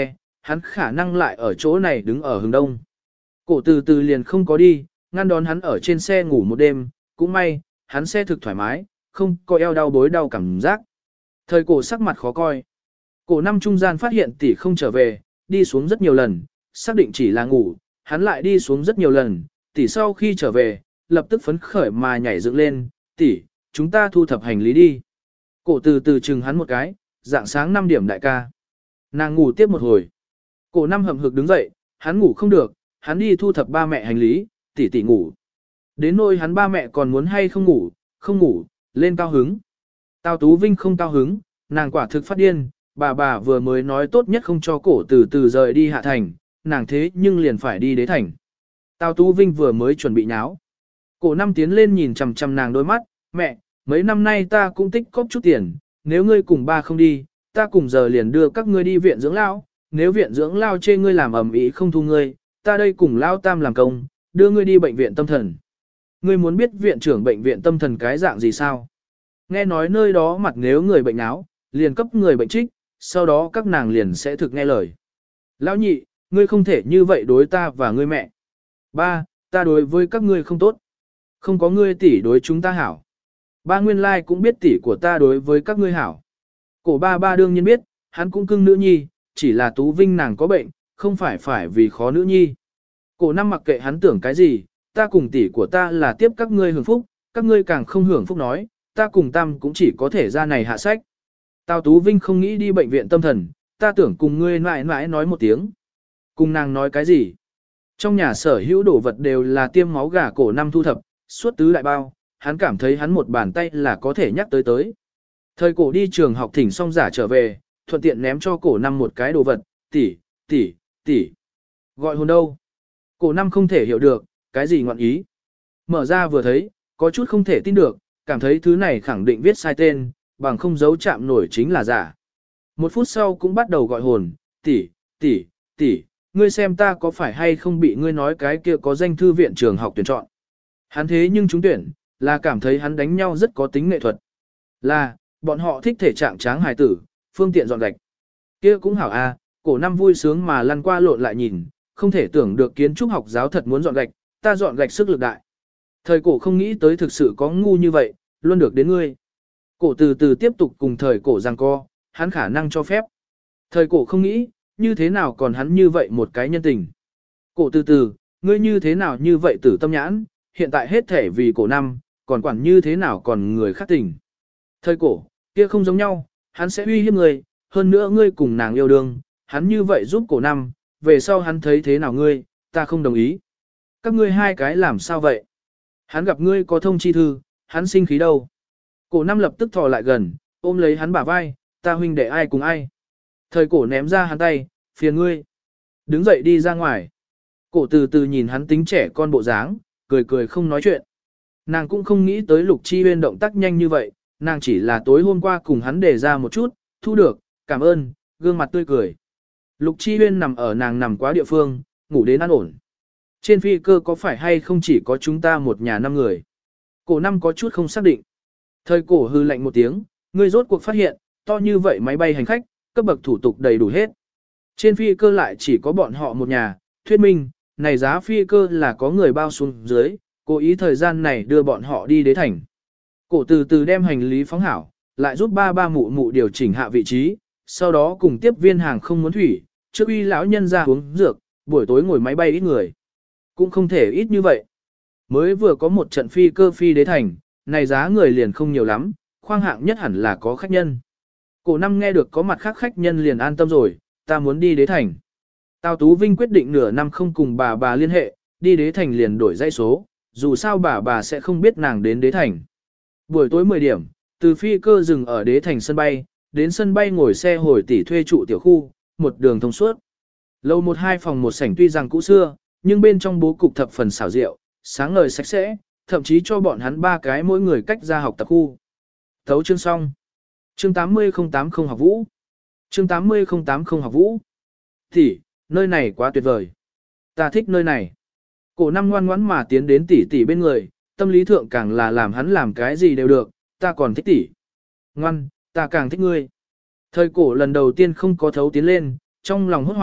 hắn khả năng lại ở chỗ này đứng ở hướng đông. Cổ từ từ liền không có đi, ngăn đón hắn ở trên xe ngủ một đêm, cũng may, hắn xe thực thoải mái, không có eo đau bối đau cảm giác. Thời cổ sắc mặt khó coi. Cổ năm trung gian phát hiện tỷ không trở về, đi xuống rất nhiều lần, xác định chỉ là ngủ, hắn lại đi xuống rất nhiều lần, tỷ sau khi trở về, lập tức phấn khởi mà nhảy dựng lên, tỷ, chúng ta thu thập hành lý đi. Cổ từ từ chừng hắn một cái, dạng sáng 5 điểm đại ca. Nàng ngủ tiếp một hồi. Cổ năm hậm hực đứng dậy, hắn ngủ không được, hắn đi thu thập ba mẹ hành lý, tỷ tỷ ngủ. Đến nỗi hắn ba mẹ còn muốn hay không ngủ, lên cao hứng. Tào Tú Vinh không cao hứng, nàng quả thực phát điên, bà vừa mới nói tốt nhất không cho cổ từ từ rời đi hạ thành, nàng thế nhưng liền phải đi đế thành. Tào Tú Vinh vừa mới chuẩn bị nháo. Cổ năm tiến lên nhìn chằm chằm nàng đôi mắt, mẹ, mấy năm nay ta cũng tích cóp chút tiền, nếu ngươi cùng ba không đi, ta cùng giờ liền đưa các ngươi đi viện dưỡng lao, nếu viện dưỡng lao chê ngươi làm ầm ĩ không thu ngươi, ta đây cùng lao tam làm công, đưa ngươi đi bệnh viện tâm thần. Ngươi muốn biết viện trưởng bệnh viện tâm thần cái dạng gì sao? Nghe nói nơi đó mặt nếu người bệnh áo, liền cấp người bệnh trích, sau đó các nàng liền sẽ thực nghe lời. Lão nhị, ngươi không thể như vậy đối ta và ngươi mẹ. Ba, ta đối với các ngươi không tốt. Không có ngươi tỷ đối chúng ta hảo. Ba nguyên lai cũng biết tỷ của ta đối với các ngươi hảo. Cổ ba đương nhiên biết, hắn cũng cưng nữ nhi, chỉ là Tú Vinh nàng có bệnh, không phải vì khó nữ nhi. Cổ năm mặc kệ hắn tưởng cái gì, ta cùng tỷ của ta là tiếp các ngươi hưởng phúc, các ngươi càng không hưởng phúc nói, ta cùng tam cũng chỉ có thể ra này hạ sách. Tào Tú Vinh không nghĩ đi bệnh viện tâm thần, ta tưởng cùng ngươi mãi mãi nói một tiếng. Cùng nàng nói cái gì? Trong nhà sở hữu đồ vật đều là tiêm máu gà cổ năm thu thập, suốt tứ đại bao, hắn cảm thấy hắn một bàn tay là có thể nhắc tới. Thời cổ đi trường học thỉnh xong giả trở về, thuận tiện ném cho cổ năm một cái đồ vật, tỷ. Gọi hồn đâu? Cổ năm không thể hiểu được, cái gì ngọn ý. Mở ra vừa thấy, có chút không thể tin được, cảm thấy thứ này khẳng định viết sai tên, bằng không dấu chạm nổi chính là giả. Một phút sau cũng bắt đầu gọi hồn, tỷ, ngươi xem ta có phải hay không bị ngươi nói cái kia có danh thư viện trường học tuyển chọn. Hắn thế nhưng trúng tuyển, là cảm thấy hắn đánh nhau rất có tính nghệ thuật. Là, bọn họ thích thể trạng tráng hài tử, phương tiện dọn gạch. Kia cũng hảo a, cổ năm vui sướng mà lăn qua lộn lại nhìn, không thể tưởng được kiến trúc học giáo thật muốn dọn gạch, ta dọn gạch sức lực đại. Thời cổ không nghĩ tới thực sự có ngu như vậy, luôn được đến ngươi. Cổ từ từ tiếp tục cùng thời cổ giằng co, hắn khả năng cho phép. Thời cổ không nghĩ, như thế nào còn hắn như vậy một cái nhân tình. Cổ từ từ, ngươi như thế nào như vậy tử tâm nhãn, hiện tại hết thể vì cổ năm, còn quản như thế nào còn người khác tình. Thời cổ, kia không giống nhau, hắn sẽ uy hiếp ngươi, hơn nữa ngươi cùng nàng yêu đương, hắn như vậy giúp cổ năm, về sau hắn thấy thế nào ngươi, ta không đồng ý. Các ngươi hai cái làm sao vậy? Hắn gặp ngươi có thông chi thư, hắn sinh khí đâu? Cổ năm lập tức thò lại gần, ôm lấy hắn bả vai, ta huynh đệ ai cùng ai? Thời cổ ném ra hắn tay, phiền ngươi. Đứng dậy đi ra ngoài. Cổ từ từ nhìn hắn tính trẻ con bộ dáng, cười không nói chuyện. Nàng cũng không nghĩ tới Lục Chi Huyên động tác nhanh như vậy, nàng chỉ là tối hôm qua cùng hắn đề ra một chút, thu được, cảm ơn, gương mặt tươi cười. Lục Chi Huyên nằm ở nàng nằm quá địa phương, ngủ đến an ổn. Trên phi cơ có phải hay không chỉ có chúng ta một nhà 5 người? Cổ năm có chút không xác định. Thời cổ hư lạnh một tiếng, ngươi rốt cuộc phát hiện, to như vậy máy bay hành khách, cấp bậc thủ tục đầy đủ hết. Trên phi cơ lại chỉ có bọn họ một nhà, thuyết minh, này giá phi cơ là có người bao xuống dưới, cố ý thời gian này đưa bọn họ đi đế thành. Cổ từ từ đem hành lý phóng hảo, lại giúp ba mụ mụ điều chỉnh hạ vị trí, sau đó cùng tiếp viên hàng không muốn thủy, trước uy lão nhân ra uống dược, buổi tối ngồi máy bay ít người. Cũng không thể ít như vậy. Mới vừa có một trận phi cơ phi đế thành, này giá người liền không nhiều lắm, khoang hạng nhất hẳn là có khách nhân. Cổ năm nghe được có mặt khác khách nhân liền an tâm rồi, ta muốn đi đế thành. Tào Tú Vinh quyết định nửa năm không cùng bà liên hệ, đi đế thành liền đổi dãy số, dù sao bà sẽ không biết nàng đến đế thành. Buổi tối 10 điểm, từ phi cơ dừng ở đế thành sân bay, đến sân bay ngồi xe hồi tỷ thuê trụ tiểu khu, một đường thông suốt. Lầu 1-2 phòng một sảnh tuy rằng cũ xưa, nhưng bên trong bố cục thập phần xảo diệu, sáng ngời sạch sẽ, thậm chí cho bọn hắn 3 cái mỗi người cách ra học tập khu. Thấu chương xong. Chương 80080 học vũ. Chương 80080 học vũ. Tỷ, nơi này quá tuyệt vời. Ta thích nơi này. Cổ năm ngoan ngoãn mà tiến đến tỷ bên người, tâm lý thượng càng là làm hắn làm cái gì đều được, ta còn thích tỷ. Ngoan, ta càng thích ngươi. Thời cổ lần đầu tiên không có thấu tiến lên, trong lòng hốt hoảng,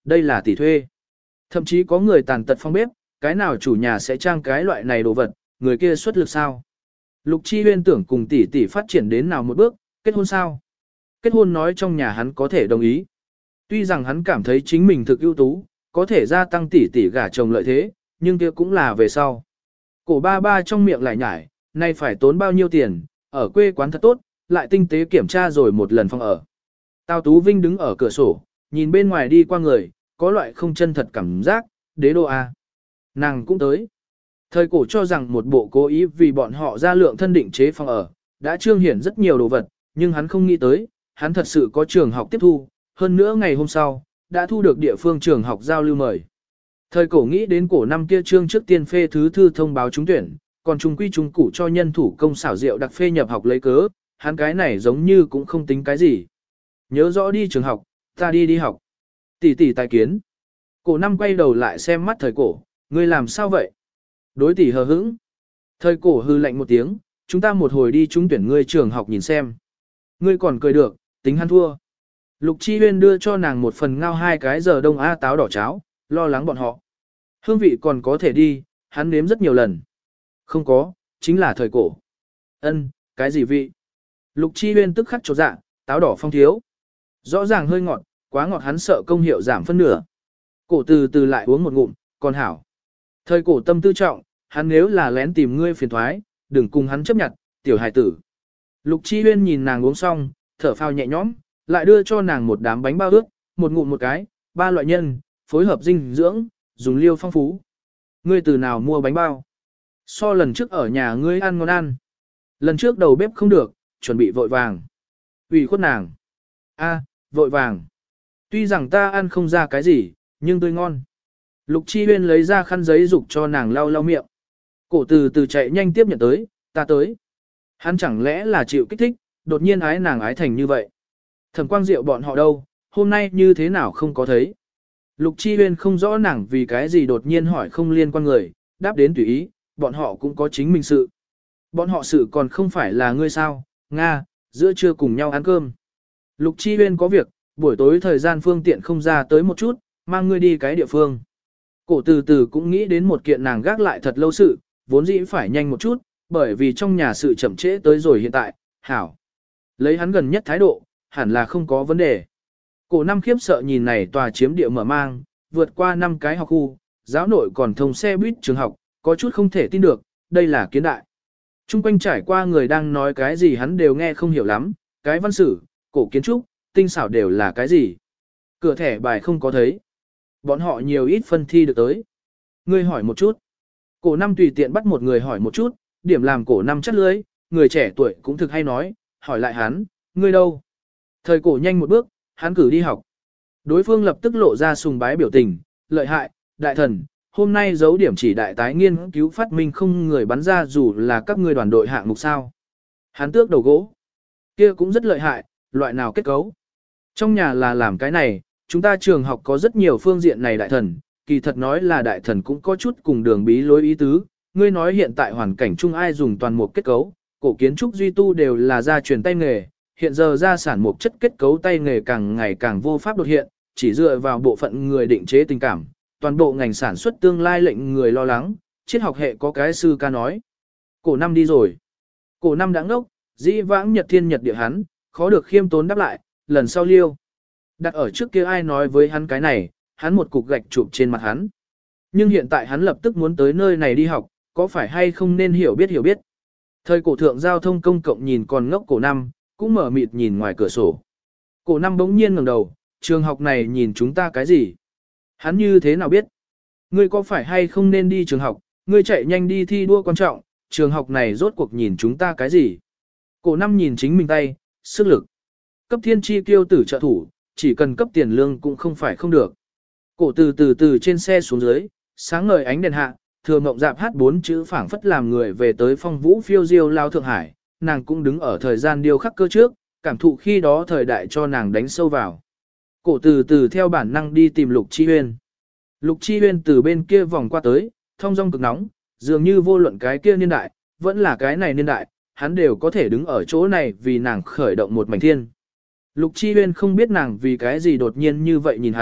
đây là tỷ thuê. Thậm chí có người tàn tật phong bếp, cái nào chủ nhà sẽ trang cái loại này đồ vật, người kia xuất lực sao? Lục Chi Huyên tưởng cùng tỷ tỷ phát triển đến nào một bước, kết hôn sao? Kết hôn nói trong nhà hắn có thể đồng ý. Tuy rằng hắn cảm thấy chính mình thực ưu tú, có thể gia tăng tỷ tỷ gả chồng lợi thế, nhưng kia cũng là về sau. Cổ ba ba trong miệng lại nhải, nay phải tốn bao nhiêu tiền, ở quê quán thật tốt, lại tinh tế kiểm tra rồi một lần phòng ở. Tào Tú Vinh đứng ở cửa sổ, nhìn bên ngoài đi qua người, có loại không chân thật cảm giác, đế đô a. Nàng cũng tới. Thời cổ cho rằng một bộ cố ý vì bọn họ ra lượng thân định chế phòng ở, đã trương hiển rất nhiều đồ vật, nhưng hắn không nghĩ tới, hắn thật sự có trường học tiếp thu, hơn nữa ngày hôm sau, đã thu được địa phương trường học giao lưu mời. Thời cổ nghĩ đến cổ năm kia trương trước tiên phê thứ thư thông báo trúng tuyển, còn trung quy trung củ cho nhân thủ công xảo diệu đặc phê nhập học lấy cớ, hắn cái này giống như cũng không tính cái gì. Nhớ rõ đi trường học, ta đi học. Tỷ tỷ tài kiến. Cổ năm quay đầu lại xem mắt thời cổ, ngươi làm sao vậy? Đối tỷ hờ hững. Thời cổ hư lạnh một tiếng, chúng ta một hồi đi trúng tuyển ngươi trường học nhìn xem. Ngươi còn cười được, tính hắn thua. Lục Chi Huyên đưa cho nàng một phần ngao 2 cái giờ đông a táo đỏ cháo, lo lắng bọn họ. Hương vị còn có thể đi, hắn nếm rất nhiều lần. Không có, chính là thời cổ. Ân, cái gì vị? Lục Chi Huyên tức khắc chột dạ, táo đỏ phong thiếu. Rõ ràng hơi ngọt, quá ngọt hắn sợ công hiệu giảm phân nửa. Cổ từ từ lại uống một ngụm, còn hảo. Thời cổ tâm tư trọng, hắn nếu là lén tìm ngươi phiền thoái, đừng cùng hắn chấp nhận, tiểu hài tử. Lục Chi Huyên nhìn nàng uống xong, thở phào nhẹ nhõm, lại đưa cho nàng một đám bánh bao ướt, một ngụm một cái, 3 loại nhân, phối hợp dinh dưỡng, dùng liêu phong phú. Ngươi từ nào mua bánh bao? So lần trước ở nhà ngươi ăn ngon ăn. Lần trước đầu bếp không được, chuẩn bị vội vàng. Ủy khuất nàng. A, vội vàng. Tuy rằng ta ăn không ra cái gì, nhưng tươi ngon. Lục Chi Huyên lấy ra khăn giấy dục cho nàng lau lau miệng. Cổ từ từ chạy nhanh tiếp nhận tới, ta tới. Hắn chẳng lẽ là chịu kích thích, đột nhiên ái nàng ái thành như vậy. Thẩm Quang Diệu bọn họ đâu, hôm nay như thế nào không có thấy. Lục Chi Huyên không rõ nàng vì cái gì đột nhiên hỏi không liên quan người, đáp đến tùy ý, bọn họ cũng có chính mình sự. Bọn họ sự còn không phải là ngươi sao, Nga, giữa trưa cùng nhau ăn cơm. Lục Chi Huyên có việc, buổi tối thời gian phương tiện không ra tới một chút, mang ngươi đi cái địa phương. Cổ từ từ cũng nghĩ đến một kiện nàng gác lại thật lâu sự, vốn dĩ phải nhanh một chút, bởi vì trong nhà sự chậm trễ tới rồi hiện tại, hảo. Lấy hắn gần nhất thái độ, hẳn là không có vấn đề. Cổ năm khiếp sợ nhìn này tòa chiếm địa mở mang, vượt qua 5 cái học khu, giáo nội còn thông xe buýt trường học, có chút không thể tin được, đây là kiến đại. Trung quanh trải qua người đang nói cái gì hắn đều nghe không hiểu lắm, cái văn sử, cổ kiến trúc, tinh xảo đều là cái gì. Cửa thẻ bài không có thấy. Bọn họ nhiều ít phân thi được tới. Ngươi hỏi một chút. Cổ năm tùy tiện bắt một người hỏi một chút, điểm làm cổ năm chắt lưới, người trẻ tuổi cũng thực hay nói, hỏi lại hắn, ngươi đâu? Thời cổ nhanh một bước, hắn cử đi học. Đối phương lập tức lộ ra sùng bái biểu tình, lợi hại, đại thần, hôm nay giấu điểm chỉ đại tái nghiên cứu phát minh không người bắn ra dù là các ngươi đoàn đội hạng mục sao. Hắn tước đầu gỗ. Kia cũng rất lợi hại, loại nào kết cấu. Trong nhà là làm cái này, chúng ta trường học có rất nhiều phương diện này đại thần, kỳ thật nói là đại thần cũng có chút cùng đường bí lối ý tứ. Ngươi nói hiện tại hoàn cảnh chung ai dùng toàn mục kết cấu, cổ kiến trúc duy tu đều là gia truyền tay nghề, hiện giờ gia sản mục chất kết cấu tay nghề càng ngày càng vô pháp đột hiện, chỉ dựa vào bộ phận người định chế tình cảm, toàn bộ ngành sản xuất tương lai lệnh người lo lắng, triết học hệ có cái sư ca nói. Cổ năm đi rồi. Cổ năm đã ngốc, dĩ vãng nhật thiên nhật địa hắn, khó được khiêm tốn đáp lại, lần sau liêu. Đặt ở trước kia ai nói với hắn cái này, hắn một cục gạch chụp trên mặt hắn. Nhưng hiện tại hắn lập tức muốn tới nơi này đi học, có phải hay không nên hiểu biết. Thời cổ thượng giao thông công cộng nhìn còn ngốc cổ năm, cũng mở mịt nhìn ngoài cửa sổ. Cổ năm bỗng nhiên ngẩng đầu, trường học này nhìn chúng ta cái gì? Hắn như thế nào biết? Ngươi có phải hay không nên đi trường học, ngươi chạy nhanh đi thi đua quan trọng, trường học này rốt cuộc nhìn chúng ta cái gì? Cổ năm nhìn chính mình tay, sức lực. Cấp thiên chi tiêu tử trợ thủ, chỉ cần cấp tiền lương cũng không phải không được. Cổ từ trên xe xuống dưới, sáng ngời ánh đèn hạ, thừa mộng dạp hát 4 chữ phảng phất làm người về tới phong vũ phiêu diêu lao Thượng Hải, nàng cũng đứng ở thời gian điêu khắc cơ trước, cảm thụ khi đó thời đại cho nàng đánh sâu vào. Cổ từ theo bản năng đi tìm Lục Chi Huyên. Lục Chi Huyên từ bên kia vòng qua tới, thông dong cực nóng, dường như vô luận cái kia niên đại, vẫn là cái này niên đại, hắn đều có thể đứng ở chỗ này vì nàng khởi động một mảnh thiên. Lục Chi Huyên không biết nàng vì cái gì đột nhiên như vậy nhìn hắn,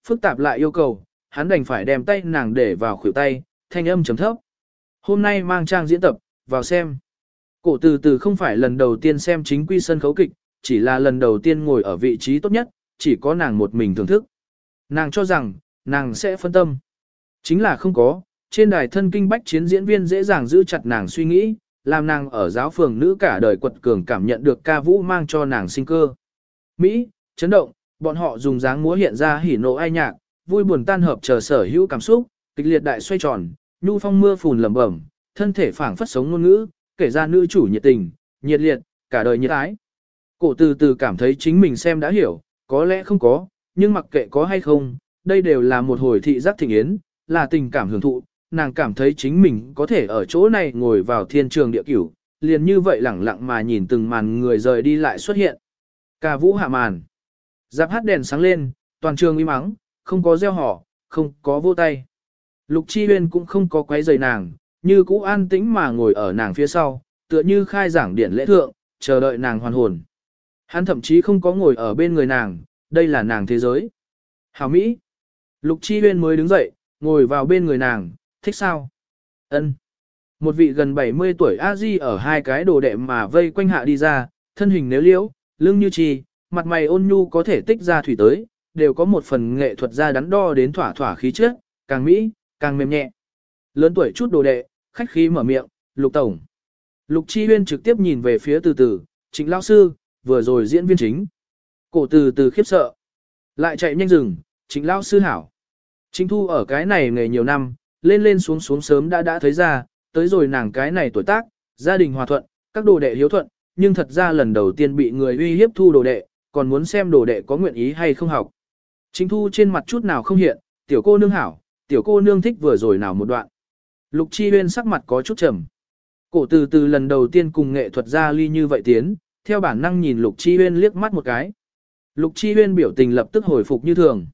phức tạp lại yêu cầu, hắn đành phải đem tay nàng để vào khuỷu tay, thanh âm chấm thấp. Hôm nay mang trang diễn tập, vào xem. Cổ từ từ không phải lần đầu tiên xem chính quy sân khấu kịch, chỉ là lần đầu tiên ngồi ở vị trí tốt nhất, chỉ có nàng một mình thưởng thức. Nàng cho rằng, nàng sẽ phân tâm. Chính là không có, trên đài thân kinh bách chiến diễn viên dễ dàng giữ chặt nàng suy nghĩ, làm nàng ở giáo phường nữ cả đời quật cường cảm nhận được ca vũ mang cho nàng sinh cơ. Mỹ, chấn động, bọn họ dùng dáng múa hiện ra hỉ nộ ai nhạc, vui buồn tan hợp chờ sở hữu cảm xúc, kịch liệt đại xoay tròn, nhu phong mưa phùn lẩm bẩm, thân thể phảng phất sống ngôn ngữ, kể ra nữ chủ nhiệt tình, nhiệt liệt, cả đời nhiệt ái. Cổ từ từ cảm thấy chính mình xem đã hiểu, có lẽ không có, nhưng mặc kệ có hay không, đây đều là một hồi thị giác thịnh yến, là tình cảm hưởng thụ, nàng cảm thấy chính mình có thể ở chỗ này ngồi vào thiên trường địa cửu, liền như vậy lẳng lặng mà nhìn từng màn người rời đi lại xuất hiện. Ca vũ hạ màn. Dạp hát đèn sáng lên, toàn trường im mắng, không có reo hò, không có vô tay. Lục Chi Huyên cũng không có quấy rầy nàng, như cũ an tĩnh mà ngồi ở nàng phía sau, tựa như khai giảng điển lễ thượng, chờ đợi nàng hoàn hồn. Hắn thậm chí không có ngồi ở bên người nàng, đây là nàng thế giới. Hảo Mỹ. Lục Chi Huyên mới đứng dậy, ngồi vào bên người nàng, thích sao? Ân. Một vị gần 70 tuổi A-di ở hai cái đồ đệ mà vây quanh hạ đi ra, thân hình nếu liễu, lưng như trì, mặt mày ôn nhu có thể tích ra thủy tới, đều có một phần nghệ thuật ra đắn đo đến thỏa thỏa khí chất, càng mỹ, càng mềm nhẹ. Lớn tuổi chút đồ đệ, khách khí mở miệng, Lục Tổng. Lục Chi Huyên trực tiếp nhìn về phía từ từ, Trịnh lão sư, vừa rồi diễn viên chính. Cổ từ từ khiếp sợ. Lại chạy nhanh rừng, Trịnh lão sư hảo. Trịnh Thu ở cái này nghề nhiều năm, lên lên xuống xuống sớm đã thấy ra, tới rồi nàng cái này tuổi tác, gia đình hòa thuận, các đồ đệ hiếu thuận, nhưng thật ra lần đầu tiên bị người uy hiếp thu đồ đệ, còn muốn xem đồ đệ có nguyện ý hay không học. Trịnh Thu trên mặt chút nào không hiện, tiểu cô nương hảo, tiểu cô nương thích vừa rồi nào một đoạn. Lục Chi Huyên sắc mặt có chút trầm. Cổ từ từ lần đầu tiên cùng nghệ thuật gia ly như vậy tiến, theo bản năng nhìn Lục Chi Huyên liếc mắt một cái. Lục Chi Huyên biểu tình lập tức hồi phục như thường.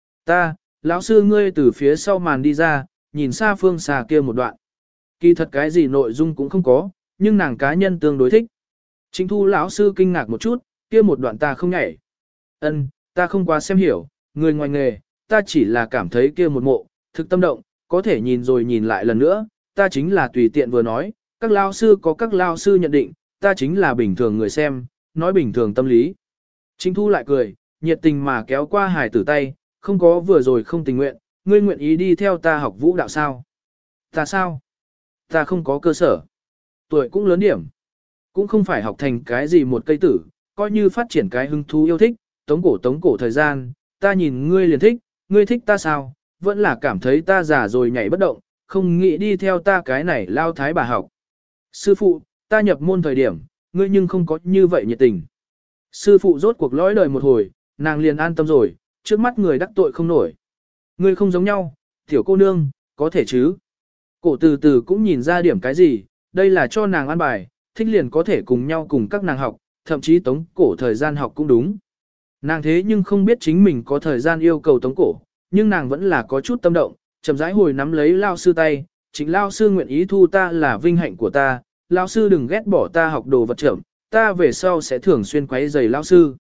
Lão sư ngươi từ phía sau màn đi ra, nhìn xa phương xa kia một đoạn. Kỳ thật cái gì nội dung cũng không có, nhưng nàng cá nhân tương đối thích. Trịnh Thu lão sư kinh ngạc một chút, kia một đoạn ta không nhảy. Ân, ta không quá xem hiểu, người ngoài nghề, ta chỉ là cảm thấy kia một mộ, thực tâm động, có thể nhìn rồi nhìn lại lần nữa, ta chính là tùy tiện vừa nói, các lao sư có các lao sư nhận định, ta chính là bình thường người xem, nói bình thường tâm lý. Trịnh Thu lại cười, nhiệt tình mà kéo qua hài tử tay, không có vừa rồi không tình nguyện, ngươi nguyện ý đi theo ta học vũ đạo sao? Ta sao? Ta không có cơ sở. Tuổi cũng lớn điểm. Cũng không phải học thành cái gì một cây tử, coi như phát triển cái hứng thú yêu thích, tống cổ thời gian, ta nhìn ngươi liền thích, ngươi thích ta sao? Vẫn là cảm thấy ta già rồi nhảy bất động, không nghĩ đi theo ta cái này lao thái bà học. Sư phụ, ta nhập môn thời điểm, ngươi nhưng không có như vậy nhiệt tình. Sư phụ rốt cuộc lõi đời một hồi, nàng liền an tâm rồi, trước mắt người đắc tội không nổi. Ngươi không giống nhau, tiểu cô nương, có thể chứ. Cổ từ từ cũng nhìn ra điểm cái gì, đây là cho nàng an bài, thích liền có thể cùng nhau cùng các nàng học, thậm chí tống cổ thời gian học cũng đúng. Nàng thế nhưng không biết chính mình có thời gian yêu cầu tống cổ, nhưng nàng vẫn là có chút tâm động, chậm rãi hồi nắm lấy lao sư tay, chính lao sư nguyện ý thu ta là vinh hạnh của ta, lao sư đừng ghét bỏ ta học đồ vật chậm, ta về sau sẽ thường xuyên quấy giày lao sư.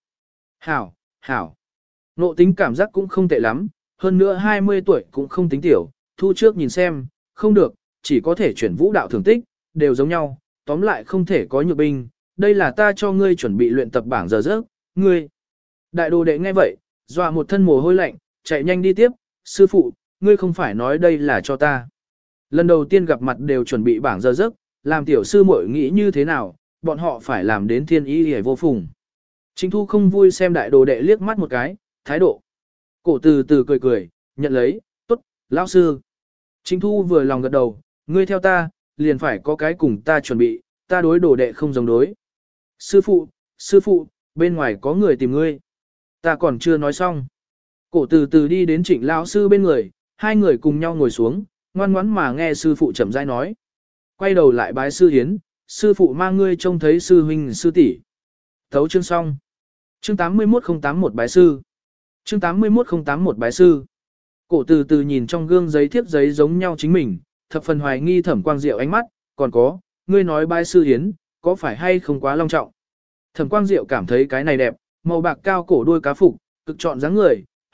Hảo. Nộ tính cảm giác cũng không tệ lắm, hơn nữa 20 tuổi cũng không tính tiểu, thu trước nhìn xem, không được, chỉ có thể chuyển vũ đạo thưởng tích, đều giống nhau, tóm lại không thể có nhược binh, đây là ta cho ngươi chuẩn bị luyện tập bảng giờ giấc, ngươi. Đại đồ đệ nghe vậy, dọa một thân mồ hôi lạnh, chạy nhanh đi tiếp, sư phụ, ngươi không phải nói đây là cho ta. Lần đầu tiên gặp mặt đều chuẩn bị bảng giờ giấc, làm tiểu sư muội nghĩ như thế nào, bọn họ phải làm đến thiên ý hề vô phùng. Trịnh Thu không vui xem đại đồ đệ liếc mắt một cái, thái độ. Cổ từ từ cười, nhận lấy, tốt, lão sư. Trịnh Thu vừa lòng gật đầu, ngươi theo ta, liền phải có cái cùng ta chuẩn bị, ta đối đồ đệ không giống đối. Sư phụ, bên ngoài có người tìm ngươi. Ta còn chưa nói xong. Cổ từ từ đi đến Trịnh lão sư bên người, hai người cùng nhau ngồi xuống, ngoan ngoãn mà nghe sư phụ chậm rãi nói. Quay đầu lại bái sư hiến, sư phụ mang ngươi trông thấy sư huynh sư tỷ. Thấu chương xong. Chương 81081 bái sư. Chương 81081 bái sư. Cổ từ từ nhìn trong gương giấy thiếp giấy giống nhau chính mình, thập phần hoài nghi Thẩm Quang Diệu ánh mắt, còn có, ngươi nói bái sư hiến, có phải hay không quá long trọng. Thẩm Quang Diệu cảm thấy cái này đẹp, màu bạc cao cổ đuôi cá phục, cực chọn dáng người,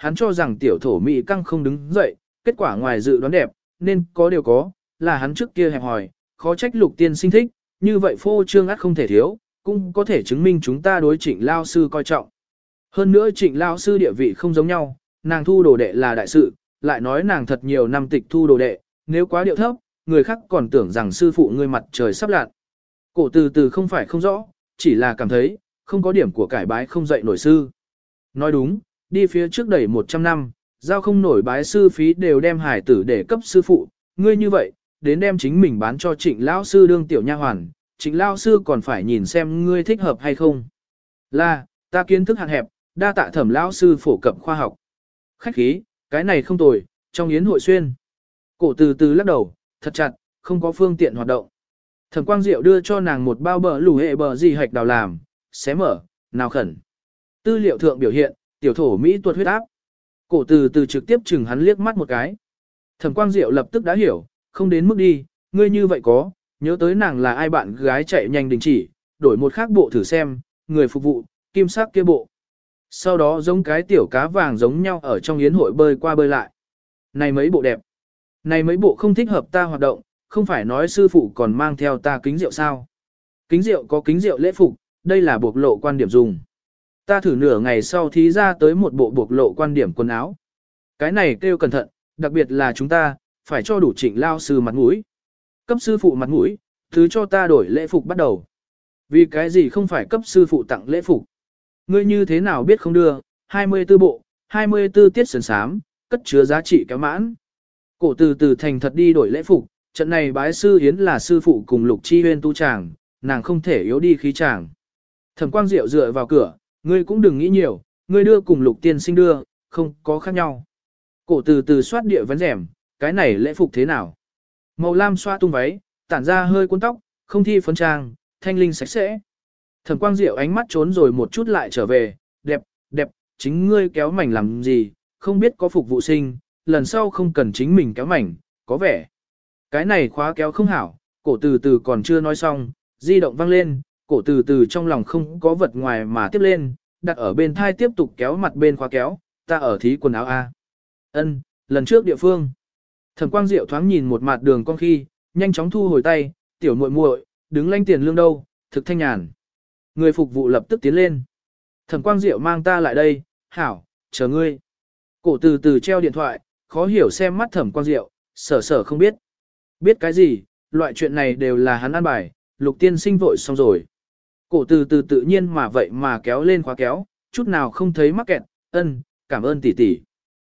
hắn cho rằng tiểu thổ Mỹ căng không đứng dậy, kết quả ngoài dự đoán đẹp, nên có điều có, là hắn trước kia hẹp hòi, khó trách Lục tiên sinh thích, như vậy phô trương ắt không thể thiếu, cũng có thể chứng minh chúng ta đối Trịnh lao sư coi trọng. Hơn nữa Trịnh lao sư địa vị không giống nhau, nàng thu đồ đệ là đại sự, lại nói nàng thật nhiều năm tịch thu đồ đệ, nếu quá điệu thấp, người khác còn tưởng rằng sư phụ ngươi mặt trời sắp lặn. Cổ từ từ không phải không rõ, chỉ là cảm thấy, không có điểm của cải bái không dậy nổi sư. Nói đúng, đi phía trước đẩy 100 năm, giao không nổi bái sư phí đều đem hải tử để cấp sư phụ, ngươi như vậy, đến đem chính mình bán cho Trịnh lão sư đương tiểu nha hoàn, Trịnh lão sư còn phải nhìn xem ngươi thích hợp hay không. Là, ta kiến thức hạn hẹp, đa tạ Thẩm lão sư phổ cập khoa học. Khách khí, cái này không tồi, trong yến hội xuyên. Cổ từ từ lắc đầu, thật chặt, không có phương tiện hoạt động. Thẩm Quang Diệu đưa cho nàng một bao bờ lù hệ bờ gì hạch đào làm, xé mở, nào khẩn. Tư liệu thượng biểu hiện, tiểu thổ Mỹ tuột huyết áp. Cổ từ từ trực tiếp chừng hắn liếc mắt một cái. Thẩm Quang Diệu lập tức đã hiểu, không đến mức đi, ngươi như vậy có, nhớ tới nàng là ai bạn gái chạy nhanh đình chỉ, đổi một khác bộ thử xem, người phục vụ, kim sắc kia bộ. Sau đó giống cái tiểu cá vàng giống nhau ở trong yến hội bơi qua bơi lại. Này mấy bộ đẹp. Này mấy bộ không thích hợp ta hoạt động, không phải nói sư phụ còn mang theo ta kính rượu sao. Kính rượu có kính rượu lễ phục, đây là bộc lộ quan điểm dùng. Ta thử nửa ngày sau thí ra tới một bộ bộc lộ quan điểm quần áo. Cái này kêu cẩn thận, đặc biệt là chúng ta, phải cho đủ Trịnh lao sư mặt mũi. Cấp sư phụ mặt mũi, thứ cho ta đổi lễ phục bắt đầu. Vì cái gì không phải cấp sư phụ tặng lễ phục? Ngươi như thế nào biết không đưa, 24 bộ, 24 tiết sườn sám, cất chứa giá trị kéo mãn. Cổ từ từ thành thật đi đổi lễ phục, trận này bái sư hiến là sư phụ cùng Lục Chi Huyên tu chàng, nàng không thể yếu đi khí chàng. Thẩm Quang Diệu dựa vào cửa, ngươi cũng đừng nghĩ nhiều, ngươi đưa cùng Lục tiên sinh đưa, không có khác nhau. Cổ từ từ xoát địa vén rèm, cái này lễ phục thế nào? Màu lam xoa tung váy, tản ra hơi cuốn tóc, không thi phấn trang, thanh linh sạch sẽ. Thẩm Quang Diệu ánh mắt trốn rồi một chút lại trở về, đẹp, đẹp, chính ngươi kéo mảnh làm gì, không biết có phục vụ sinh, lần sau không cần chính mình kéo mảnh, có vẻ. Cái này khóa kéo không hảo, cổ từ từ còn chưa nói xong, di động vang lên, cổ từ từ trong lòng không có vật ngoài mà tiếp lên, đặt ở bên thai tiếp tục kéo mặt bên khóa kéo, ta ở thí quần áo A. Ân, lần trước địa phương. Thẩm Quang Diệu thoáng nhìn một mặt đường con khi, nhanh chóng thu hồi tay, tiểu muội muội, đứng lanh tiền lương đâu, thực thanh nhàn. Người phục vụ lập tức tiến lên. Thẩm Quang Diệu mang ta lại đây, hảo, chờ ngươi. Cổ từ từ treo điện thoại, khó hiểu xem mắt Thẩm Quang Diệu, sở không biết. Biết cái gì, loại chuyện này đều là hắn ăn bài, Lục tiên sinh vội xong rồi. Cổ từ từ tự nhiên mà vậy mà kéo lên khóa kéo, chút nào không thấy mắc kẹt, cảm ơn tỷ tỷ.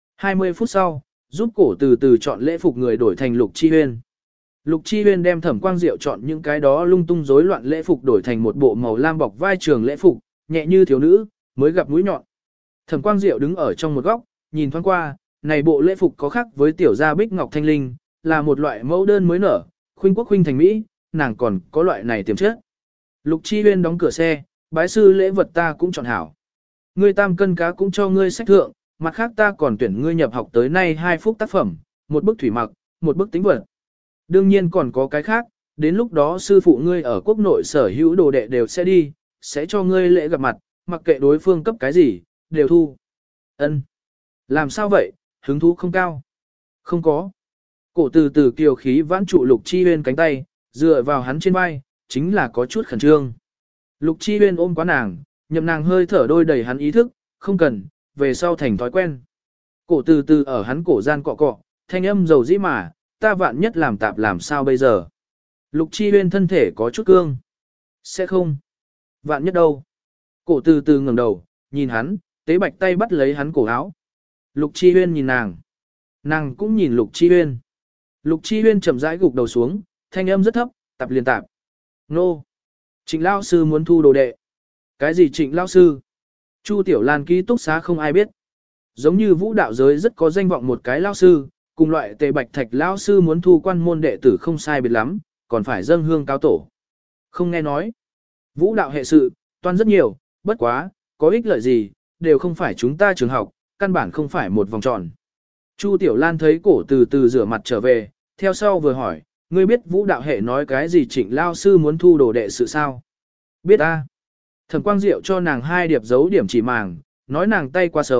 20 phút sau, giúp cổ từ từ chọn lễ phục người đổi thành Lục Chi Huyên. Lục Chi Huyên đem Thẩm Quang Diệu chọn những cái đó lung tung rối loạn lễ phục đổi thành một bộ màu lam bọc vai trường lễ phục, nhẹ như thiếu nữ, mới gặp mũi nhọn. Thẩm Quang Diệu đứng ở trong một góc, nhìn thoáng qua, này bộ lễ phục có khác với tiểu gia bích ngọc thanh linh, là một loại mẫu đơn mới nở, khuynh quốc khuynh thành mỹ, nàng còn có loại này tiềm chất. Lục Chi Huyên đóng cửa xe, bái sư lễ vật ta cũng chọn hảo. Ngươi tam cân cá cũng cho ngươi sách thượng, mặt khác ta còn tuyển ngươi nhập học tới nay 2 phút tác phẩm, một bức thủy mặc, một bức tính vật. Đương nhiên còn có cái khác, đến lúc đó sư phụ ngươi ở quốc nội sở hữu đồ đệ đều sẽ đi, sẽ cho ngươi lễ gặp mặt, mặc kệ đối phương cấp cái gì, đều thu. Ân, làm sao vậy, hứng thú không cao? Không có. Cổ từ từ kiều khí vãn trụ Lục Chi Huyên cánh tay, dựa vào hắn trên vai, chính là có chút khẩn trương. Lục Chi Huyên ôm quá nàng, nhậm nàng hơi thở đôi đầy hắn ý thức, không cần, về sau thành thói quen. Cổ từ từ ở hắn cổ gian cọ cọ, thanh âm dầu dĩ mà, ta vạn nhất làm tạp làm sao bây giờ. Lục Chi Huyên thân thể có chút cương. Sẽ không. Vạn nhất đâu. Cổ từ từ ngẩng đầu, nhìn hắn, tế bạch tay bắt lấy hắn cổ áo. Lục Chi Huyên nhìn nàng. Nàng cũng nhìn Lục Chi Huyên. Lục Chi Huyên chậm rãi gục đầu xuống, thanh âm rất thấp, tạp liền tạp. Nô. Trịnh Lao Sư muốn thu đồ đệ. Cái gì Trịnh Lao Sư? Chu Tiểu Lan ký túc xá không ai biết. Giống như vũ đạo giới rất có danh vọng một cái Lao Sư, cùng loại tề bạch thạch Lao Sư muốn thu quan môn đệ tử không sai biệt lắm, còn phải dâng hương cao tổ. Không nghe nói. Vũ đạo hệ sự, toan rất nhiều, bất quá, có ích lợi gì, đều không phải chúng ta trường học, căn bản không phải một vòng tròn. Chu Tiểu Lan thấy cổ từ từ rửa mặt trở về, theo sau vừa hỏi, ngươi biết vũ đạo hệ nói cái gì Trịnh Lao Sư muốn thu đồ đệ sự sao? Biết a. Thẩm Quang Diệu cho nàng 2 điệp dấu điểm chỉ màng, nói nàng tay quá xấu,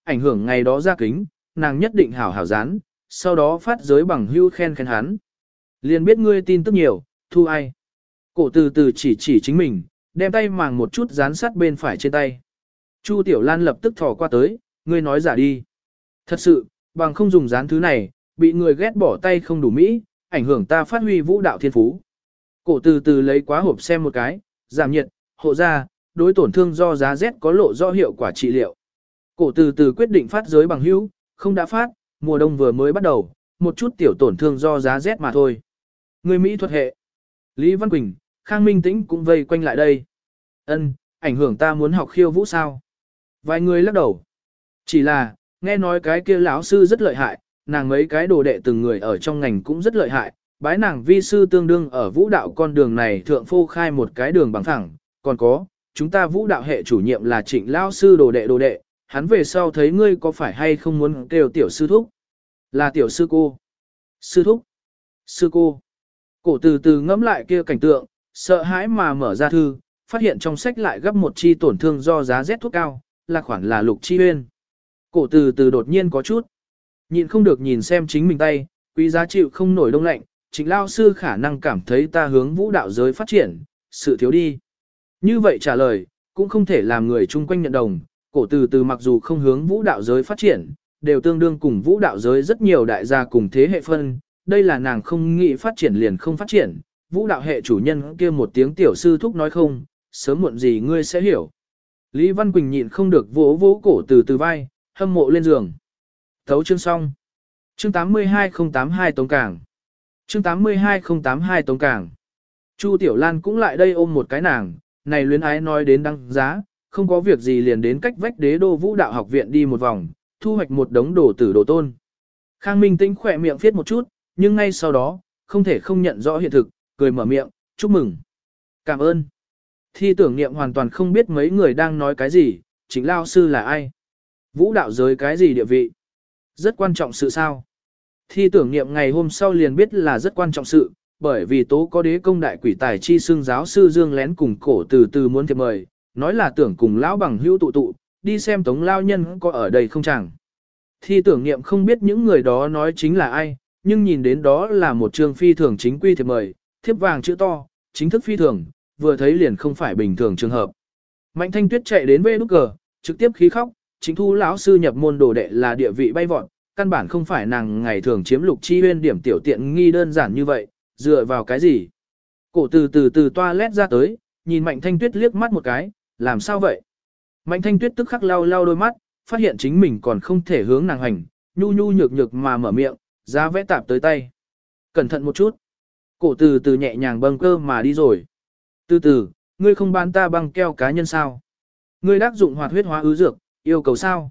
ảnh hưởng ngày đó ra kính, nàng nhất định hảo hảo dán, sau đó phát giới bằng hưu khen khen hắn. Liền biết ngươi tin tức nhiều, thu ai. Cổ từ từ chỉ chính mình, đem tay màng một chút dán sát bên phải trên tay. Chu Tiểu Lan lập tức thò qua tới, ngươi nói giả đi. Thật sự, bằng không dùng dán thứ này, bị người ghét bỏ tay không đủ mỹ, ảnh hưởng ta phát huy vũ đạo thiên phú. Cổ từ từ lấy quá hộp xem một cái, giảm nhiệt, hộ da, đối tổn thương do giá rét có lộ rõ hiệu quả trị liệu. Cổ từ từ quyết định phát giới bằng hữu, không đã phát, mùa đông vừa mới bắt đầu, một chút tiểu tổn thương do giá rét mà thôi. Người Mỹ thuật hệ. Lý Văn Quỳnh, Khang Minh Tĩnh cũng vây quanh lại đây. Ân, ảnh hưởng ta muốn học khiêu vũ sao? Vài người lắc đầu. Chỉ là, nghe nói cái kia lão sư rất lợi hại, nàng mấy cái đồ đệ từng người ở trong ngành cũng rất lợi hại, bái nàng vi sư tương đương ở vũ đạo con đường này thượng phô khai một cái đường bằng thẳng, còn có, chúng ta vũ đạo hệ chủ nhiệm là Trịnh lão sư đồ đệ, hắn về sau thấy ngươi có phải hay không muốn kêu tiểu sư thúc? Là tiểu sư cô. Sư thúc. Sư cô. Cổ từ từ ngẫm lại kia cảnh tượng, sợ hãi mà mở ra thư, phát hiện trong sách lại gấp một chi tổn thương do giá rét thuốc cao, là khoản là Lục Chi Uyên. Cổ từ từ đột nhiên có chút. Nhịn không được nhìn xem chính mình tay, quý giá chịu không nổi đông lạnh, Trịnh lao sư khả năng cảm thấy ta hướng vũ đạo giới phát triển, sự thiếu đi. Như vậy trả lời, cũng không thể làm người chung quanh nhận đồng, cổ từ từ mặc dù không hướng vũ đạo giới phát triển, đều tương đương cùng vũ đạo giới rất nhiều đại gia cùng thế hệ phân, đây là nàng không nghĩ phát triển liền không phát triển, vũ đạo hệ chủ nhân kia một tiếng tiểu sư thúc nói không, sớm muộn gì ngươi sẽ hiểu. Lý Văn Quỳnh nhịn không được vỗ vỗ cổ từ từ vai, hâm mộ lên giường. Thấu chương xong. Chương 82082 Tống Cảng. Chương 82082 Tống Cảng. Chu Tiểu Lan cũng lại đây ôm một cái nàng, này luyến ái nói đến đăng giá, không có việc gì liền đến cách vách Đế Đô Vũ Đạo Học viện đi một vòng, thu hoạch một đống đồ tử đồ tôn. Khang Minh Tĩnh khỏe miệng viết một chút, nhưng ngay sau đó, không thể không nhận rõ hiện thực, cười mở miệng, chúc mừng. Cảm ơn. Thi tưởng niệm hoàn toàn không biết mấy người đang nói cái gì, Trịnh lao sư là ai. Vũ đạo giới cái gì địa vị. Rất quan trọng sự sao. Thi tưởng niệm ngày hôm sau liền biết là rất quan trọng sự, bởi vì tố có đế công đại quỷ tài chi xưng giáo sư Dương lén cùng cổ từ từ muốn thiệp mời, nói là tưởng cùng lão bằng hữu tụ, đi xem Tống lao nhân có ở đây không chẳng. Thi tưởng niệm không biết những người đó nói chính là ai, nhưng nhìn đến đó là một trường phi thường chính quy thiệp mời, thiếp vàng chữ to, chính thức phi thường, vừa thấy liền không phải bình thường trường hợp. Mạnh Thanh Tuyết chạy đến về nút cờ, trực tiếp khí khóc, chính thu lão sư nhập môn đồ đệ là địa vị bay vọt, căn bản không phải nàng ngày thường chiếm Lục Chi Uyên điểm tiểu tiện nghi đơn giản như vậy, dựa vào cái gì? Cổ từ toilet ra tới, nhìn Mạnh Thanh Tuyết liếc mắt một cái, làm sao vậy? Mạnh Thanh Tuyết tức khắc lau đôi mắt, phát hiện chính mình còn không thể hướng nàng hành, nhu nhược mà mở miệng, giá vẽ tạp tới tay. Cẩn thận một chút. Cổ từ nhẹ nhàng bâng cơ mà đi rồi. Từ, ngươi không bán ta băng keo cá nhân sao? Ngươi đắc dụng hoạt huyết hóa ứ dược, yêu cầu sao?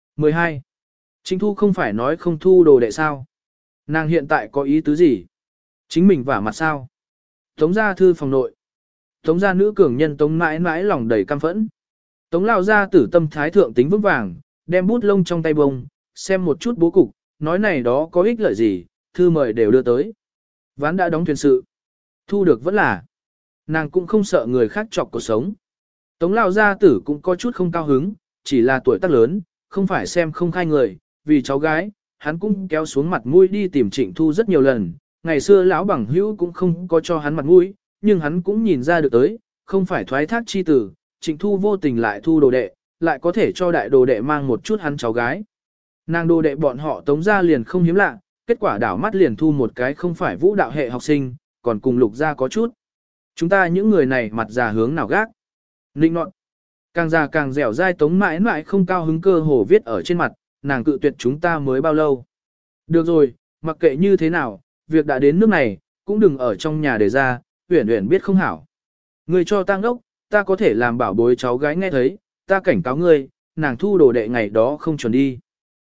12. Chính thu không phải nói không thu đồ đệ sao? Nàng hiện tại có ý tứ gì? Chính mình vả mặt sao? Tống gia thư phòng nội. Tống gia nữ cường nhân Tống mãi mãi lòng đầy căm phẫn. Tống lao gia tử tâm thái thượng tính vững vàng, đem bút lông trong tay bông, xem một chút bố cục, nói này đó có ích lợi gì, thư mời đều đưa tới. Ván đã đóng thuyền sự. Thu được vẫn là. Nàng cũng không sợ người khác chọc cuộc sống. Tống lao gia tử cũng có chút không cao hứng, chỉ là tuổi tác lớn, không phải xem không khai người, vì cháu gái, hắn cũng kéo xuống mặt mũi đi tìm Trịnh Thu rất nhiều lần. Ngày xưa lão bằng hữu cũng không có cho hắn mặt mũi, nhưng hắn cũng nhìn ra được tới, không phải thoái thác chi tử, Trịnh Thu vô tình lại thu đồ đệ, lại có thể cho đại đồ đệ mang một chút hắn cháu gái. Nàng đồ đệ bọn họ Tống gia liền không hiếm lạ, kết quả đảo mắt liền thu một cái không phải vũ đạo hệ học sinh, còn cùng Lục gia có chút. Chúng ta những người này mặt già hướng nào gác. Ninh nọt. Càng già càng dẻo dai Tống mãi mãi không cao hứng cơ hồ viết ở trên mặt, nàng cự tuyệt chúng ta mới bao lâu. Được rồi, mặc kệ như thế nào, việc đã đến nước này, cũng đừng ở trong nhà để ra, Uyển biết không hảo. Ngươi cho ta ngốc, ta có thể làm bảo bối cháu gái nghe thấy, ta cảnh cáo ngươi, nàng thu đồ đệ ngày đó không chuẩn đi.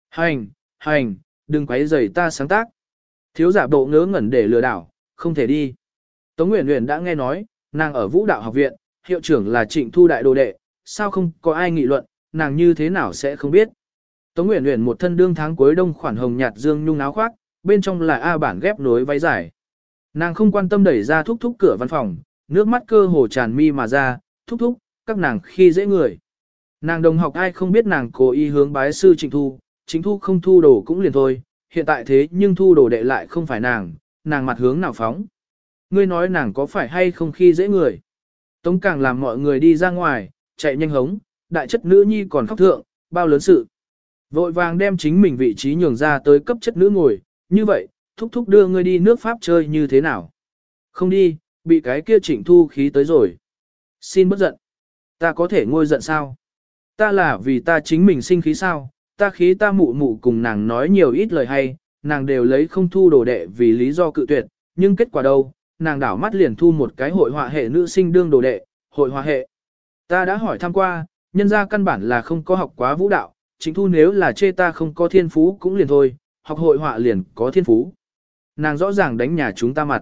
Hành, đừng quấy rầy ta sáng tác. Thiếu giả bộ ngớ ngẩn để lừa đảo, không thể đi. Tống Uyển đã nghe nói, nàng ở Vũ Đạo Học viện, hiệu trưởng là Trịnh Thu đại đồ đệ, sao không có ai nghị luận, nàng như thế nào sẽ không biết. Tống Uyển một thân đương tháng cuối đông khoản hồng nhạt dương nhung áo khoác, bên trong là A bản ghép nối váy dài. Nàng không quan tâm đẩy ra thúc cửa văn phòng, nước mắt cơ hồ tràn mi mà ra, thúc, các nàng khi dễ người. Nàng đồng học ai không biết nàng cố ý hướng bái sư Trịnh Thu, Trịnh Thu không thu đồ cũng liền thôi, hiện tại thế nhưng thu đồ đệ lại không phải nàng mặt hướng nào phóng. Ngươi nói nàng có phải hay không khi dễ người. Tống Càng làm mọi người đi ra ngoài, chạy nhanh hống, đại chất nữ nhi còn khóc thượng, bao lớn sự. Vội vàng đem chính mình vị trí nhường ra tới cấp chất nữ ngồi, như vậy, thúc thúc đưa ngươi đi nước Pháp chơi như thế nào. Không đi, bị cái kia Trịnh Thu khí tới rồi. Xin bất giận. Ta có thể ngôi giận sao? Ta là vì ta chính mình sinh khí sao? Ta khí ta mụ mụ cùng nàng nói nhiều ít lời hay, nàng đều lấy không thu đồ đệ vì lý do cự tuyệt, nhưng kết quả đâu? Nàng đảo mắt liền thu một cái hội họa hệ nữ sinh đương đồ đệ, hội họa hệ. Ta đã hỏi thăm qua, nhân ra căn bản là không có học quá vũ đạo, Trịnh Thu nếu là chê ta không có thiên phú cũng liền thôi, học hội họa liền có thiên phú. Nàng rõ ràng đánh nhà chúng ta mặt.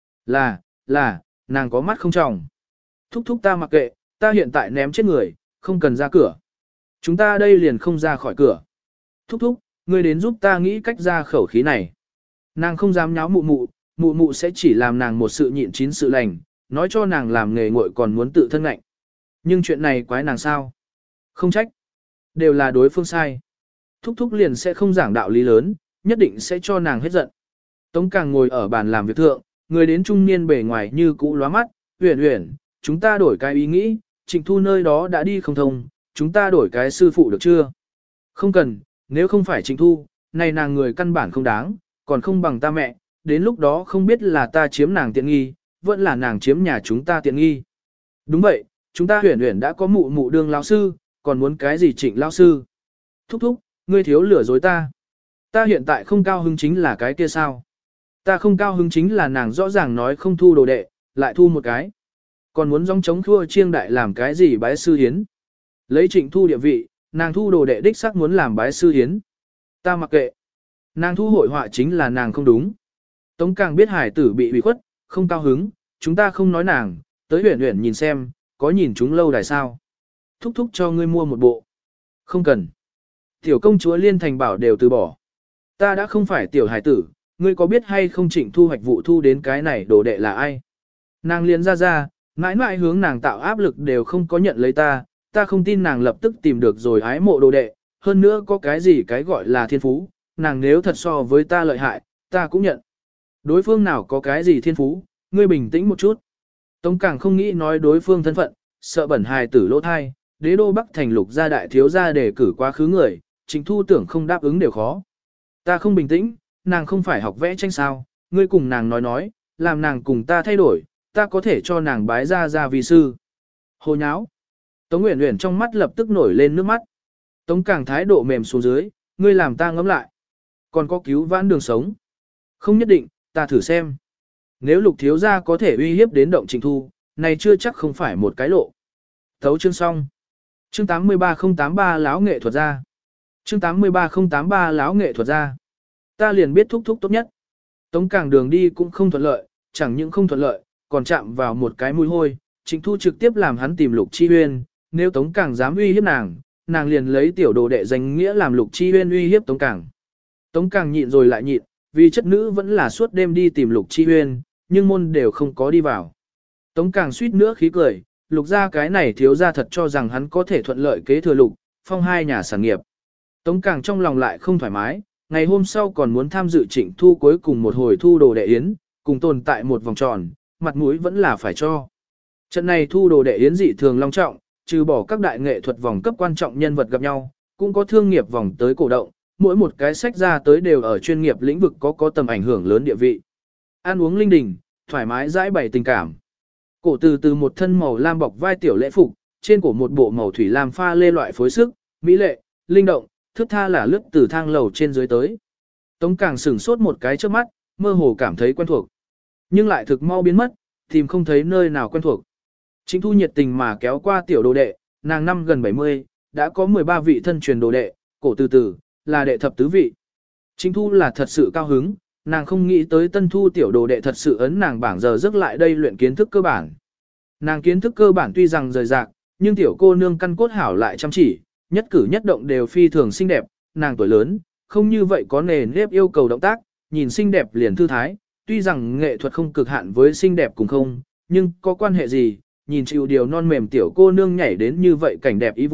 Là, nàng có mắt không tròng. Thúc thúc ta mặc kệ, ta hiện tại ném chết người, không cần ra cửa. Chúng ta đây liền không ra khỏi cửa. Thúc thúc, ngươi đến giúp ta nghĩ cách ra khẩu khí này. Nàng không dám nháo mụ mụ sẽ chỉ làm nàng một sự nhịn chín sự lành, nói cho nàng làm nghề nguội còn muốn tự thân ngạnh. Nhưng chuyện này quái nàng sao? Không trách. Đều là đối phương sai. Thúc thúc liền sẽ không giảng đạo lý lớn, nhất định sẽ cho nàng hết giận. Tống Càng ngồi ở bàn làm việc thượng, người đến trung niên bề ngoài như cũ lóa mắt, Uyển, chúng ta đổi cái ý nghĩ, Trịnh Thu nơi đó đã đi không thông, chúng ta đổi cái sư phụ được chưa? Không cần, nếu không phải Trịnh Thu, này nàng người căn bản không đáng, còn không bằng ta mẹ, đến lúc đó không biết là ta chiếm nàng tiện nghi, vẫn là nàng chiếm nhà chúng ta tiện nghi. Đúng vậy, chúng ta Uyển đã có mụ mụ đương lão sư, còn muốn cái gì Trịnh lão sư? Thúc thúc, ngươi thiếu lừa dối ta. Ta hiện tại không cao hứng chính là cái kia sao? Ta không cao hứng chính là nàng rõ ràng nói không thu đồ đệ, lại thu một cái. Còn muốn dòng chống thua chiêng đại làm cái gì bái sư hiến. Lấy Trịnh Thu địa vị, nàng thu đồ đệ đích xác muốn làm bái sư hiến. Ta mặc kệ. Nàng thu hội họa chính là nàng không đúng. Tống Càng biết hải tử bị ủy khuất, không cao hứng, chúng ta không nói nàng, tới Uyển nhìn xem, có nhìn chúng lâu đài sao. Thúc thúc cho ngươi mua một bộ. Không cần. Tiểu công chúa Liên Thành bảo đều từ bỏ. Ta đã không phải tiểu hải tử, ngươi có biết hay không Trịnh Thu hoạch vụ thu đến cái này đồ đệ là ai? Nàng liền ra, mãi mãi hướng nàng tạo áp lực đều không có nhận lấy ta không tin nàng lập tức tìm được rồi ái mộ đồ đệ, hơn nữa có cái gì cái gọi là thiên phú, nàng nếu thật so với ta lợi hại, ta cũng nhận. Đối phương nào có cái gì thiên phú, ngươi bình tĩnh một chút. Tống Càng không nghĩ nói đối phương thân phận, sợ bẩn hài tử lỗ thai, đế đô Bắc thành Lục gia đại thiếu gia để cử quá khứ người, Trịnh Thu tưởng không đáp ứng đều khó. Ta không bình tĩnh, nàng không phải học vẽ tranh sao, ngươi cùng nàng nói, làm nàng cùng ta thay đổi, ta có thể cho nàng bái ra vì sư. Hồ nháo. Tống Uyển trong mắt lập tức nổi lên nước mắt. Tống Càng thái độ mềm xuống dưới, ngươi làm ta ngẫm lại. Còn có cứu vãn đường sống. Không nhất định, ta thử xem. Nếu Lục thiếu gia có thể uy hiếp đến động Trịnh Thu, này chưa chắc không phải một cái lộ. Thấu chương xong. Chương 83083 láo nghệ thuật gia. Chương 83083 láo nghệ thuật gia. Ta liền biết thúc tốt nhất. Tống Càng đường đi cũng không thuận lợi, chẳng những không thuận lợi, còn chạm vào một cái mùi hôi. Trịnh Thu trực tiếp làm hắn tìm Lục Chi Huyên, nếu Tống Càng dám uy hiếp nàng liền lấy tiểu đồ đệ danh nghĩa làm Lục Chi Huyên uy hiếp Tống Càng. Tống Càng nhịn rồi lại nhịn, vì chất nữ vẫn là suốt đêm đi tìm Lục Chi Huyên, nhưng môn đều không có đi vào. Tống Càng suýt nữa khí cười, Lục gia cái này thiếu gia thật cho rằng hắn có thể thuận lợi kế thừa Lục, phong hai nhà sản nghiệp. Tống Càng trong lòng lại không thoải mái, ngày hôm sau còn muốn tham dự Trịnh Thu cuối cùng một hồi thu đồ đệ yến, cùng tồn tại một vòng tròn, mặt mũi vẫn là phải cho. Trận này thu đồ đệ yến dị thường long trọng, trừ bỏ các đại nghệ thuật vòng cấp quan trọng nhân vật gặp nhau, cũng có thương nghiệp vòng tới cổ động, mỗi một cái sách ra tới đều ở chuyên nghiệp lĩnh vực có tầm ảnh hưởng lớn địa vị. Ăn uống linh đình, thoải mái giải bày tình cảm. Cổ từ một thân màu lam bọc vai tiểu lễ phục, trên cổ một bộ màu thủy lam pha lê loại phối sức, mỹ lệ, linh động, thước tha là lướt từ thang lầu trên dưới tới. Tống Càng sửng sốt một cái trước mắt, mơ hồ cảm thấy quen thuộc. Nhưng lại thực mau biến mất, tìm không thấy nơi nào quen thuộc. Trịnh Thu nhiệt tình mà kéo qua tiểu đồ đệ, nàng năm gần 70, đã có 13 vị thân truyền đồ đệ, cổ từ là đệ thập tứ vị. Trịnh Thu là thật sự cao hứng, nàng không nghĩ tới Tân Thu tiểu đồ đệ thật sự ấn nàng bảng giờ giấc lại đây luyện kiến thức cơ bản. Nàng kiến thức cơ bản tuy rằng rời rạc, nhưng tiểu cô nương căn cốt hảo lại chăm chỉ, nhất cử nhất động đều phi thường xinh đẹp, nàng tuổi lớn, không như vậy có nề nếp yêu cầu động tác, nhìn xinh đẹp liền thư thái, tuy rằng nghệ thuật không cực hạn với xinh đẹp cùng không, nhưng có quan hệ gì, nhìn chịu điều non mềm tiểu cô nương nhảy đến như vậy cảnh đẹp ý vui,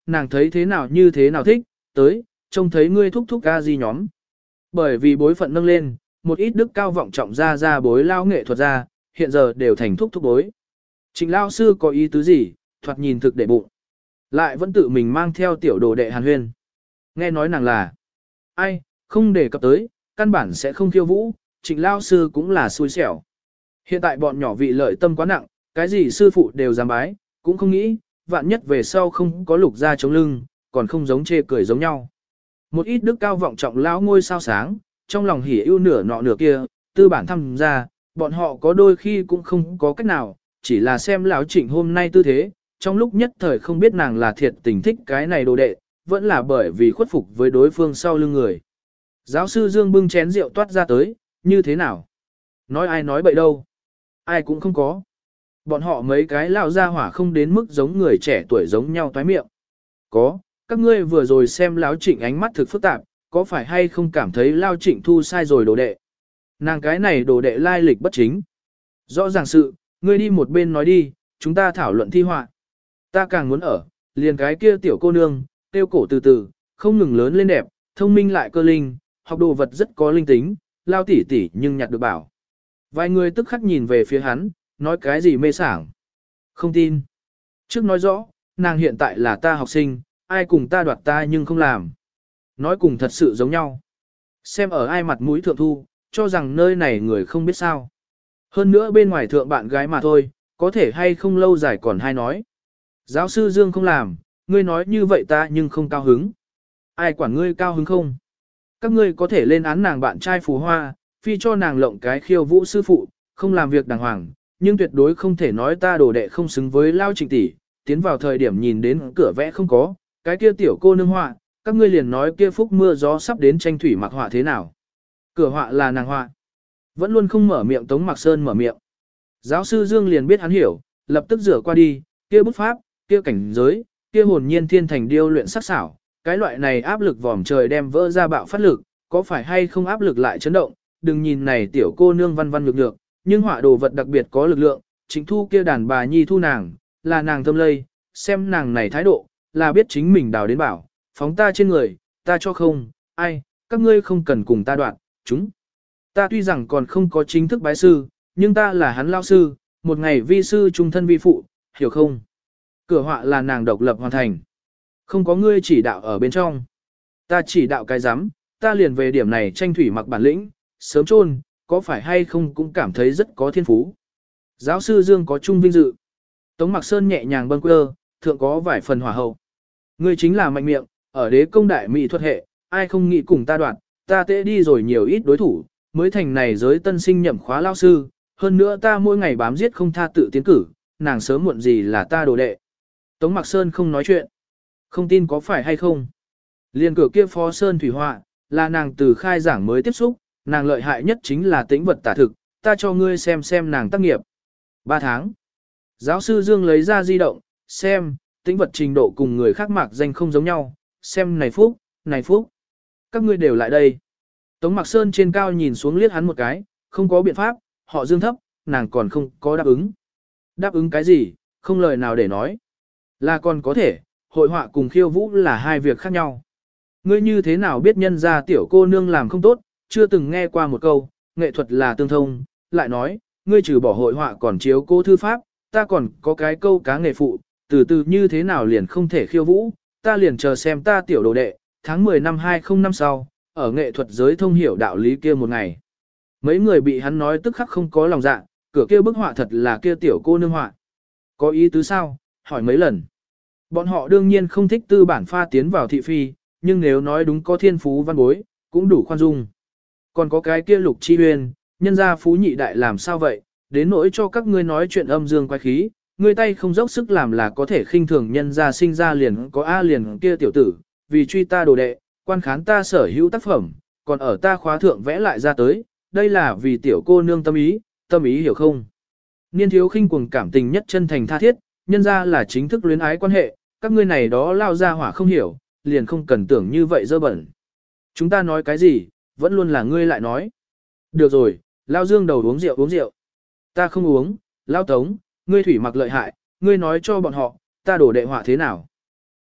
nàng thấy thế nào như thế nào thích, tới, trông thấy ngươi thúc thúc ca gì nhóm. Bởi vì bối phận nâng lên, một ít đức cao vọng trọng ra bối lao nghệ thuật ra, hiện giờ đều thành thúc thúc bối. Trịnh lao sư có ý tứ gì, thoạt nhìn thực để bụng. Lại vẫn tự mình mang theo tiểu đồ đệ Hàn Huyên. Nghe nói nàng là, ai, không đề cập tới, căn bản sẽ không khiêu vũ, trịnh lao sư cũng là xui xẻo. Hiện tại bọn nhỏ vị lợi tâm quá nặng, cái gì sư phụ đều dám bái, cũng không nghĩ, vạn nhất về sau không có lục ra chống lưng, còn không giống chê cười giống nhau. Một ít đức cao vọng trọng lão ngôi sao sáng, trong lòng hỉ ưu nửa nọ nửa kia, tư bản tham gia, bọn họ có đôi khi cũng không có cách nào, chỉ là xem lão Trịnh hôm nay tư thế, trong lúc nhất thời không biết nàng là thiệt tình thích cái này đồ đệ, vẫn là bởi vì khuất phục với đối phương sau lưng người. Giáo sư Dương bưng chén rượu toát ra tới, như thế nào? Nói ai nói bậy đâu? Ai cũng không có. Bọn họ mấy cái lão gia hỏa không đến mức giống người trẻ tuổi giống nhau toái miệng. Có, các ngươi vừa rồi xem lão Trịnh ánh mắt thực phức tạp, có phải hay không cảm thấy lão Trịnh thu sai rồi đồ đệ? Nàng cái này đồ đệ lai lịch bất chính. Rõ ràng sự, ngươi đi một bên nói đi, chúng ta thảo luận thi họa. Ta càng muốn ở, liền cái kia tiểu cô nương, tiêu cổ từ từ, không ngừng lớn lên đẹp, thông minh lại cơ linh, học đồ vật rất có linh tính, lao tỉ tỉ nhưng nhặt được bảo. Vài người tức khắc nhìn về phía hắn, nói cái gì mê sảng. Không tin. Trước nói rõ, nàng hiện tại là ta học sinh, ai cùng ta đoạt ta nhưng không làm. Nói cùng thật sự giống nhau. Xem ở ai mặt mũi thượng thu, cho rằng nơi này người không biết sao. Hơn nữa bên ngoài thượng bạn gái mà thôi, có thể hay không lâu dài còn hay nói. Giáo sư Dương không làm, ngươi nói như vậy ta nhưng không cao hứng. Ai quản ngươi cao hứng không? Các ngươi có thể lên án nàng bạn trai phù hoa, phi cho nàng lộng cái khiêu vũ sư phụ, không làm việc đàng hoàng, nhưng tuyệt đối không thể nói ta đồ đệ không xứng với Lao Trịnh tỷ. Tiến vào thời điểm nhìn đến cửa vẽ không có, cái kia tiểu cô nương họa, các ngươi liền nói kia phúc mưa gió sắp đến tranh thủy mặc họa thế nào. Cửa họa là nàng họa. Vẫn luôn không mở miệng Tống Mạc Sơn mở miệng. Giáo sư Dương liền biết hắn hiểu, lập tức rửa qua đi, kia bút pháp, kia cảnh giới, kia hồn nhiên thiên thành điêu luyện sắc xảo, cái loại này áp lực vòm trời đem vỡ ra bạo phát lực, có phải hay không áp lực lại chấn động, đừng nhìn này tiểu cô nương văn văn nhược nhược, nhưng họa đồ vật đặc biệt có lực lượng, chính thu kia đàn bà nhi thu nàng, là nàng tâm lây, xem nàng này thái độ, là biết chính mình đào đến bảo, phóng ta trên người, ta cho không, ai, các ngươi không cần cùng ta đoạn, chúng. Ta tuy rằng còn không có chính thức bái sư, nhưng ta là hắn lao sư, một ngày vi sư trung thân vi phụ, hiểu không? Cửa họa là nàng độc lập hoàn thành. Không có ngươi chỉ đạo ở bên trong. Ta chỉ đạo cái giám, ta liền về điểm này tranh thủy mặc bản lĩnh, sớm chôn, có phải hay không cũng cảm thấy rất có thiên phú. Giáo sư Dương có chung vinh dự. Tống Mạc Sơn nhẹ nhàng bâng quơ, thượng có vài phần hỏa hậu. Ngươi chính là mạnh miệng, ở đế công đại mỹ thuật hệ, ai không nghĩ cùng ta đoạn, ta tệ đi rồi nhiều ít đối thủ, mới thành này giới tân sinh nhậm khóa lao sư, hơn nữa ta mỗi ngày bám giết không tha tự tiến cử, nàng sớm muộn gì là ta đồ đệ. Tống Mạc Sơn không nói chuyện. Không tin có phải hay không. Liên cửa kia phó Sơn thủy họa, là nàng từ khai giảng mới tiếp xúc, nàng lợi hại nhất chính là tĩnh vật tả thực, ta cho ngươi xem nàng tác nghiệp. 3 tháng. Giáo sư Dương lấy ra di động, xem, tĩnh vật trình độ cùng người khác mạc danh không giống nhau, xem này phúc. Các ngươi đều lại đây. Tống Mạc Sơn trên cao nhìn xuống liếc hắn một cái, không có biện pháp, họ Dương thấp, nàng còn không có đáp ứng. Đáp ứng cái gì, không lời nào để nói. Là còn có thể, hội họa cùng khiêu vũ là hai việc khác nhau. Ngươi như thế nào biết nhân ra tiểu cô nương làm không tốt, chưa từng nghe qua một câu, nghệ thuật là tương thông, lại nói, ngươi trừ bỏ hội họa còn chiếu cô thư pháp, ta còn có cái câu cá nghề phụ, từ từ như thế nào liền không thể khiêu vũ, ta liền chờ xem ta tiểu đồ đệ, tháng 10 năm 20 năm sau, ở nghệ thuật giới thông hiểu đạo lý kia một ngày. Mấy người bị hắn nói tức khắc không có lòng dạ, cửa kia bức họa thật là kia tiểu cô nương họa. Có ý tứ sao? Hỏi mấy lần. Bọn họ đương nhiên không thích tư bản pha tiến vào thị phi, nhưng nếu nói đúng có thiên phú văn bối, cũng đủ khoan dung. Còn có cái kia Lục Chi Huyên, nhân gia phú nhị đại làm sao vậy, đến nỗi cho các ngươi nói chuyện âm dương quái khí, ngươi tay không dốc sức làm là có thể khinh thường nhân gia sinh ra liền có A liền kia tiểu tử, vì truy ta đồ đệ, quan khán ta sở hữu tác phẩm, còn ở ta khóa thượng vẽ lại ra tới, đây là vì tiểu cô nương tâm ý hiểu không? Niên thiếu khinh cuồng cảm tình nhất chân thành tha thiết, nhân ra là chính thức luyến ái quan hệ, các ngươi này đó lao ra hỏa không hiểu, liền không cần tưởng như vậy dơ bẩn. Chúng ta nói cái gì, vẫn luôn là ngươi lại nói. Được rồi, lao Dương đầu uống rượu. Ta không uống, lao Tống, ngươi thủy mặc lợi hại, ngươi nói cho bọn họ, ta đổ đệ họa thế nào.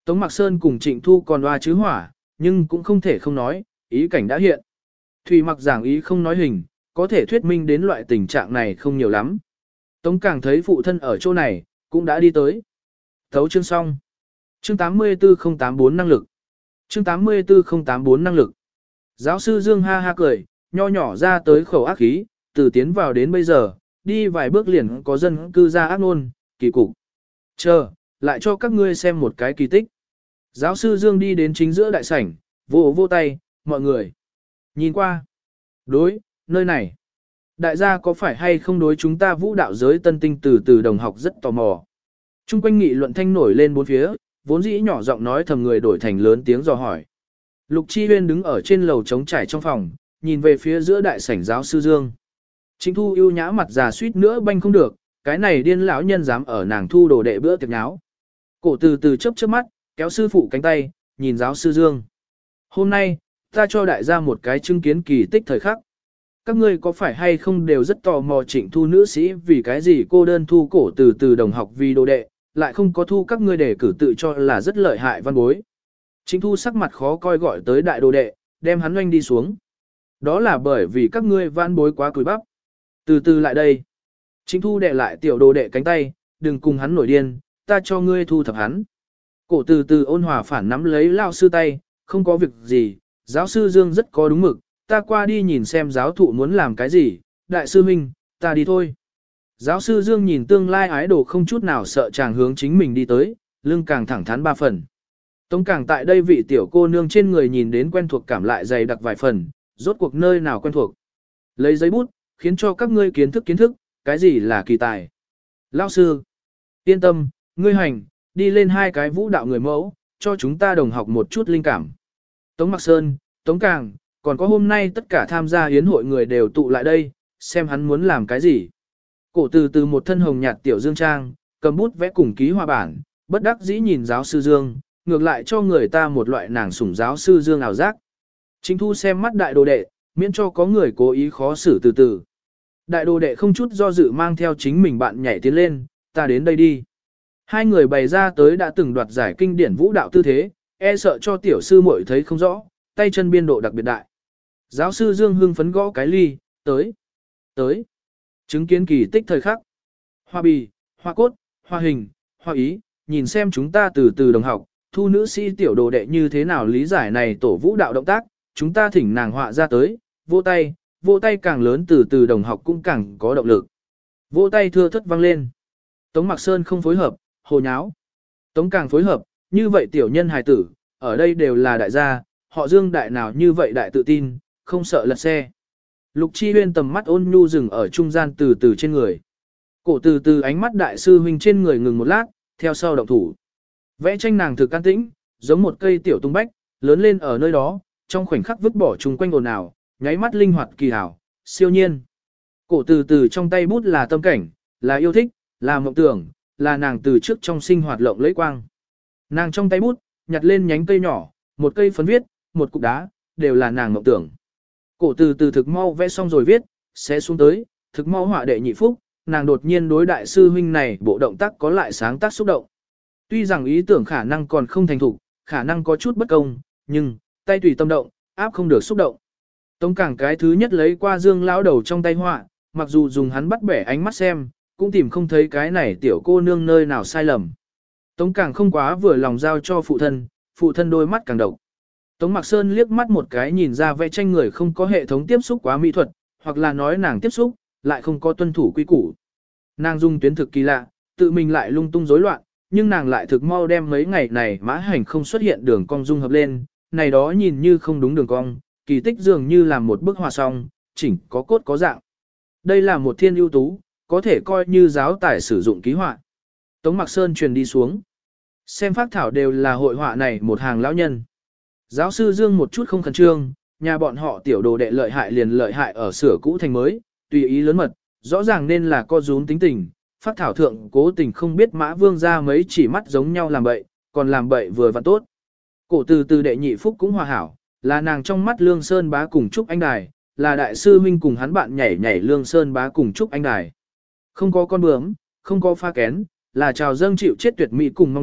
Tống Mạc Sơn cùng Trịnh Thu còn oa chứ hỏa, nhưng cũng không thể không nói, ý cảnh đã hiện. Thủy Mặc giảng ý không nói hình, có thể thuyết minh đến loại tình trạng này không nhiều lắm. Tống Càng thấy phụ thân ở chỗ này, cũng đã đi tới. Thấu chương xong. Chương 84084 năng lực. Chương 84084 năng lực. Giáo sư Dương ha ha cười, nho nhỏ ra tới khẩu ác khí, từ tiến vào đến bây giờ, đi vài bước liền có dân cư ra ác nôn, kỳ cục. Chờ, lại cho các ngươi xem một cái kỳ tích. Giáo sư Dương đi đến chính giữa đại sảnh, vỗ vỗ tay, mọi người. Nhìn qua. Đối, nơi này. Đại gia có phải hay không đối chúng ta vũ đạo giới tân tinh từ đồng học rất tò mò. Trung quanh nghị luận thanh nổi lên bốn phía, vốn dĩ nhỏ giọng nói thầm người đổi thành lớn tiếng dò hỏi. Lục Chi Huyên đứng ở trên lầu trống trải trong phòng, nhìn về phía giữa đại sảnh giáo sư Dương. Trịnh Thu ưu nhã mặt già suýt nữa banh không được, cái này điên lão nhân dám ở nàng thu đồ đệ bữa tiệc nháo. Cổ từ từ chớp chớp mắt, kéo sư phụ cánh tay, nhìn giáo sư Dương. Hôm nay, ta cho đại gia một cái chứng kiến kỳ tích thời khắc. Các ngươi có phải hay không đều rất tò mò Trịnh Thu nữ sĩ vì cái gì cô đơn thu cổ từ đồng học vì đồ đệ, lại không có thu các ngươi để cử tự cho là rất lợi hại văn bối. Trịnh Thu sắc mặt khó coi gọi tới đại đồ đệ, đem hắn oanh đi xuống. Đó là bởi vì các ngươi văn bối quá cùi bắp. Từ từ lại đây. Trịnh Thu đệ lại tiểu đồ đệ cánh tay, đừng cùng hắn nổi điên, ta cho ngươi thu thập hắn. Cổ từ ôn hòa phản nắm lấy lao sư tay, không có việc gì, giáo sư Dương rất có đúng mực, ta qua đi nhìn xem giáo thụ muốn làm cái gì, đại sư huynh, ta đi thôi. Giáo sư Dương nhìn tương lai ái đồ không chút nào sợ chàng hướng chính mình đi tới, lưng càng thẳng thắn ba phần. Tống Càng tại đây vị tiểu cô nương trên người nhìn đến quen thuộc cảm lại dày đặc vài phần, rốt cuộc nơi nào quen thuộc. Lấy giấy bút, khiến cho các ngươi kiến thức, cái gì là kỳ tài. Lão sư, yên tâm, ngươi hành, đi lên hai cái vũ đạo người mẫu, cho chúng ta đồng học một chút linh cảm. Tống Mạc Sơn, Tống Càng, còn có hôm nay tất cả tham gia hiến hội người đều tụ lại đây, xem hắn muốn làm cái gì. Cổ từ một thân hồng nhạt tiểu dương trang, cầm bút vẽ cùng ký họa bản, bất đắc dĩ nhìn giáo sư Dương, ngược lại cho người ta một loại nàng sủng giáo sư Dương ảo giác. Trịnh Thu xem mắt đại đồ đệ, miễn cho có người cố ý khó xử từ từ. Đại đồ đệ không chút do dự mang theo chính mình bạn nhảy tiến lên, ta đến đây đi. Hai người bày ra tới đã từng đoạt giải kinh điển vũ đạo tư thế, e sợ cho tiểu sư muội thấy không rõ, tay chân biên độ đặc biệt đại. Giáo sư Dương hưng phấn gõ cái ly, tới. Chứng kiến kỳ tích thời khắc. Hoa bì, hoa cốt, hoa hình, hoa ý, nhìn xem chúng ta từ đồng học, thu nữ sĩ tiểu đồ đệ như thế nào lý giải này tổ vũ đạo động tác, chúng ta thỉnh nàng họa ra tới, vỗ tay càng lớn từ đồng học cũng càng có động lực. Vỗ tay thưa thất vang lên. Tống Mạc Sơn không phối hợp, hồ nháo. Tống Càng phối hợp, như vậy tiểu nhân hài tử, ở đây đều là đại gia, họ Dương đại nào như vậy đại tự tin, không sợ lật xe. Lục Chi Huyên tầm mắt ôn nhu dừng ở trung gian từ trên người. Cổ từ ánh mắt đại sư huynh trên người ngừng một lát, theo sau động thủ. Vẽ tranh nàng thực can tĩnh, giống một cây tiểu tung bách, lớn lên ở nơi đó, trong khoảnh khắc vứt bỏ chung quanh ồn ào, nháy mắt linh hoạt kỳ hảo, siêu nhiên. Cổ từ trong tay bút là tâm cảnh, là yêu thích, là mộng tưởng, là nàng từ trước trong sinh hoạt lộng lẫy quang. Nàng trong tay bút, nhặt lên nhánh cây nhỏ, một cây phấn viết, một cục đá, đều là nàng mộng tưởng. Cổ từ thực mau vẽ xong rồi viết, sẽ xuống tới, thực mau họa đệ nhị phúc, nàng đột nhiên đối đại sư huynh này bộ động tác có lại sáng tác xúc động. Tuy rằng ý tưởng khả năng còn không thành thục, khả năng có chút bất công, nhưng, tay tùy tâm động, áp không được xúc động. Tống Càng cái thứ nhất lấy qua Dương lão đầu trong tay họa, mặc dù dùng hắn bắt bẻ ánh mắt xem, cũng tìm không thấy cái này tiểu cô nương nơi nào sai lầm. Tống Càng không quá vừa lòng giao cho phụ thân đôi mắt càng độc. Tống Mạc Sơn liếc mắt một cái nhìn ra vẽ tranh người không có hệ thống tiếp xúc quá mỹ thuật, hoặc là nói nàng tiếp xúc, lại không có tuân thủ quy củ. Nàng dùng tuyến thực kỳ lạ, tự mình lại lung tung rối loạn, nhưng nàng lại thực mau đem mấy ngày này mã hành không xuất hiện đường cong dung hợp lên, này đó nhìn như không đúng đường cong, kỳ tích dường như làm một bức họa song, chỉnh có cốt có dạng. Đây là một thiên ưu tú, có thể coi như giáo tài sử dụng ký họa. Tống Mạc Sơn truyền đi xuống. Xem phác thảo đều là hội họa này một hàng lão nhân. Giáo sư Dương một chút không khẩn trương, nhà bọn họ tiểu đồ đệ lợi hại liền lợi hại ở sửa cũ thành mới, tùy ý lớn mật, rõ ràng nên là co rúm tính tình, phát thảo thượng cố tình không biết Mã Vương ra mấy chỉ mắt giống nhau làm bậy, còn làm bậy vừa và tốt. Cổ từ đệ nhị phúc cũng hòa hảo, là nàng trong mắt Lương Sơn Bá cùng Trúc Anh Đài, là đại sư huynh cùng hắn bạn nhảy Lương Sơn Bá cùng Trúc Anh Đài. Không có con bướm, không có pha kén, là chào dâng chịu chết tuyệt mỹ cùng mong đợi,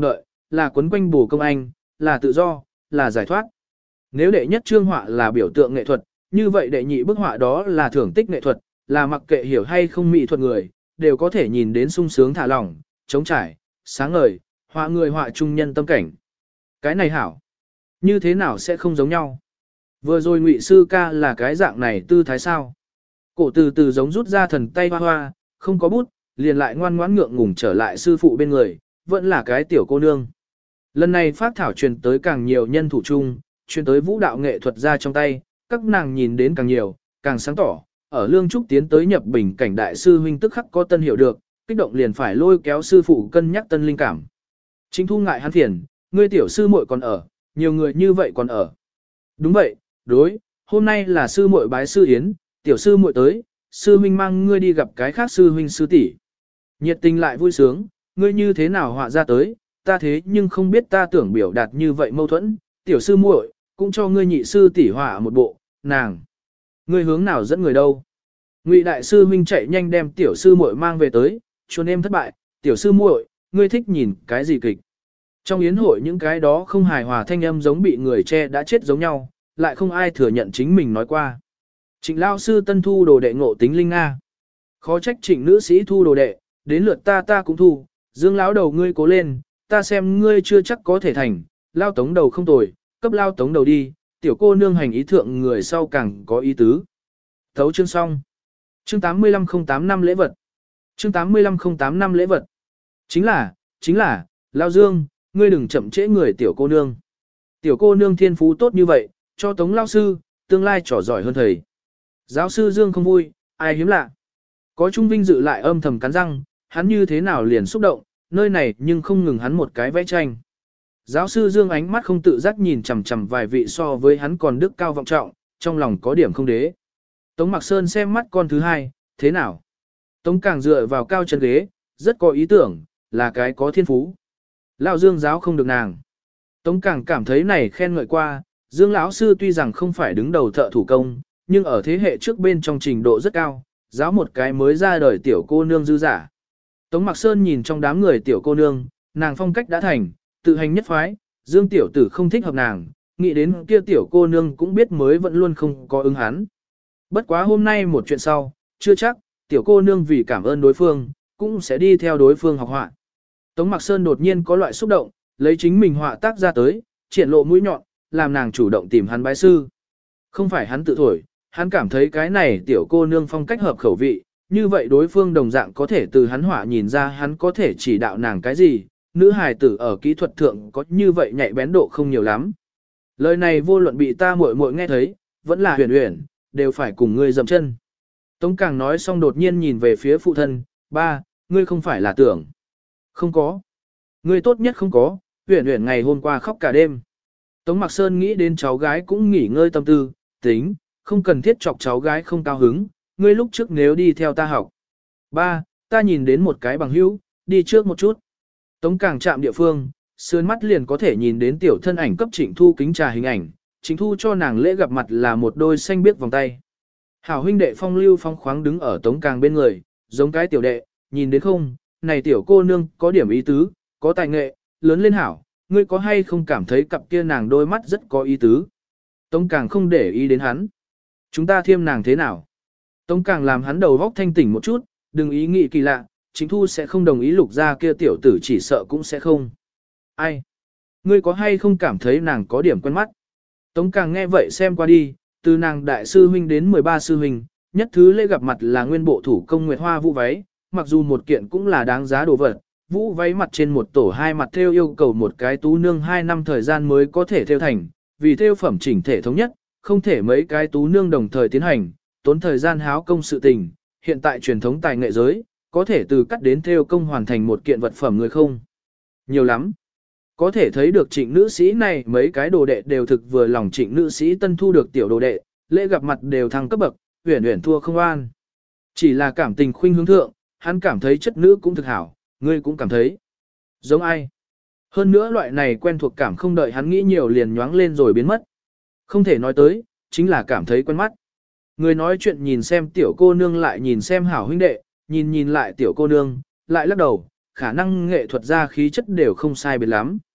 là quấn quanh bổ công anh, là tự do, là giải thoát. Nếu đệ nhất chương họa là biểu tượng nghệ thuật, như vậy đệ nhị bức họa đó là thưởng tích nghệ thuật, là mặc kệ hiểu hay không mỹ thuật người, đều có thể nhìn đến sung sướng thả lỏng, trống trải, sáng ngời, họa người họa trung nhân tâm cảnh. Cái này hảo, như thế nào sẽ không giống nhau? Vừa rồi Ngụy sư ca là cái dạng này tư thái sao? Cổ từ từ giống rút ra thần tay hoa hoa, không có bút, liền lại ngoan ngoãn ngượng ngùng trở lại sư phụ bên người, vẫn là cái tiểu cô nương. Lần này phát thảo truyền tới càng nhiều nhân thủ chung, truyền tới vũ đạo nghệ thuật ra trong tay, các nàng nhìn đến càng nhiều, càng sáng tỏ, ở Lương Trúc tiến tới nhập bình cảnh đại sư huynh tức khắc có tân hiểu được, kích động liền phải lôi kéo sư phụ cân nhắc tân linh cảm. Chính Thu ngại hắn phiền, ngươi tiểu sư muội còn ở, nhiều người như vậy còn ở. Đúng vậy, đối, hôm nay là sư muội bái sư yến, tiểu sư muội tới, sư huynh mang ngươi đi gặp cái khác sư huynh sư tỷ. Nhiệt tình lại vui sướng, ngươi như thế nào họa ra tới, ta thế nhưng không biết ta tưởng biểu đạt như vậy mâu thuẫn, tiểu sư muội, cũng cho ngươi nhị sư tỷ họa một bộ, nàng. Ngươi hướng nào dẫn người đâu? Ngụy đại sư huynh chạy nhanh đem tiểu sư muội mang về tới, chuồn em thất bại, tiểu sư muội, ngươi thích nhìn cái gì kịch? Trong yến hội những cái đó không hài hòa thanh âm giống bị người che đã chết giống nhau, lại không ai thừa nhận chính mình nói qua. Trịnh lao sư tân thu đồ đệ ngộ tính linh Nga. Khó trách trịnh nữ sĩ thu đồ đệ, đến lượt ta cũng thu, dương lão đầu ngươi cố lên, ta xem ngươi chưa chắc có thể thành, lao tống đầu không tồi, cấp lao tống đầu đi, tiểu cô nương hành ý thượng người sau càng có ý tứ. Thấu chương xong. Chương 8508 năm lễ vật. Chương 8508 năm lễ vật. Chính là, lao dương, ngươi đừng chậm trễ người tiểu cô nương. Tiểu cô nương thiên phú tốt như vậy, cho tống lao sư, tương lai trò giỏi hơn thầy. Giáo sư Dương không vui, ai hiếm lạ. Có Trung Vinh dự lại âm thầm cắn răng, hắn như thế nào liền xúc động, nơi này nhưng không ngừng hắn một cái vẽ tranh. Giáo sư Dương ánh mắt không tự giác nhìn chằm chằm vài vị so với hắn còn đức cao vọng trọng, trong lòng có điểm không đế. Tống Mạc Sơn xem mắt con thứ hai, thế nào? Tống càng dựa vào cao chân ghế, rất có ý tưởng, là cái có thiên phú. Lão Dương giáo không được nàng. Tống càng cảm thấy này khen ngợi qua, Dương lão sư tuy rằng không phải đứng đầu thợ thủ công, nhưng ở thế hệ trước bên trong trình độ rất cao, giáo một cái mới ra đời tiểu cô nương dư giả. Tống Mạc Sơn nhìn trong đám người tiểu cô nương, nàng phong cách đã thành, tự hành nhất phái, Dương tiểu tử không thích hợp nàng, nghĩ đến kia tiểu cô nương cũng biết mới vẫn luôn không có ứng hắn. Bất quá hôm nay một chuyện sau, chưa chắc, tiểu cô nương vì cảm ơn đối phương, cũng sẽ đi theo đối phương học họa. Tống Mạc Sơn đột nhiên có loại xúc động, lấy chính mình họa tác ra tới, triển lộ mũi nhọn, làm nàng chủ động tìm hắn bái sư. Không phải hắn tự thổi, hắn cảm thấy cái này tiểu cô nương phong cách hợp khẩu vị, như vậy đối phương đồng dạng có thể từ hắn họa nhìn ra hắn có thể chỉ đạo nàng cái gì, nữ hài tử ở kỹ thuật thượng có như vậy nhạy bén độ không nhiều lắm. Lời này vô luận bị ta muội muội nghe thấy, vẫn là huyền huyền, đều phải cùng ngươi dậm chân. Tống Càng nói xong đột nhiên nhìn về phía phụ thân, ba, ngươi không phải là tưởng. Không có. Ngươi tốt nhất không có, huyền huyền ngày hôm qua khóc cả đêm. Tống Mạc Sơn nghĩ đến cháu gái cũng nghỉ ngơi tâm tư, tính, không cần thiết chọc cháu gái không cao hứng, ngươi lúc trước nếu đi theo ta học. Ba, ta nhìn đến một cái bằng hữu, đi trước một chút. Tống Càng chạm địa phương, sườn mắt liền có thể nhìn đến tiểu thân ảnh cấp Trịnh Thu kính trà hình ảnh, Trịnh Thu cho nàng lễ gặp mặt là một đôi xanh biếc vòng tay. Hảo huynh đệ phong lưu phong khoáng đứng ở Tống Càng bên người, giống cái tiểu đệ, nhìn đến không, này tiểu cô nương có điểm ý tứ, có tài nghệ, lớn lên hảo, ngươi có hay không cảm thấy cặp kia nàng đôi mắt rất có ý tứ. Tống Càng không để ý đến hắn. Chúng ta thiêm nàng thế nào? Tống Càng làm hắn đầu góc thanh tỉnh một chút, đừng ý nghĩ kỳ lạ, Trịnh Thu sẽ không đồng ý lục ra kia tiểu tử chỉ sợ cũng sẽ không. Ai? Ngươi có hay không cảm thấy nàng có điểm quen mắt? Tống Càng nghe vậy xem qua đi, từ nàng đại sư huynh đến 13 sư huynh, nhất thứ lễ gặp mặt là nguyên bộ thủ công nguyệt hoa vũ váy, mặc dù một kiện cũng là đáng giá đồ vật, vũ váy mặt trên một tổ hai mặt thêu yêu cầu một cái tú nương 2 năm thời gian mới có thể thêu thành, vì thêu phẩm chỉnh thể thống nhất, không thể mấy cái tú nương đồng thời tiến hành, tốn thời gian háo công sự tình, hiện tại truyền thống tài nghệ giới, có thể từ cắt đến thêu công hoàn thành một kiện vật phẩm người không. Nhiều lắm. Có thể thấy được Trịnh nữ sĩ này mấy cái đồ đệ đều thực vừa lòng Trịnh nữ sĩ tân thu được tiểu đồ đệ, lễ gặp mặt đều thăng cấp bậc, uyển uyển thua không an. Chỉ là cảm tình khuynh hướng thượng, hắn cảm thấy chất nữ cũng thực hảo, ngươi cũng cảm thấy. Giống ai? Hơn nữa loại này quen thuộc cảm không đợi hắn nghĩ nhiều liền nhoáng lên rồi biến mất. Không thể nói tới, chính là cảm thấy quen mắt. Người nói chuyện nhìn xem tiểu cô nương lại nhìn xem hảo huynh đệ, nhìn lại tiểu cô nương, lại lắc đầu, khả năng nghệ thuật ra khí chất đều không sai biệt lắm.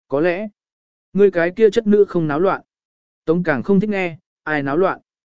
Có lẽ, ngươi cái kia chất nữ không náo loạn. Tống càng không thích nghe, ai náo loạn.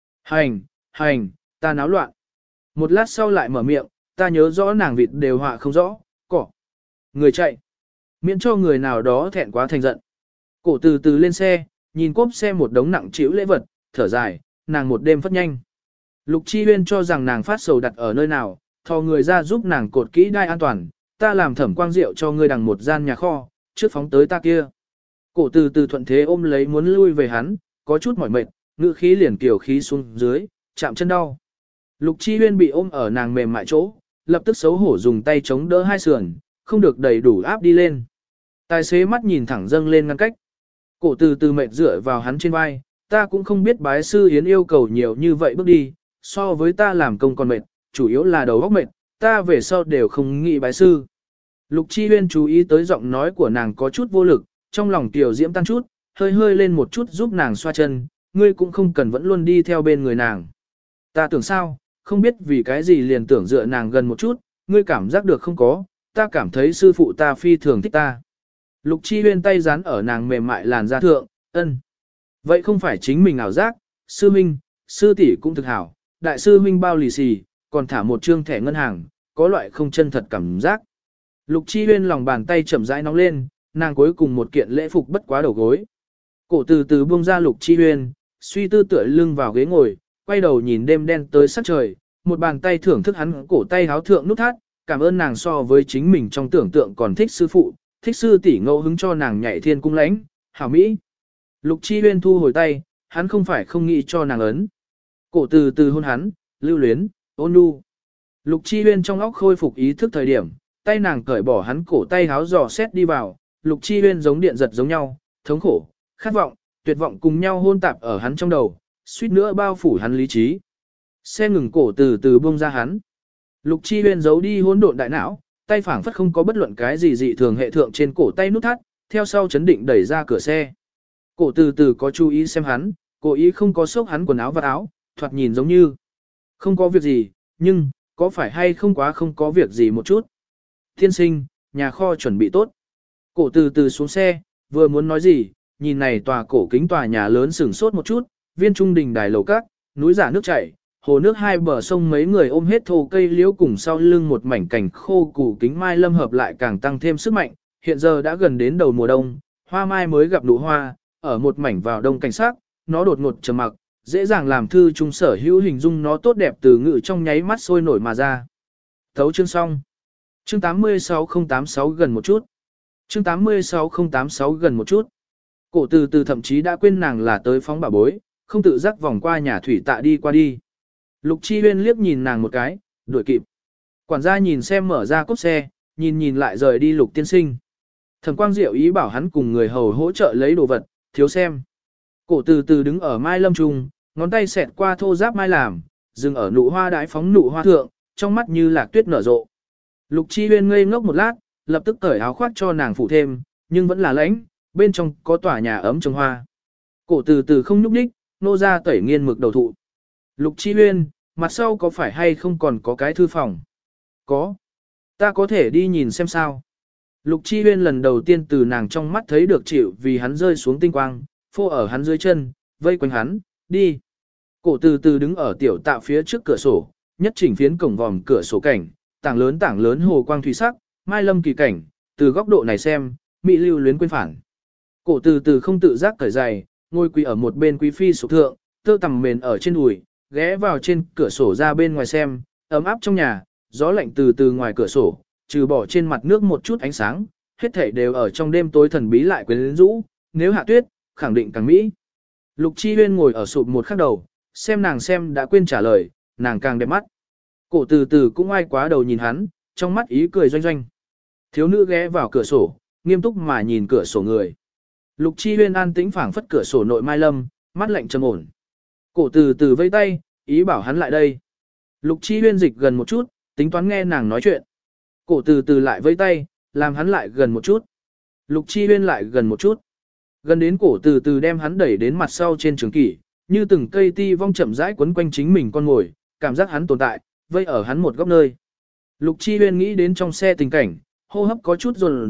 Hành, ta náo loạn. Một lát sau lại mở miệng, ta nhớ rõ nàng vịt đều họa không rõ, cỏ. Người chạy. Miễn cho người nào đó thẹn quá thành giận. Cổ từ từ lên xe, nhìn cốp xe một đống nặng trĩu lễ vật, thở dài, nàng một đêm phất nhanh. Lục Chi Huyên cho rằng nàng phát sầu đặt ở nơi nào, thò người ra giúp nàng cột kỹ đai an toàn, ta làm Thẩm Quang Diệu cho ngươi đằng một gian nhà kho, trước phóng tới ta kia. Cổ từ từ thuận thế ôm lấy muốn lui về hắn, có chút mỏi mệt, ngữ khí liền kiểu khí xuống dưới, chạm chân đau. Lục Chi Huyên bị ôm ở nàng mềm mại chỗ, lập tức xấu hổ dùng tay chống đỡ hai sườn, không được đầy đủ áp đi lên. Tài xế mắt nhìn thẳng dâng lên ngăn cách. Cổ từ từ mệt dựa vào hắn trên vai, ta cũng không biết bái sư Yến yêu cầu nhiều như vậy bước đi, so với ta làm công còn mệt, chủ yếu là đầu óc mệt, ta về sau đều không nghĩ bái sư. Lục Chi Huyên chú ý tới giọng nói của nàng có chút vô lực, trong lòng tiểu diễm tăng chút, hơi hơi lên một chút giúp nàng xoa chân, ngươi cũng không cần vẫn luôn đi theo bên người nàng. Ta tưởng sao, không biết vì cái gì liền tưởng dựa nàng gần một chút, ngươi cảm giác được không có, ta cảm thấy sư phụ ta phi thường thích ta. Lục Chi Huyên tay dán ở nàng mềm mại làn da thượng, ân. Vậy không phải chính mình ảo giác, sư minh, sư tỷ cũng thực hảo, đại sư huynh bao lì xì, còn thả một trương thẻ ngân hàng, có loại không chân thật cảm giác. Lục Chi Huyên lòng bàn tay chậm rãi nóng lên, nàng cuối cùng một kiện lễ phục bất quá đầu gối. Cổ từ từ buông ra Lục Chi Huyên, suy tư tựa lưng vào ghế ngồi, quay đầu nhìn đêm đen tới sắc trời, một bàn tay thưởng thức hắn cổ tay háo thượng nút thắt, cảm ơn nàng so với chính mình trong tưởng tượng còn thích sư phụ, thích sư tỷ ngẫu hứng cho nàng nhảy thiên cung lãnh, hảo mỹ. Lục Chi Huyên thu hồi tay, hắn không phải không nghĩ cho nàng ấn. Cổ từ từ hôn hắn, lưu luyến, ôn nhu. Lục Chi Huyên trong óc khôi phục ý thức thời điểm, tay nàng cởi bỏ hắn cổ tay háo dò xét đi vào, Lục Chi Huyên giống điện giật giống nhau, thống khổ, khát vọng, tuyệt vọng cùng nhau hôn tạp ở hắn trong đầu, suýt nữa bao phủ hắn lý trí. Xe ngừng, cổ từ từ buông ra hắn. Lục Chi Huyên giấu đi hỗn độn đại não, tay phảng phất không có bất luận cái gì dị thường hệ thượng trên cổ tay nút thắt, theo sau chấn định đẩy ra cửa xe. Cổ từ từ có chú ý xem hắn, cố ý không có xốc hắn quần áo và áo, thoạt nhìn giống như không có việc gì, nhưng có phải hay không quá không có việc gì một chút. Thiên sinh, nhà kho chuẩn bị tốt. Cổ từ từ xuống xe, vừa muốn nói gì, nhìn này tòa cổ kính tòa nhà lớn sửng sốt một chút, viên trung đình đài lầu các, núi giả nước chảy, hồ nước hai bờ sông mấy người ôm hết thô cây liễu cùng sau lưng một mảnh cảnh khô củ kính mai lâm hợp lại càng tăng thêm sức mạnh, hiện giờ đã gần đến đầu mùa đông, hoa mai mới gặp nụ hoa, ở một mảnh vào đông cảnh sắc, nó đột ngột trầm mặc, dễ dàng làm thư trung sở hữu hình dung nó tốt đẹp từ ngữ trong nháy mắt sôi nổi mà ra. Thấu chương xong. Chương 86086 gần một chút. Chương 86086 gần một chút. Cổ từ từ thậm chí đã quên nàng là tới phóng bảo bối, không tự giác vòng qua nhà thủy tạ đi qua đi. Lục Chi Huyên liếc nhìn nàng một cái, đuổi kịp. Quản gia nhìn xem mở ra cốp xe, nhìn lại rời đi Lục tiên sinh. Thẩm Quang Diệu ý bảo hắn cùng người hầu hỗ trợ lấy đồ vật, thiếu xem. Cổ từ từ đứng ở mai lâm trung, ngón tay xẹt qua thô giáp mai làm, dừng ở nụ hoa đái phóng nụ hoa thượng, trong mắt như lạc tuyết nở rộ. Lục Chi Huyên ngây ngốc một lát, lập tức cởi áo khoác cho nàng phủ thêm, nhưng vẫn là lãnh, bên trong có tòa nhà ấm trồng hoa. Cổ từ từ không nhúc đích, nô ra tẩy nghiên mực đầu thụ. Lục Chi Huyên, mặt sau có phải hay không còn có cái thư phòng? Có. Ta có thể đi nhìn xem sao. Lục Chi Huyên lần đầu tiên từ nàng trong mắt thấy được chịu vì hắn rơi xuống tinh quang, phô ở hắn dưới chân, vây quanh hắn, đi. Cổ từ từ đứng ở tiểu tạo phía trước cửa sổ, nhất chỉnh phiến cổng vòm cửa sổ cảnh, tảng lớn hồ quang thủy sắc, mai lâm kỳ cảnh, từ góc độ này xem, mỹ lưu luyến quên phản. Cổ từ từ không tự giác cởi giày, ngồi quỳ ở một bên quý phi sổ thượng, tơ tằm mền ở trên đùi, ghé vào trên cửa sổ ra bên ngoài xem, ấm áp trong nhà, gió lạnh từ từ ngoài cửa sổ, trừ bỏ trên mặt nước một chút ánh sáng, hết thảy đều ở trong đêm tối thần bí lại quyến rũ, nếu hạ tuyết, khẳng định càng mỹ. Lục Chi Huyên ngồi ở sụp một khắc đầu, xem nàng xem đã quên trả lời, nàng càng đẹp mắt. Cổ từ từ cũng ai quá đầu nhìn hắn, trong mắt ý cười doanh doanh. Thiếu nữ ghé vào cửa sổ, nghiêm túc mà nhìn cửa sổ người. Lục Chi Huyên an tĩnh phảng phất cửa sổ nội mai lâm, mắt lạnh trầm ổn. Cổ từ từ vây tay, ý bảo hắn lại đây. Lục Chi Huyên dịch gần một chút, tính toán nghe nàng nói chuyện. Cổ từ từ lại vây tay, làm hắn lại gần một chút. Lục Chi Huyên lại gần một chút. Gần đến cổ từ từ đem hắn đẩy đến mặt sau trên trường kỷ, như từng cây ti vong chậm rãi quấn quanh chính mình con ngồi, cảm giác hắn tồn tại, vây ở hắn một góc nơi. Lục Chi Huyên nghĩ đến trong xe tình cảnh, hô hấp có chút dồn dập,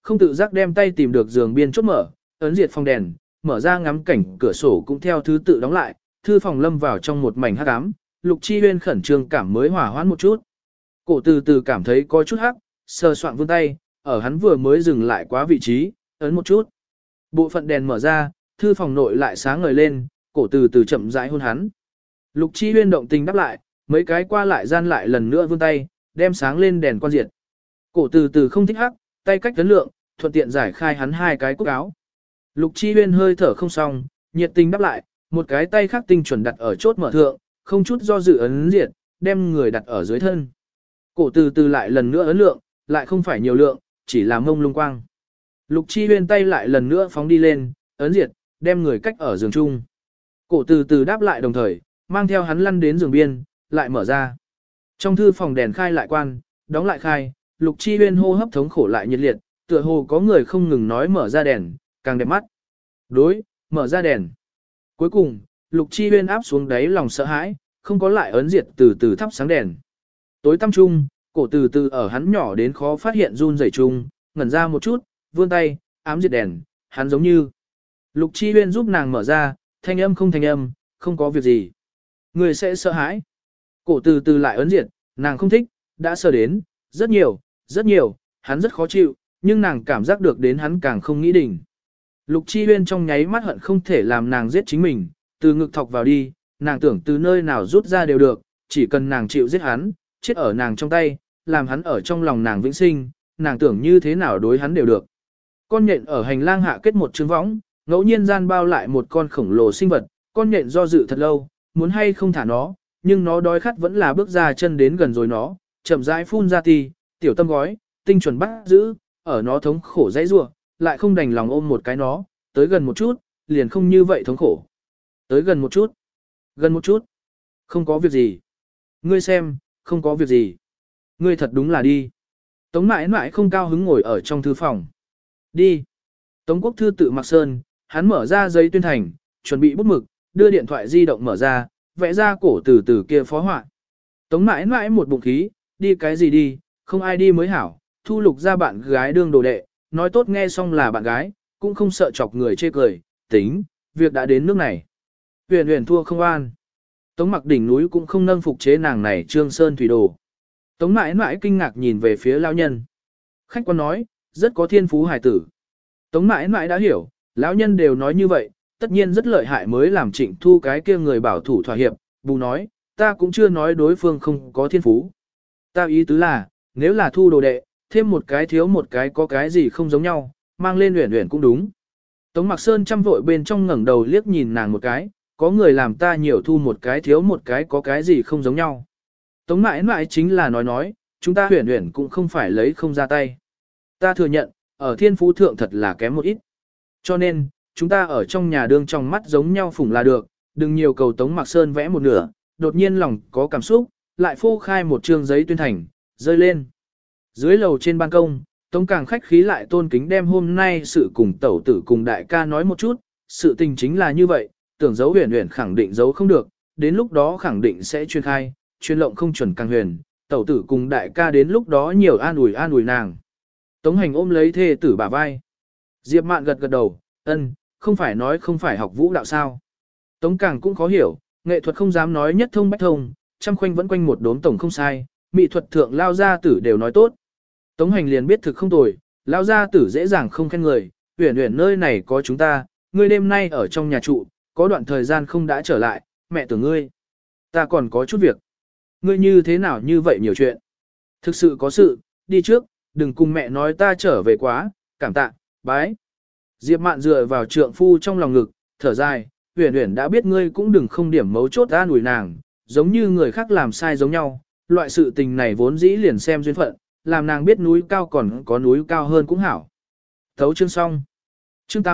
không tự giác đem tay tìm được giường biên chốt mở, ấn diệt phòng đèn, mở ra ngắm cảnh cửa sổ cũng theo thứ tự đóng lại, thư phòng lâm vào trong một mảnh hắc ám, Lục Chi Huyên khẩn trương cảm mới hỏa hoãn một chút. Cổ từ từ cảm thấy có chút hắc, sờ soạn vươn tay, ở hắn vừa mới dừng lại quá vị trí, ấn một chút. Bộ phận đèn mở ra, thư phòng nội lại sáng ngời lên, cổ từ từ chậm rãi hôn hắn. Lục Chi Huyên động tình đáp lại, mấy cái qua lại gian lại lần nữa vươn tay, đem sáng lên đèn quan diệt. Cổ từ từ không thích hắc, tay cách tấn lượng, thuận tiện giải khai hắn hai cái cúc áo. Lục Chi Huyên hơi thở không xong, nhiệt tình đáp lại, một cái tay khác tinh chuẩn đặt ở chốt mở thượng, không chút do dự ấn diệt, đem người đặt ở dưới thân. Cổ từ từ lại lần nữa ấn lượng, lại không phải nhiều lượng, chỉ là mông lung quang. Lục Chi Huyên tay lại lần nữa phóng đi lên, ấn diệt, đem người cách ở giường chung. Cổ từ từ đáp lại đồng thời, mang theo hắn lăn đến giường biên, lại mở ra. Trong thư phòng đèn khai lại quan, đóng lại khai, Lục Chi Huyên hô hấp thống khổ lại nhiệt liệt, tựa hồ có người không ngừng nói mở ra đèn, càng đẹp mắt. Đối, mở ra đèn. Cuối cùng, Lục Chi Huyên áp xuống đáy lòng sợ hãi, không có lại ấn diệt từ từ thắp sáng đèn. Tối tăm trung, cổ từ từ ở hắn nhỏ đến khó phát hiện run rẩy chung, ngẩn ra một chút, vươn tay, ám diệt đèn, hắn giống như. Lục Chi Huyên giúp nàng mở ra, thanh âm, không có việc gì. Người sẽ sợ hãi. Cổ từ từ lại ấn diệt, nàng không thích, đã sợ đến, rất nhiều, hắn rất khó chịu, nhưng nàng cảm giác được đến hắn càng không nghĩ đỉnh. Lục Chi Huyên trong nháy mắt hận không thể làm nàng giết chính mình, từ ngực thọc vào đi, nàng tưởng từ nơi nào rút ra đều được, chỉ cần nàng chịu giết hắn, chết ở nàng trong tay, làm hắn ở trong lòng nàng vĩnh sinh, nàng tưởng như thế nào đối hắn đều được. Con nhện ở hành lang hạ kết một trứng võng, ngẫu nhiên gian bao lại một con khổng lồ sinh vật, con nhện do dự thật lâu, muốn hay không thả nó, nhưng nó đói khát vẫn là bước ra chân đến gần rồi nó, chậm rãi phun ra ti, tiểu tâm gói, tinh chuẩn bắt giữ, ở nó thống khổ dãy rủa, lại không đành lòng ôm một cái nó, tới gần một chút, liền không như vậy thống khổ. Tới gần một chút, không có việc gì. Ngươi xem, không có việc gì. Ngươi thật đúng là đi. Tống mãi mãi không cao hứng ngồi ở trong thư phòng. Đi. Tống Quốc Thư tự mặc sơn, hắn mở ra giấy tuyên thành, chuẩn bị bút mực, đưa điện thoại di động mở ra, vẽ ra cổ từ từ kia phó họa. Tống mãi mãi một bụng khí, đi cái gì đi, không ai đi mới hảo, thu lục ra bạn gái đương đồ đệ, nói tốt nghe xong là bạn gái, cũng không sợ chọc người chê cười, tính, việc đã đến nước này. Huyền huyền thua không an. Tống mặc đỉnh núi cũng không nâng phục chế nàng này trương sơn thủy đồ. Tống mãi mãi kinh ngạc nhìn về phía lão nhân. Khách quan nói, rất có thiên phú hài tử. Tống mãi mãi đã hiểu, lão nhân đều nói như vậy, tất nhiên rất lợi hại mới làm Trịnh Thu cái kia người bảo thủ thỏa hiệp. Bù nói, ta cũng chưa nói đối phương không có thiên phú. Ta ý tứ là, nếu là thu đồ đệ, thêm một cái thiếu một cái có cái gì không giống nhau, mang lên huyền huyền cũng đúng. Tống Mặc Sơn chăm vội bên trong ngẩng đầu liếc nhìn nàng một cái, có người làm ta nhiều thu một cái thiếu một cái có cái gì không giống nhau. Tống mãi mãi chính là nói, chúng ta huyền huyền cũng không phải lấy không ra tay. Ta thừa nhận, ở thiên phú thượng thật là kém một ít. Cho nên, chúng ta ở trong nhà đương trong mắt giống nhau phủng là được, đừng nhiều cầu Tống Mặc Sơn vẽ một nửa, đột nhiên lòng có cảm xúc, lại phô khai một trương giấy tuyên thành, rơi lên. Dưới lầu trên ban công, Tống Càng khách khí lại tôn kính đem hôm nay sự cùng tẩu tử cùng đại ca nói một chút, sự tình chính là như vậy, tưởng giấu huyền huyền khẳng định giấu không được, đến lúc đó khẳng định sẽ chuyên khai, chuyên lộng không chuẩn càng huyền, tẩu tử cùng đại ca đến lúc đó nhiều an ủi nàng. Tống Hành ôm lấy thê tử bả vai. Diệp Mạn gật gật đầu, ân, không phải nói không phải học vũ đạo sao. Tống Càng cũng khó hiểu, nghệ thuật không dám nói nhất thông bách thông, trăm khoanh vẫn quanh một đốm tổng không sai, mỹ thuật thượng lao gia tử đều nói tốt. Tống Hành liền biết thực không tồi, lao gia tử dễ dàng không khen người, huyền huyền nơi này có chúng ta, ngươi đêm nay ở trong nhà trụ, có đoạn thời gian không đã trở lại, mẹ tưởng ngươi. Ta còn có chút việc. Ngươi như thế nào như vậy nhiều chuyện. Thực sự có sự, đi trước, đừng cùng mẹ nói ta trở về quá, cảm tạ, bái. Diệp Mạn dựa vào trượng phu trong lòng ngực, thở dài, huyền huyền đã biết ngươi cũng đừng không điểm mấu chốt an ủi nàng, giống như người khác làm sai giống nhau, loại sự tình này vốn dĩ liền xem duyên phận, làm nàng biết núi cao còn có núi cao hơn cũng hảo. Thấu chương xong. Chương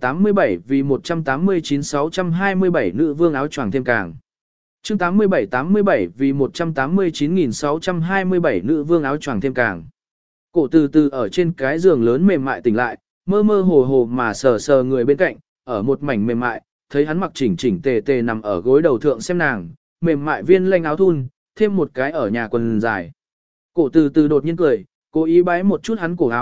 87 vì 189.627 nữ vương áo choàng thêm càng. Chương 87 vì 189.627 nữ vương áo choàng thêm càng. Cổ từ từ ở trên cái giường lớn mềm mại tỉnh lại, mơ mơ hồ hồ mà sờ sờ người bên cạnh, ở một mảnh mềm mại, thấy hắn mặc chỉnh chỉnh tề tề nằm ở gối đầu thượng xem nàng, mềm mại viên lanh áo thun, thêm một cái ở nhà quần dài. Cổ từ từ đột nhiên cười, cố ý bái một chút hắn cổ áo,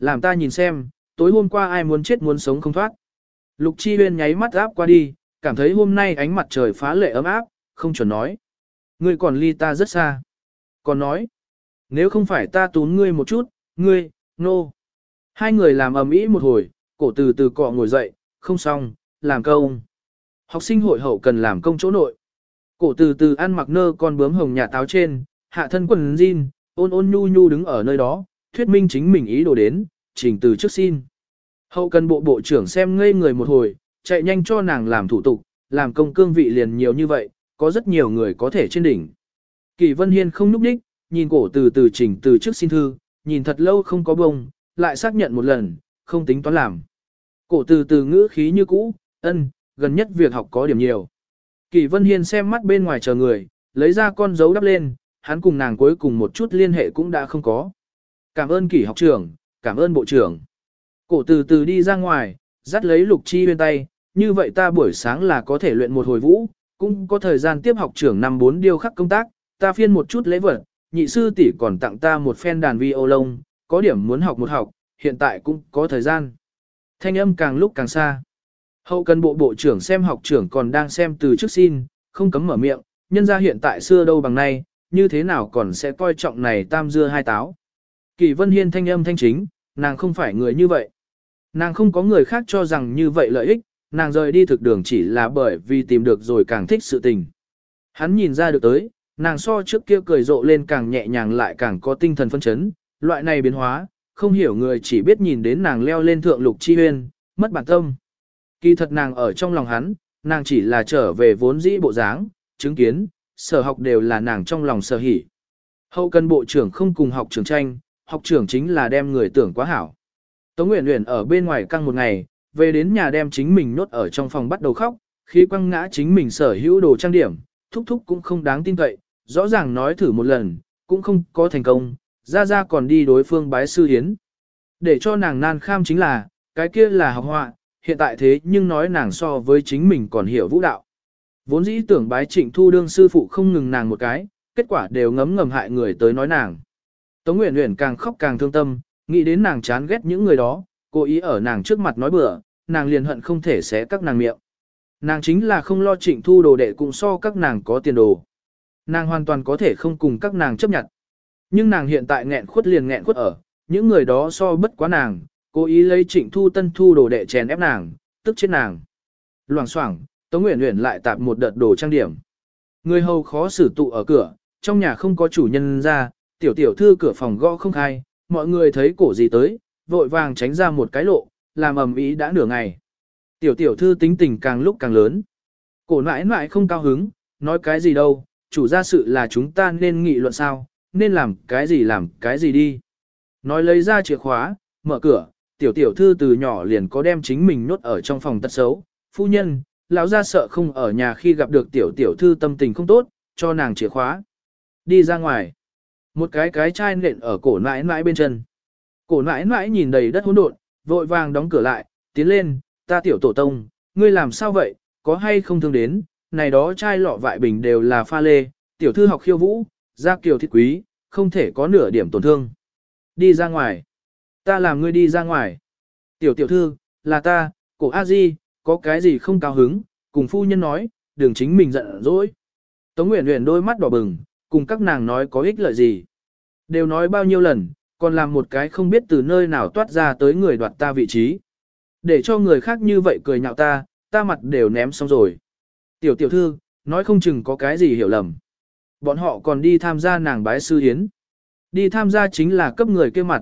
làm ta nhìn xem, tối hôm qua ai muốn chết muốn sống không thoát. Lục Chi Huyên nháy mắt áp qua đi, cảm thấy hôm nay ánh mặt trời phá lệ ấm áp, không chuẩn nói. Ngươi còn ly ta rất xa. Còn nói, nếu không phải ta tún ngươi một chút, ngươi, nô. Hai người làm ầm ĩ một hồi, cổ từ từ cọ ngồi dậy, không xong, làm công. Học sinh hội hậu cần làm công chỗ nội. Cổ từ từ ăn mặc nơ con bướm hồng nhà táo trên, hạ thân quần jean, ôn ôn nhu nhu đứng ở nơi đó, thuyết minh chính mình ý đồ đến, trình từ trước xin. Hậu cần bộ bộ trưởng xem ngây người một hồi, chạy nhanh cho nàng làm thủ tục, làm công cương vị liền nhiều như vậy, có rất nhiều người có thể trên đỉnh. Kỳ Vân Hiên không núp đích, nhìn cổ từ từ trình từ trước xin thư, nhìn thật lâu không có bông, lại xác nhận một lần, không tính toán làm. Cổ từ từ ngữ khí như cũ, gần nhất việc học có điểm nhiều. Kỳ Vân Hiên xem mắt bên ngoài chờ người, lấy ra con dấu đắp lên, hắn cùng nàng cuối cùng một chút liên hệ cũng đã không có. Cảm ơn Kỳ học trưởng, cảm ơn bộ trưởng. Cổ từ từ đi ra ngoài, dắt lấy Lục Chi Huyên tay, như vậy ta buổi sáng là có thể luyện một hồi vũ, cũng có thời gian tiếp học trưởng năm 4 điêu khắc công tác, ta phiên một chút lễ vật, nhị sư tỷ còn tặng ta một phen đàn violon, có điểm muốn học một học, hiện tại cũng có thời gian. Thanh âm càng lúc càng xa. Hậu cần bộ bộ trưởng xem học trưởng còn đang xem từ trước xin, không cấm mở miệng, nhân ra hiện tại xưa đâu bằng nay, như thế nào còn sẽ coi trọng này tam dưa hai táo. Kỳ Vân Hiên thanh âm thanh chính, nàng không phải người như vậy. Nàng không có người khác cho rằng như vậy lợi ích, nàng rời đi thực đường chỉ là bởi vì tìm được rồi càng thích sự tình. Hắn nhìn ra được tới, nàng so trước kia cười rộ lên càng nhẹ nhàng lại càng có tinh thần phân chấn, loại này biến hóa, không hiểu người chỉ biết nhìn đến nàng leo lên thượng Lục Chi Huyên, mất bản tâm. Kỳ thật nàng ở trong lòng hắn, nàng chỉ là trở về vốn dĩ bộ dáng, chứng kiến, sở học đều là nàng trong lòng sở hỉ. Hậu cần bộ trưởng không cùng học trưởng tranh, học trưởng chính là đem người tưởng quá hảo. Tống Uyển Uyển ở bên ngoài căng một ngày, về đến nhà đem chính mình nhốt ở trong phòng bắt đầu khóc, khi quăng ngã chính mình sở hữu đồ trang điểm, thúc thúc cũng không đáng tin cậy, rõ ràng nói thử một lần, cũng không có thành công, ra còn đi đối phương bái sư hiến. Để cho nàng nan kham chính là, cái kia là học họa, hiện tại thế nhưng nói nàng so với chính mình còn hiểu vũ đạo. Vốn dĩ tưởng bái Trịnh Thu đương sư phụ không ngừng nàng một cái, kết quả đều ngấm ngầm hại người tới nói nàng. Tống Uyển Uyển càng khóc càng thương tâm, nghĩ đến nàng chán ghét những người đó, cố ý ở nàng trước mặt nói bừa, nàng liền hận không thể xé các nàng miệng. Nàng chính là không lo Trịnh Thu đồ đệ cũng so các nàng có tiền đồ. Nàng hoàn toàn có thể không cùng các nàng chấp nhận. Nhưng nàng hiện tại nghẹn khuất liền nghẹn khuất ở, những người đó so bất quá nàng, cố ý lấy Trịnh Thu Tân Thu đồ đệ chèn ép nàng, tức chết nàng. Loảng xoảng, Tống Uyển Uyển lại tạp một đợt đồ trang điểm. Người hầu khó xử tụ ở cửa, trong nhà không có chủ nhân ra, tiểu tiểu thư cửa phòng gõ không khai, mọi người thấy cổ gì tới, vội vàng tránh ra một cái lộ, làm ầm ĩ đã nửa ngày. Tiểu tiểu thư tính tình càng lúc càng lớn. Cổ nãi nãi không cao hứng, nói cái gì đâu, chủ gia sự là chúng ta nên nghị luận sao, nên làm cái gì đi. Nói lấy ra chìa khóa, mở cửa, tiểu tiểu thư từ nhỏ liền có đem chính mình nhốt ở trong phòng tật xấu. Phu nhân, lão gia sợ không ở nhà khi gặp được tiểu tiểu thư tâm tình không tốt, cho nàng chìa khóa. Đi ra ngoài. Một cái chai nện ở cổ nãi nãi bên chân. Cổ nãi nãi nhìn đầy đất hỗn độn, vội vàng đóng cửa lại, tiến lên, ta tiểu tổ tông, ngươi làm sao vậy, có hay không thương đến, này đó chai lọ vại bình đều là pha lê, tiểu thư học khiêu vũ, gia kiều thịt quý, không thể có nửa điểm tổn thương. Đi ra ngoài. Ta làm ngươi đi ra ngoài. Tiểu tiểu thư, là ta, cổ a di, có cái gì không cao hứng, cùng phu nhân nói, đừng chính mình giận dỗi. Tống Uyển Uyển đôi mắt đỏ bừng, cùng các nàng nói có ích lợi gì. Đều nói bao nhiêu lần, còn làm một cái không biết từ nơi nào toát ra tới người đoạt ta vị trí. Để cho người khác như vậy cười nhạo ta, ta mặt đều ném xong rồi. Tiểu tiểu thư, nói không chừng có cái gì hiểu lầm. Bọn họ còn đi tham gia nàng bái sư hiến. Đi tham gia chính là cấp người kia mặt,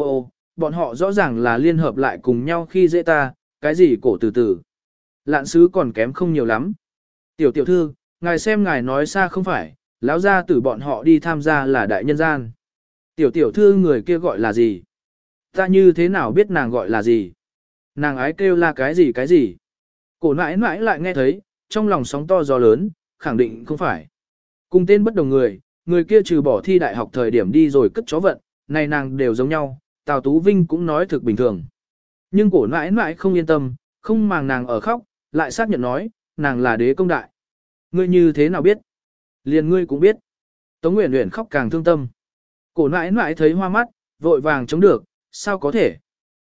bọn họ rõ ràng là liên hợp lại cùng nhau khi dễ ta, cái gì cổ từ từ. Lạn sứ còn kém không nhiều lắm. Tiểu tiểu thư, ngài xem ngài nói xa không phải, lão gia tử bọn họ đi tham gia là đại nhân gian. Tiểu tiểu thư người kia gọi là gì? Ta như thế nào biết nàng gọi là gì? Nàng ái kêu là cái gì? Cổ nãi nãi lại nghe thấy, trong lòng sóng to gió lớn, khẳng định không phải. Cùng tên bất đồng người kia trừ bỏ thi đại học thời điểm đi rồi cất chó vận, này nàng đều giống nhau, Tào Tú Vinh cũng nói thực bình thường. Nhưng cổ nãi nãi không yên tâm, không màng nàng ở khóc, lại xác nhận nói, nàng là đế công đại. Ngươi như thế nào biết? Liền ngươi cũng biết. Tống Uyển Uyển khóc càng thương tâm. Cổ nãi nãi thấy hoa mắt, vội vàng chống được, sao có thể?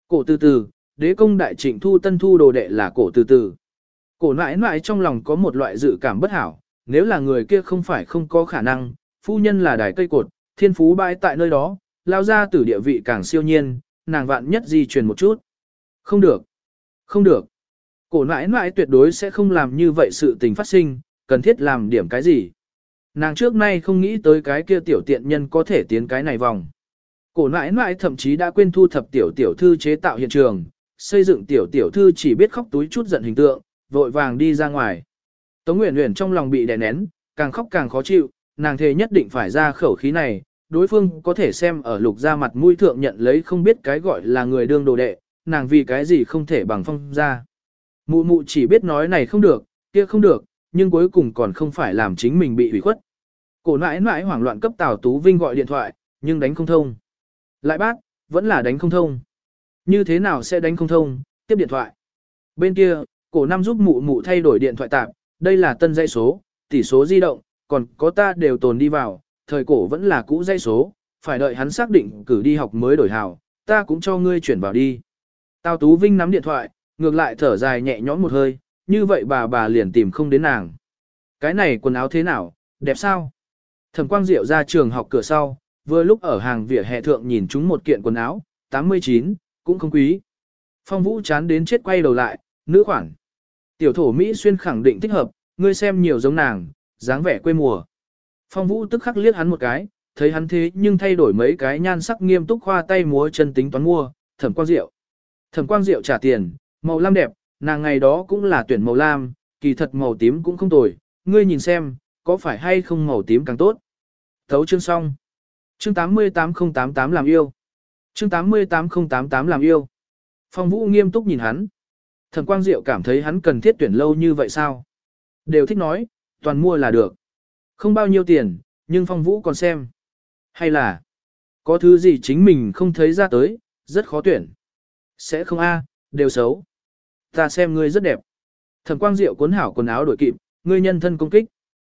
Cổ từ từ, đế công đại trịnh thu tân thu đồ đệ là cổ từ từ. Cổ nãi nãi trong lòng có một loại dự cảm bất hảo, nếu là người kia không phải không có khả năng, phu nhân là đài cây cột, thiên phú bãi tại nơi đó, lao ra từ địa vị càng siêu nhiên, nàng vạn nhất di truyền một chút. Không được, không được. Cổ nãi nãi tuyệt đối sẽ không làm như vậy sự tình phát sinh, cần thiết làm điểm cái gì. Nàng trước nay không nghĩ tới cái kia tiểu tiện nhân có thể tiến cái này vòng. Cổ nãi nãi thậm chí đã quên thu thập tiểu tiểu thư chế tạo hiện trường, xây dựng tiểu tiểu thư chỉ biết khóc túi chút giận hình tượng, vội vàng đi ra ngoài. Tống Uyển Uyển trong lòng bị đè nén, càng khóc càng khó chịu, nàng thề nhất định phải ra khẩu khí này, đối phương có thể xem ở Lục gia mặt mũi thượng nhận lấy không biết cái gọi là người đương đồ đệ, nàng vì cái gì không thể bằng Phong gia. Mụ mụ chỉ biết nói này không được, kia không được, nhưng cuối cùng còn không phải làm chính mình bị hủy khuất. Cổ nãi nãi hoảng loạn cấp Tào Tú Vinh gọi điện thoại, nhưng đánh không thông. Lại bác, vẫn là đánh không thông. Như thế nào sẽ đánh không thông, tiếp điện thoại. Bên kia, cổ năm giúp mụ mụ thay đổi điện thoại tạm, đây là tân dãy số, tỷ số di động, còn có ta đều tồn đi vào, thời cổ vẫn là cũ dãy số, phải đợi hắn xác định cử đi học mới đổi hào, ta cũng cho ngươi chuyển vào đi. Tào Tú Vinh nắm điện thoại, ngược lại thở dài nhẹ nhõm một hơi, như vậy bà liền tìm không đến nàng. Cái này quần áo thế nào, đẹp sao? Thẩm Quang Diệu ra trường học cửa sau, vừa lúc ở hàng vỉa hè thượng nhìn chúng một kiện quần áo, 89, cũng không quý. Phong Vũ chán đến chết quay đầu lại, nữ khoản. Tiểu thổ Mỹ xuyên khẳng định thích hợp, ngươi xem nhiều giống nàng, dáng vẻ quê mùa. Phong Vũ tức khắc liếc hắn một cái, thấy hắn thế nhưng thay đổi mấy cái nhan sắc nghiêm túc khoa tay múa chân tính toán mua, Thẩm Quang Diệu. Thẩm Quang Diệu trả tiền, màu lam đẹp, nàng ngày đó cũng là tuyển màu lam, kỳ thật màu tím cũng không tồi, ngươi nhìn xem, có phải hay không màu tím càng tốt. Thấu chương xong. Chương 88088 làm yêu. Chương 88088 làm yêu. Phong Vũ nghiêm túc nhìn hắn. Thẩm Quang Diệu cảm thấy hắn cần thiết tuyển lâu như vậy sao? Đều thích nói, toàn mua là được. Không bao nhiêu tiền, nhưng Phong Vũ còn xem. Hay là, có thứ gì chính mình không thấy ra tới, rất khó tuyển. Sẽ không a, đều xấu. Ta xem ngươi rất đẹp. Thẩm Quang Diệu cuốn hảo quần áo đổi kịp, ngươi nhân thân công kích.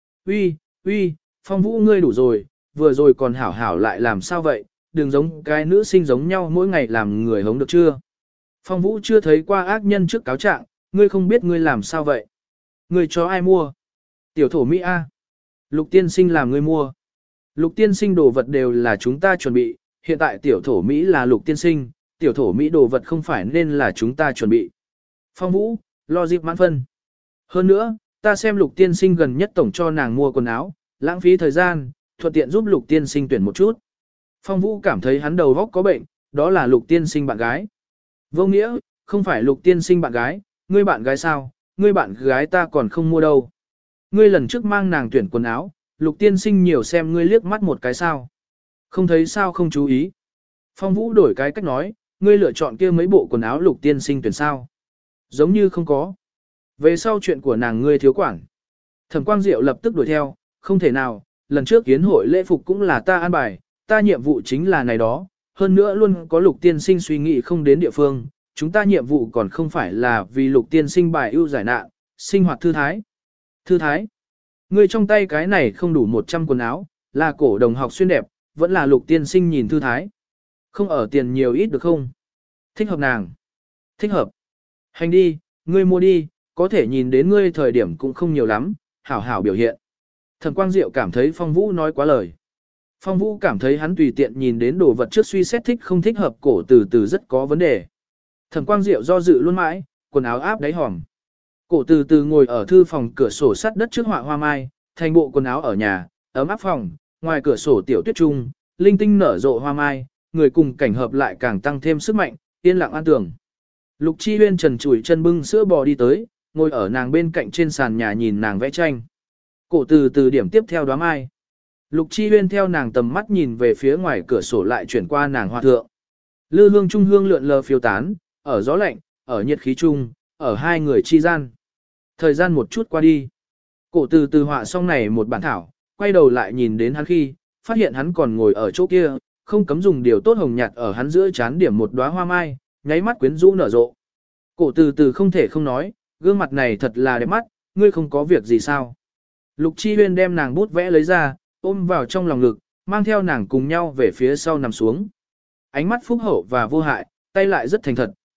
Uy, Phong Vũ ngươi đủ rồi, vừa rồi còn hảo hảo lại làm sao vậy, đừng giống cái nữ sinh giống nhau mỗi ngày làm người hống được chưa. Phong Vũ chưa thấy qua ác nhân trước cáo trạng, ngươi không biết ngươi làm sao vậy. Ngươi cho ai mua? Tiểu thổ Mỹ A. Lục tiên sinh làm ngươi mua. Lục tiên sinh đồ vật đều là chúng ta chuẩn bị, hiện tại tiểu thổ Mỹ là lục tiên sinh, tiểu thổ Mỹ đồ vật không phải nên là chúng ta chuẩn bị. Phong Vũ, lo dịp mãn phân. Hơn nữa, ta xem lục tiên sinh gần nhất tổng cho nàng mua quần áo, lãng phí thời gian, thuận tiện giúp lục tiên sinh tuyển một chút. Phong Vũ cảm thấy hắn đầu góc có bệnh, đó là lục tiên sinh bạn gái. Vô nghĩa, không phải lục tiên sinh bạn gái, ngươi bạn gái sao, ngươi bạn gái ta còn không mua đâu. Ngươi lần trước mang nàng tuyển quần áo, lục tiên sinh nhiều xem ngươi liếc mắt một cái sao. Không thấy sao không chú ý. Phong Vũ đổi cái cách nói, ngươi lựa chọn kia mấy bộ quần áo lục tiên sinh tuyển sao. Giống như không có. Về sau chuyện của nàng ngươi thiếu quản. Thẩm Quang Diệu lập tức đuổi theo, không thể nào, lần trước yến hội lễ phục cũng là ta an bài, ta nhiệm vụ chính là này đó, hơn nữa luôn có lục tiên sinh suy nghĩ không đến địa phương, chúng ta nhiệm vụ còn không phải là vì lục tiên sinh bài ưu giải nạn, sinh hoạt thư thái. Thư thái, ngươi trong tay cái này không đủ 100 quần áo, là cổ đồng học xuyên đẹp, vẫn là lục tiên sinh nhìn thư thái. Không ở tiền nhiều ít được không? Thích hợp nàng. Thích hợp. Hành đi, ngươi mua đi, có thể nhìn đến ngươi thời điểm cũng không nhiều lắm, hảo hảo biểu hiện. Thẩm Quang Diệu cảm thấy Phong Vũ nói quá lời. Phong Vũ cảm thấy hắn tùy tiện nhìn đến đồ vật trước suy xét thích không thích hợp cổ từ từ rất có vấn đề. Thẩm Quang Diệu do dự luôn mãi, quần áo áp đáy hòm. Cổ từ từ ngồi ở thư phòng cửa sổ sắt đất trước họa hoa mai, thành bộ quần áo ở nhà, ấm áp phòng, ngoài cửa sổ tiểu tuyết trung, linh tinh nở rộ hoa mai, người cùng cảnh hợp lại càng tăng thêm sức mạnh, yên lặng an tường. Lục Chi Huyên trần trụi chân bưng sữa bò đi tới, ngồi ở nàng bên cạnh trên sàn nhà nhìn nàng vẽ tranh. Cổ từ từ điểm tiếp theo đóa mai. Lục Chi Huyên theo nàng tầm mắt nhìn về phía ngoài cửa sổ lại chuyển qua nàng hoa thượng. Lư hương trung hương lượn lờ phiêu tán, ở gió lạnh, ở nhiệt khí trung, ở hai người chi gian. Thời gian một chút qua đi. Cổ từ từ họa xong này một bản thảo, quay đầu lại nhìn đến hắn khi, phát hiện hắn còn ngồi ở chỗ kia, không cấm dùng điều tốt hồng nhạt ở hắn giữa chán điểm một đóa hoa mai, nháy mắt quyến rũ nở rộ. Cổ từ từ không thể không nói, gương mặt này thật là đẹp mắt, ngươi không có việc gì sao. Lục Chi Huyên đem nàng bút vẽ lấy ra, ôm vào trong lòng ngực, mang theo nàng cùng nhau về phía sau nằm xuống. Ánh mắt phúc hậu và vô hại, tay lại rất thành thật,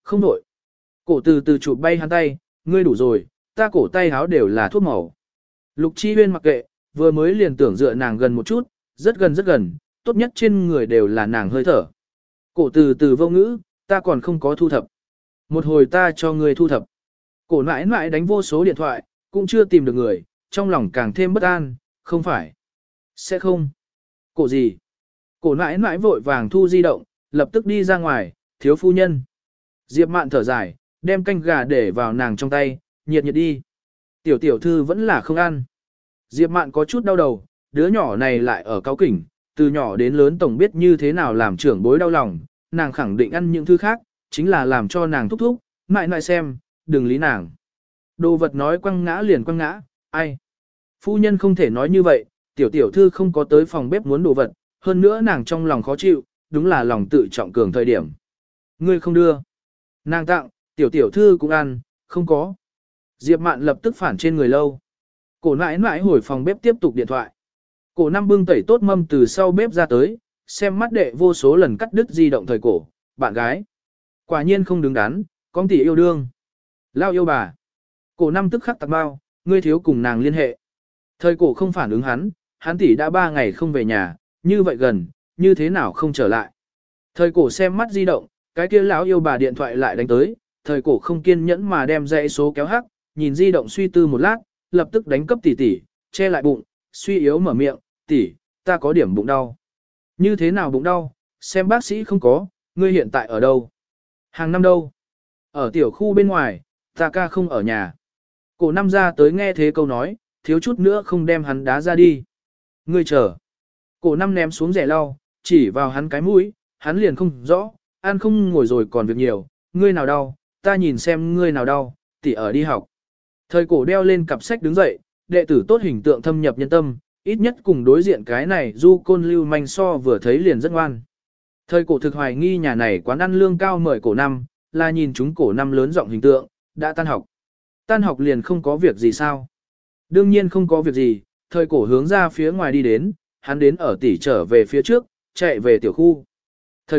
không đổi. Cổ từ từ chụp bay hắn tay, ngươi đủ rồi, ta cổ tay háo đều là thuốc màu. Lục Chi Huyên mặc kệ, vừa mới liền tưởng dựa nàng gần một chút, rất gần, tốt nhất trên người đều là nàng hơi thở. Cổ từ từ vô ngữ, ta còn không có thu thập. Một hồi ta cho ngươi thu thập. Cổ nãi nãi đánh vô số điện thoại, cũng chưa tìm được người, trong lòng càng thêm bất an, không phải. Sẽ không. Cổ gì? Cổ nãi nãi vội vàng thu di động, lập tức đi ra ngoài, thiếu phu nhân. Diệp Mạn thở dài, đem canh gà để vào nàng trong tay, nhiệt đi. Tiểu tiểu thư vẫn là không ăn. Diệp Mạn có chút đau đầu, đứa nhỏ này lại ở cáu kỉnh, từ nhỏ đến lớn tổng biết như thế nào làm trưởng bối đau lòng, nàng khẳng định ăn những thứ khác, chính là làm cho nàng thúc thúc, mại nại xem, đừng lý nàng. Đồ vật nói quăng ngã liền quăng ngã, ai? Phu nhân không thể nói như vậy, tiểu tiểu thư không có tới phòng bếp muốn đồ vật, hơn nữa nàng trong lòng khó chịu, đúng là lòng tự trọng cường thời điểm. Ngươi không đưa. Nàng tặng, tiểu tiểu thư cũng ăn, không có. Diệp Mạn lập tức phản trên người lâu. Cổ nãi nãi hồi phòng bếp tiếp tục điện thoại. Cổ năm bưng tẩy tốt mâm từ sau bếp ra tới, xem mắt đệ vô số lần cắt đứt di động thời cổ, bạn gái. Quả nhiên không đứng đắn, con tỷ yêu đương. Lao yêu bà. Cổ năm tức khắc tạc bao, ngươi thiếu cùng nàng liên hệ. Thời cổ không phản ứng hắn tỷ đã 3 ngày không về nhà, như vậy gần, như thế nào không trở lại. Thời cổ xem mắt di động, cái kia lão yêu bà điện thoại lại đánh tới, thời cổ không kiên nhẫn mà đem dãy số kéo hắc, nhìn di động suy tư một lát, lập tức đánh cấp tỷ tỷ, che lại bụng, suy yếu mở miệng, tỷ, ta có điểm bụng đau. Như thế nào bụng đau, xem bác sĩ không có, ngươi hiện tại ở đâu? Hàng năm đâu? Ở tiểu khu bên ngoài, ta ca không ở nhà. Cổ năm ra tới nghe thế câu nói, thiếu chút nữa không đem hắn đá ra đi. Ngươi chờ. Cổ năm ném xuống rẻ lau, chỉ vào hắn cái mũi, hắn liền không rõ, ăn không ngồi rồi còn việc nhiều, ngươi nào đau, ta nhìn xem ngươi nào đau, tỷ ở đi học. Thời cổ đeo lên cặp sách đứng dậy, đệ tử tốt hình tượng thâm nhập nhân tâm, ít nhất cùng đối diện cái này du côn lưu manh so vừa thấy liền rất ngoan. Thời cổ thực hoài nghi nhà này quán ăn lương cao mời cổ năm, là nhìn chúng cổ năm lớn giọng hình tượng, đã tan học. Tan học liền không có việc gì sao? Đương nhiên không có việc gì, thời cổ hướng ra phía ngoài đi đến, hắn đến ở tỉ trở về phía trước, chạy về tiểu khu. Thời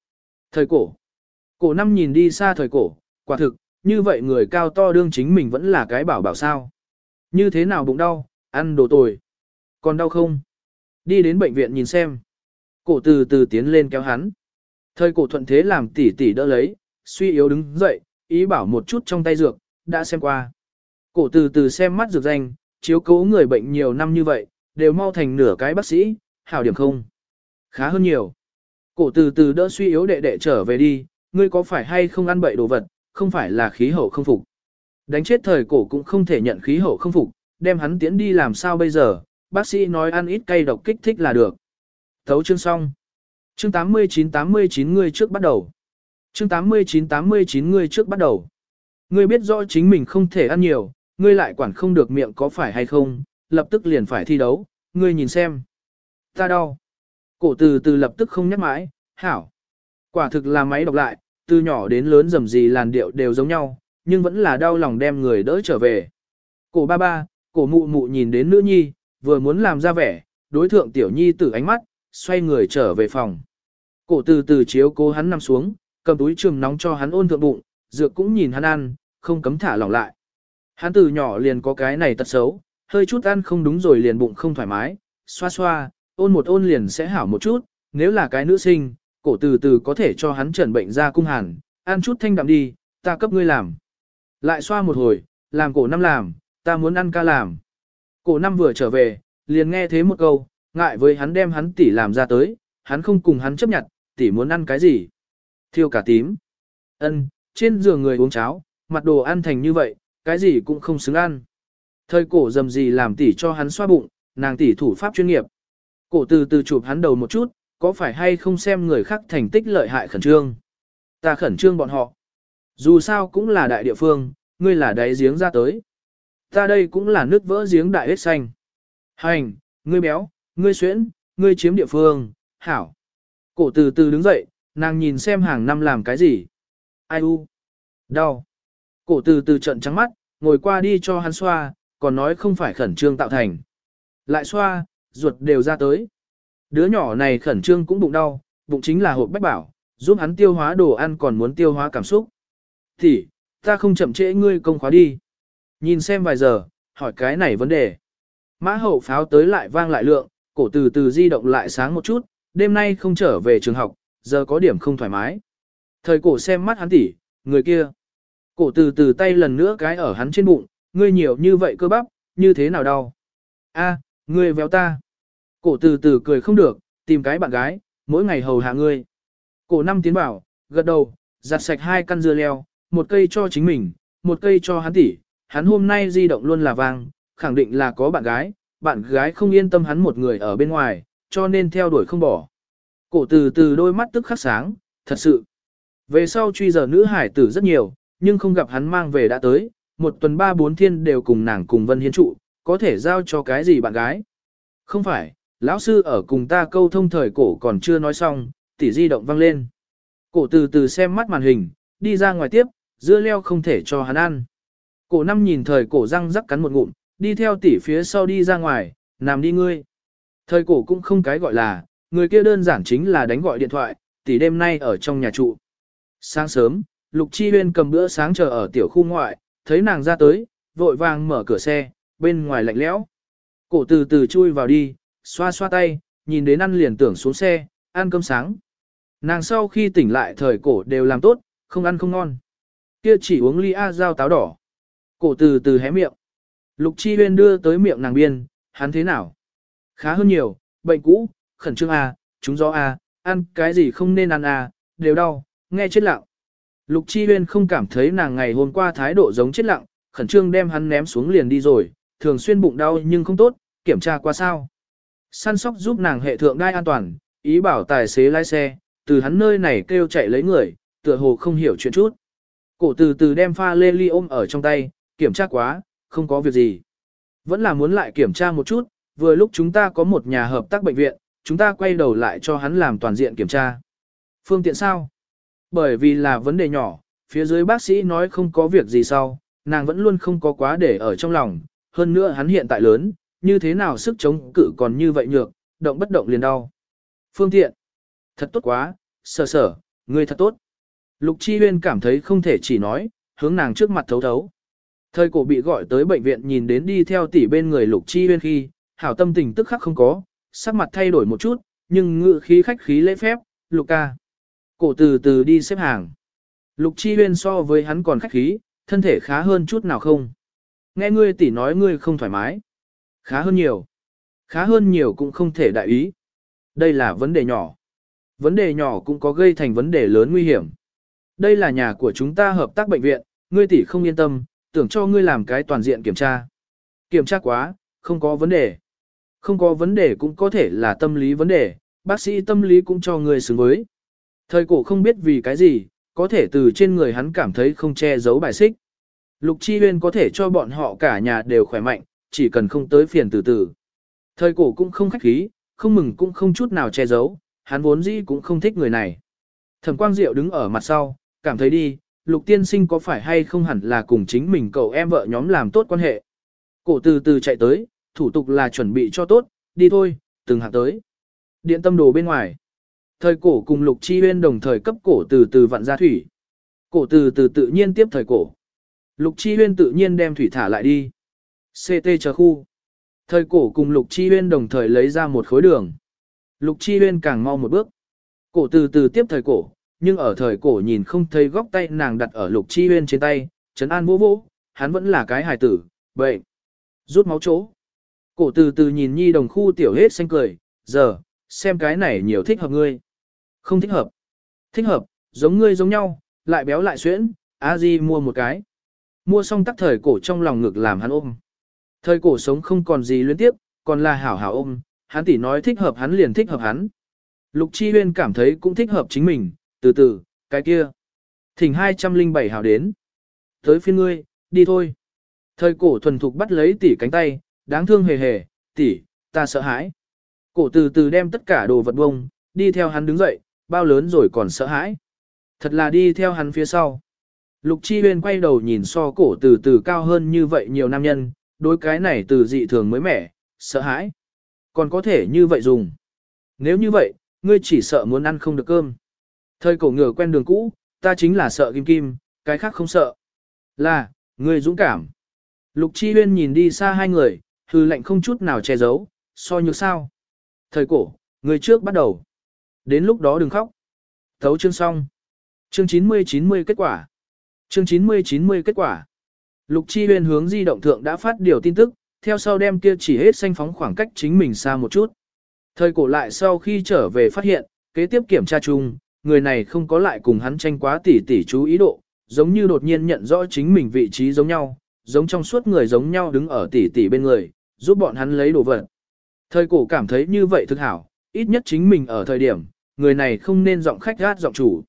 cổ. Cổ năm nhìn đi xa thời cổ, quả thực, như vậy người cao to đương chính mình vẫn là cái bảo sao. Như thế nào bụng đau, ăn đồ tồi. Còn đau không? Đi đến bệnh viện nhìn xem. Cổ từ từ tiến lên kéo hắn. Thời cổ thuận thế làm tỉ tỉ đỡ lấy, suy yếu đứng dậy, ý bảo một chút trong tay dược, đã xem qua. Cổ từ từ xem mắt dược danh, chiếu cố người bệnh nhiều năm như vậy, đều mau thành nửa cái bác sĩ, hảo điểm không? Khá hơn nhiều. Cổ từ từ đỡ suy yếu đệ đệ trở về đi, ngươi có phải hay không ăn bậy đồ vật, không phải là khí hậu không phục. Đánh chết thời cổ cũng không thể nhận khí hậu không phục, đem hắn tiến đi làm sao bây giờ, bác sĩ nói ăn ít cay độc kích thích là được. Thấu chương xong. Chương 89 ngươi trước bắt đầu. Chương 89 ngươi trước bắt đầu. Ngươi biết rõ chính mình không thể ăn nhiều, ngươi lại quản không được miệng có phải hay không, lập tức liền phải thi đấu, ngươi nhìn xem. Ta đau. Cổ từ từ lập tức không nhắc mãi, hảo. Quả thực là máy đọc lại, từ nhỏ đến lớn dầm gì làn điệu đều giống nhau, nhưng vẫn là đau lòng đem người đỡ trở về. Cổ ba ba, cổ mụ mụ nhìn đến nữ nhi, vừa muốn làm ra vẻ, đối thượng tiểu nhi tử ánh mắt, xoay người trở về phòng. Cổ từ từ chiếu cố hắn nằm xuống, cầm túi trường nóng cho hắn ôn thượng bụng, dược cũng nhìn hắn ăn, không cấm thả lỏng lại. Hắn từ nhỏ liền có cái này tật xấu, hơi chút ăn không đúng rồi liền bụng không thoải mái, xoa xoa, ôn một ôn liền sẽ hảo một chút, nếu là cái nữ sinh, cổ từ từ có thể cho hắn trần bệnh ra cung hàn, ăn chút thanh đạm đi, ta cấp ngươi làm. Lại xoa một hồi, làm cổ năm làm, ta muốn ăn ca làm. Cổ năm vừa trở về, liền nghe thế một câu, ngại với hắn đem hắn tỉ làm ra tới, hắn không cùng hắn chấp nhận, tỉ muốn ăn cái gì. Thiêu cả tím. Ân, trên giường người uống cháo, mặt đồ ăn thành như vậy, cái gì cũng không xứng ăn. Thời cổ dầm gì làm tỉ cho hắn xoa bụng, nàng tỉ thủ pháp chuyên nghiệp. Cổ từ từ chụp hắn đầu một chút, có phải hay không xem người khác thành tích lợi hại khẩn trương. Ta khẩn trương bọn họ. Dù sao cũng là đại địa phương, ngươi là đáy giếng ra tới. Ta đây cũng là nước vỡ giếng đại hết xanh. Hành, ngươi béo, ngươi xuyễn, ngươi chiếm địa phương, hảo. Cổ từ từ đứng dậy, nàng nhìn xem hàng năm làm cái gì. Ai u? Đau. Cổ từ từ trận trắng mắt, ngồi qua đi cho hắn xoa, còn nói không phải khẩn trương tạo thành. Lại xoa, ruột đều ra tới. Đứa nhỏ này khẩn trương cũng bụng đau, bụng chính là hộp bách bảo, giúp hắn tiêu hóa đồ ăn còn muốn tiêu hóa cảm xúc. Thì, ta không chậm trễ ngươi công khóa đi. Nhìn xem vài giờ, hỏi cái này vấn đề. Mã hậu pháo tới lại vang lại lượng, cổ từ từ di động lại sáng một chút, đêm nay không trở về trường học, giờ có điểm không thoải mái. Thời cổ xem mắt hắn tỉ, người kia. Cổ từ từ tay lần nữa cái ở hắn trên bụng, ngươi nhiều như vậy cơ bắp, như thế nào đau? A, ngươi véo ta. Cổ từ từ cười không được, tìm cái bạn gái, mỗi ngày hầu hạ ngươi. Cổ năm tiến bảo, gật đầu, giặt sạch 2 căn dưa leo, một cây cho chính mình, một cây cho hắn tỉ. Hắn hôm nay di động luôn là vang, khẳng định là có bạn gái không yên tâm hắn một người ở bên ngoài, cho nên theo đuổi không bỏ. Cổ từ từ đôi mắt tức khắc sáng, thật sự. Về sau truy giờ nữ hải tử rất nhiều, nhưng không gặp hắn mang về đã tới, 1 tuần 3-4 thiên đều cùng nàng cùng Vân Hiến trụ, có thể giao cho cái gì bạn gái. Không phải, lão sư ở cùng ta câu thông thời cổ còn chưa nói xong, tỉ di động vang lên. Cổ từ từ xem mắt màn hình, đi ra ngoài tiếp, dưa leo không thể cho hắn ăn. Cổ năm nhìn thời cổ răng rắc cắn một ngụm, đi theo tỉ phía sau đi ra ngoài, nằm đi ngươi. Thời cổ cũng không cái gọi là, người kia đơn giản chính là đánh gọi điện thoại, tỉ đêm nay ở trong nhà trụ. Sáng sớm, Lục Chi Huyên cầm bữa sáng chờ ở tiểu khu ngoại, thấy nàng ra tới, vội vàng mở cửa xe, bên ngoài lạnh lẽo. Cổ từ từ chui vào đi, xoa xoa tay, nhìn đến ăn liền tưởng xuống xe, ăn cơm sáng. Nàng sau khi tỉnh lại thời cổ đều làm tốt, không ăn không ngon. Kia chỉ uống ly A dao táo đỏ. Cổ từ từ hé miệng. Lục Chi Huyên đưa tới miệng nàng biên, hắn thế nào? Khá hơn nhiều, bệnh cũ, khẩn trương A, trúng gió A, ăn cái gì không nên ăn A, đều đau, nghe chết lặng. Lục Chi Huyên không cảm thấy nàng ngày hôm qua thái độ giống chết lặng, khẩn trương đem hắn ném xuống liền đi rồi, thường xuyên bụng đau nhưng không tốt, kiểm tra qua sao. Săn sóc giúp nàng hệ thượng đai an toàn, ý bảo tài xế lái xe, từ hắn nơi này kêu chạy lấy người, tựa hồ không hiểu chuyện chút. Cổ từ từ đem pha lê ly ôm ở trong tay, kiểm tra quá, không có việc gì. Vẫn là muốn lại kiểm tra một chút, vừa lúc chúng ta có một nhà hợp tác bệnh viện, chúng ta quay đầu lại cho hắn làm toàn diện kiểm tra. Phương tiện sao? Bởi vì là vấn đề nhỏ, phía dưới bác sĩ nói không có việc gì sau, nàng vẫn luôn không có quá để ở trong lòng, hơn nữa hắn hiện tại lớn, như thế nào sức chống cự còn như vậy nhược, động bất động liền đau. Phương tiện. Thật tốt quá, sở, ngươi thật tốt. Lục Chi Huyên cảm thấy không thể chỉ nói, hướng nàng trước mặt thấu thấu. Thời cổ bị gọi tới bệnh viện nhìn đến đi theo tỷ bên người Lục Chi Huyên khi, hảo tâm tình tức khắc không có, sắc mặt thay đổi một chút, nhưng ngự khí khách khí lễ phép, Lục ca. Cổ từ từ đi xếp hàng. Lục Chi Huyên so với hắn còn khách khí, thân thể khá hơn chút nào không. Nghe ngươi tỷ nói ngươi không thoải mái. Khá hơn nhiều. Khá hơn nhiều cũng không thể đại ý. Đây là vấn đề nhỏ. Vấn đề nhỏ cũng có gây thành vấn đề lớn nguy hiểm. Đây là nhà của chúng ta hợp tác bệnh viện, ngươi tỷ không yên tâm, tưởng cho ngươi làm cái toàn diện kiểm tra. Kiểm tra quá, không có vấn đề. Không có vấn đề cũng có thể là tâm lý vấn đề, bác sĩ tâm lý cũng cho ngươi xứng với. Thời cổ không biết vì cái gì, có thể từ trên người hắn cảm thấy không che giấu bài xích. Lục Chi Huyên có thể cho bọn họ cả nhà đều khỏe mạnh, chỉ cần không tới phiền từ từ. Thời cổ cũng không khách khí, không mừng cũng không chút nào che giấu, hắn vốn dĩ cũng không thích người này. Thẩm Quang Diệu đứng ở mặt sau, cảm thấy đi, Lục tiên sinh có phải hay không hẳn là cùng chính mình cậu em vợ nhóm làm tốt quan hệ. Cổ từ từ chạy tới, thủ tục là chuẩn bị cho tốt, đi thôi, từng hạng tới. Điện tâm đồ bên ngoài. Thời cổ cùng Lục Chi Huyên đồng thời cấp cổ từ từ vặn ra thủy. Cổ từ từ tự nhiên tiếp thời cổ. Lục Chi Huyên tự nhiên đem thủy thả lại đi. CT chờ khu. Thời cổ cùng Lục Chi Huyên đồng thời lấy ra một khối đường. Lục Chi Huyên càng mau một bước. Cổ từ từ tiếp thời cổ, nhưng ở thời cổ nhìn không thấy góc tay nàng đặt ở Lục Chi Huyên trên tay, trấn an vô vô, hắn vẫn là cái hài tử, bệnh. Rút máu chỗ. Cổ từ từ nhìn nhi đồng khu tiểu hết xanh cười, giờ, xem cái này nhiều thích hợp ngươi. Không thích hợp. Thích hợp, giống ngươi giống nhau, lại béo lại xuyễn, a di mua một cái. Mua xong tắc thời cổ trong lòng ngực làm hắn ôm. Thời cổ sống không còn gì luyến tiếp, còn là hảo hảo ôm, hắn tỷ nói thích hợp hắn liền thích hợp hắn. Lục Chi Huyên cảm thấy cũng thích hợp chính mình, từ từ, cái kia. Thỉnh 207 hảo đến. Tới phiên ngươi, đi thôi. Thời cổ thuần thục bắt lấy tỷ cánh tay, đáng thương hề hề, tỷ, ta sợ hãi. Cổ từ từ đem tất cả đồ vật bông, đi theo hắn đứng dậy, bao lớn rồi còn sợ hãi. Thật là đi theo hắn phía sau. Lục Chi Huyên quay đầu nhìn so cổ từ từ cao hơn như vậy nhiều nam nhân, đối cái này từ dị thường mới mẻ, sợ hãi. Còn có thể như vậy dùng. Nếu như vậy, ngươi chỉ sợ muốn ăn không được cơm. Thời cổ ngựa quen đường cũ, ta chính là sợ kim kim, cái khác không sợ. Là, người dũng cảm. Lục Chi Huyên nhìn đi xa hai người, hư lệnh không chút nào che giấu, so nhược sao. Thời cổ, người trước bắt đầu. Đến lúc đó đừng khóc. Thấu chương xong. Chương 90 kết quả. Chương 90 kết quả. Lục Chi Huyên hướng di động thượng đã phát điều tin tức, theo sau đem kia chỉ hết xanh phóng khoảng cách chính mình xa một chút. Thời cổ lại sau khi trở về phát hiện, kế tiếp kiểm tra chung, người này không có lại cùng hắn tranh quá tỉ tỉ chú ý độ, giống như đột nhiên nhận rõ chính mình vị trí giống nhau, giống trong suốt người giống nhau đứng ở tỉ tỉ bên người, giúp bọn hắn lấy đồ vật. Thời cổ cảm thấy như vậy thực hảo, ít nhất chính mình ở thời điểm, người này không nên giọng khách gát giọng chủ.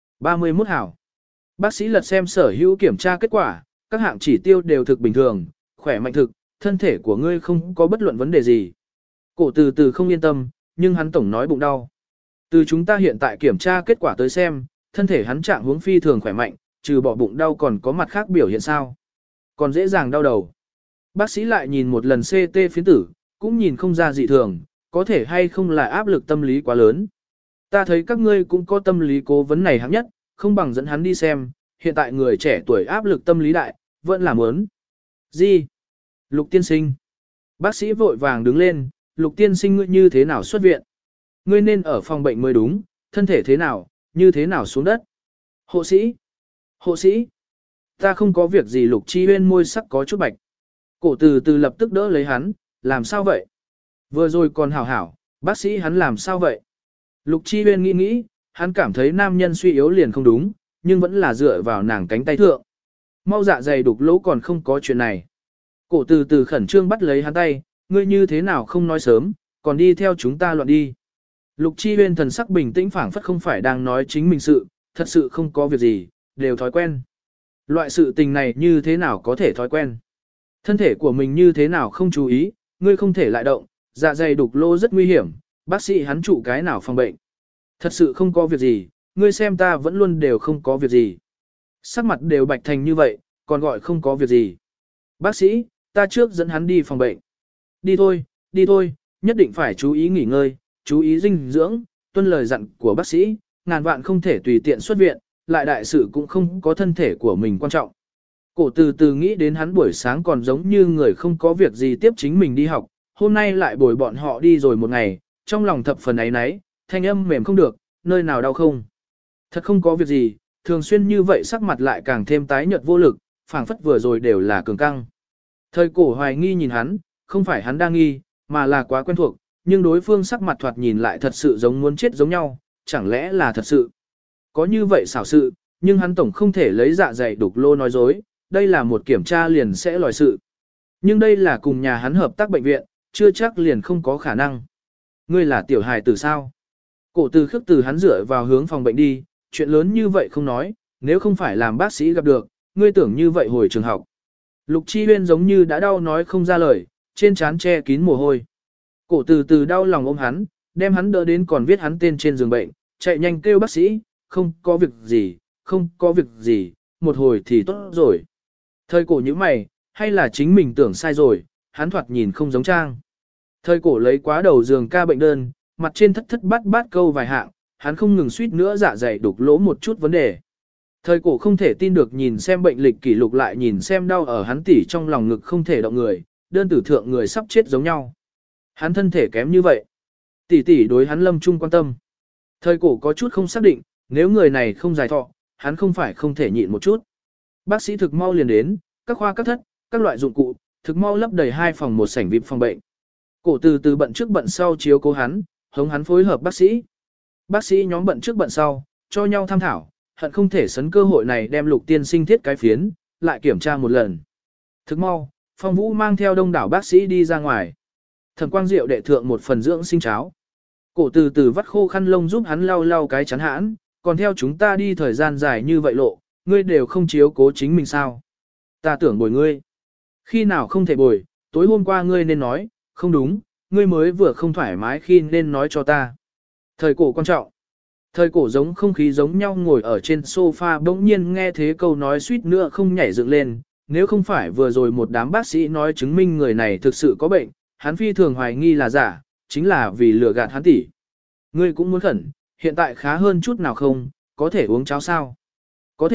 31 hảo. Bác sĩ lật xem sở hữu kiểm tra kết quả, các hạng chỉ tiêu đều thực bình thường, khỏe mạnh thực, thân thể của ngươi không có bất luận vấn đề gì. Cổ từ từ không yên tâm, nhưng hắn tổng nói bụng đau. Từ chúng ta hiện tại kiểm tra kết quả tới xem, thân thể hắn trạng huống phi thường khỏe mạnh, trừ bỏ bụng đau còn có mặt khác biểu hiện sao. Còn dễ dàng đau đầu. Bác sĩ lại nhìn một lần CT phiến tử, cũng nhìn không ra dị thường, có thể hay không là áp lực tâm lý quá lớn. Ta thấy các ngươi cũng có tâm lý cố vấn này hạng nhất, không bằng dẫn hắn đi xem, hiện tại người trẻ tuổi áp lực tâm lý đại, vẫn là muốn. Gì? Lục tiên sinh. Bác sĩ vội vàng đứng lên, Lục tiên sinh ngươi như thế nào xuất viện? Ngươi nên ở phòng bệnh mới đúng, thân thể thế nào, như thế nào xuống đất? Hộ sĩ. Hộ sĩ. Ta không có việc gì. Lục Chi Huyên môi sắc có chút bạch. Cổ từ từ lập tức đỡ lấy hắn, làm sao vậy? Vừa rồi còn hảo hảo, bác sĩ hắn làm sao vậy? Lục Chi Huyên nghĩ nghĩ, hắn cảm thấy nam nhân suy yếu liền không đúng, nhưng vẫn là dựa vào nàng cánh tay thượng. Mau dạ dày đục lỗ còn không có chuyện này. Cổ từ từ khẩn trương bắt lấy hắn tay, ngươi như thế nào không nói sớm, còn đi theo chúng ta loạn đi. Lục Chi Huyên thần sắc bình tĩnh phảng phất không phải đang nói chính mình sự, thật sự không có việc gì, đều thói quen. Loại sự tình này như thế nào có thể thói quen. Thân thể của mình như thế nào không chú ý, ngươi không thể lại động, dạ dày đục lỗ rất nguy hiểm, bác sĩ hắn trụ cái nào phòng bệnh. Thật sự không có việc gì, ngươi xem ta vẫn luôn đều không có việc gì. Sắc mặt đều bạch thành như vậy, còn gọi không có việc gì. Bác sĩ, ta trước dẫn hắn đi phòng bệnh. Đi thôi, nhất định phải chú ý nghỉ ngơi, chú ý dinh dưỡng, tuân lời dặn của bác sĩ, ngàn vạn không thể tùy tiện xuất viện, lại đại sự cũng không có thân thể của mình quan trọng. Cổ từ từ nghĩ đến hắn buổi sáng còn giống như người không có việc gì tiếp chính mình đi học, hôm nay lại bồi bọn họ đi rồi một ngày, trong lòng thập phần ấy nấy, thanh âm mềm không được, nơi nào đau không. Thật không có việc gì, thường xuyên như vậy sắc mặt lại càng thêm tái nhợt vô lực, phảng phất vừa rồi đều là cường căng. Thời cổ hoài nghi nhìn hắn, không phải hắn đang nghi, mà là quá quen thuộc, nhưng đối phương sắc mặt thoạt nhìn lại thật sự giống muốn chết giống nhau, chẳng lẽ là thật sự. Có như vậy xảo sự, nhưng hắn tổng không thể lấy dạ dày đục lô nói dối, đây là một kiểm tra liền sẽ lòi sự. Nhưng đây là cùng nhà hắn hợp tác bệnh viện, chưa chắc liền không có khả năng. Ngươi là tiểu hài tử sao? Cổ từ khước từ hắn rửa vào hướng phòng bệnh đi, chuyện lớn như vậy không nói, nếu không phải làm bác sĩ gặp được, ngươi tưởng như vậy hồi trường học. Lục Chi Huyên giống như đã đau nói không ra lời, trên trán che kín mồ hôi. Cổ từ từ đau lòng ôm hắn, đem hắn đỡ đến còn viết hắn tên trên giường bệnh, chạy nhanh kêu bác sĩ, không có việc gì, không có việc gì, một hồi thì tốt rồi. Thời cổ như mày, hay là chính mình tưởng sai rồi, hắn thoạt nhìn không giống trang. Thời cổ lấy quá đầu giường ca bệnh đơn, mặt trên thất thất bát bát câu vài hạng, hắn không ngừng suýt nữa dạ dày đục lỗ một chút vấn đề. Thời cổ không thể tin được nhìn xem bệnh lịch kỷ lục lại nhìn xem đau ở hắn tỉ trong lòng ngực không thể động người, đơn tử thượng người sắp chết giống nhau. Hắn thân thể kém như vậy. Tỷ tỷ đối hắn lâm chung quan tâm. Thời cổ có chút không xác định, nếu người này không dài thọ, hắn không phải không thể nhịn một chút. Bác sĩ thực mau liền đến, các khoa các thất, các loại dụng cụ, thực mau lấp đầy 2 phòng một sảnh VIP phòng bệnh. Cổ từ từ bận trước bận sau chiếu cố hắn, hống hắn phối hợp bác sĩ. Bác sĩ nhóm bận trước bận sau, cho nhau tham thảo, hận không thể sấn cơ hội này đem Lục tiên sinh thiết cái phiến, lại kiểm tra một lần. Thực mau, Phong Vũ mang theo đông đảo bác sĩ đi ra ngoài. Thẩm Quang Diệu đệ thượng một phần dưỡng sinh cháo. Cổ từ từ vắt khô khăn lông giúp hắn lau lau cái chắn hãn, còn theo chúng ta đi thời gian dài như vậy lộ, ngươi đều không chiếu cố chính mình sao. Ta tưởng bồi ngươi. Khi nào không thể bồi, tối hôm qua ngươi nên nói, không đúng, ngươi mới vừa không thoải mái khi nên nói cho ta. Thời cổ quan trọng. Thời cổ giống không khí giống nhau ngồi ở trên sofa bỗng nhiên nghe thế câu nói suýt nữa không nhảy dựng lên, nếu không phải vừa rồi một đám bác sĩ nói chứng minh người này thực sự có bệnh, hắn phi thường hoài nghi là giả, chính là vì lừa gạt hắn tỷ. Ngươi cũng muốn khẩn, hiện tại khá hơn chút nào không, có thể uống cháo sao? Có thể,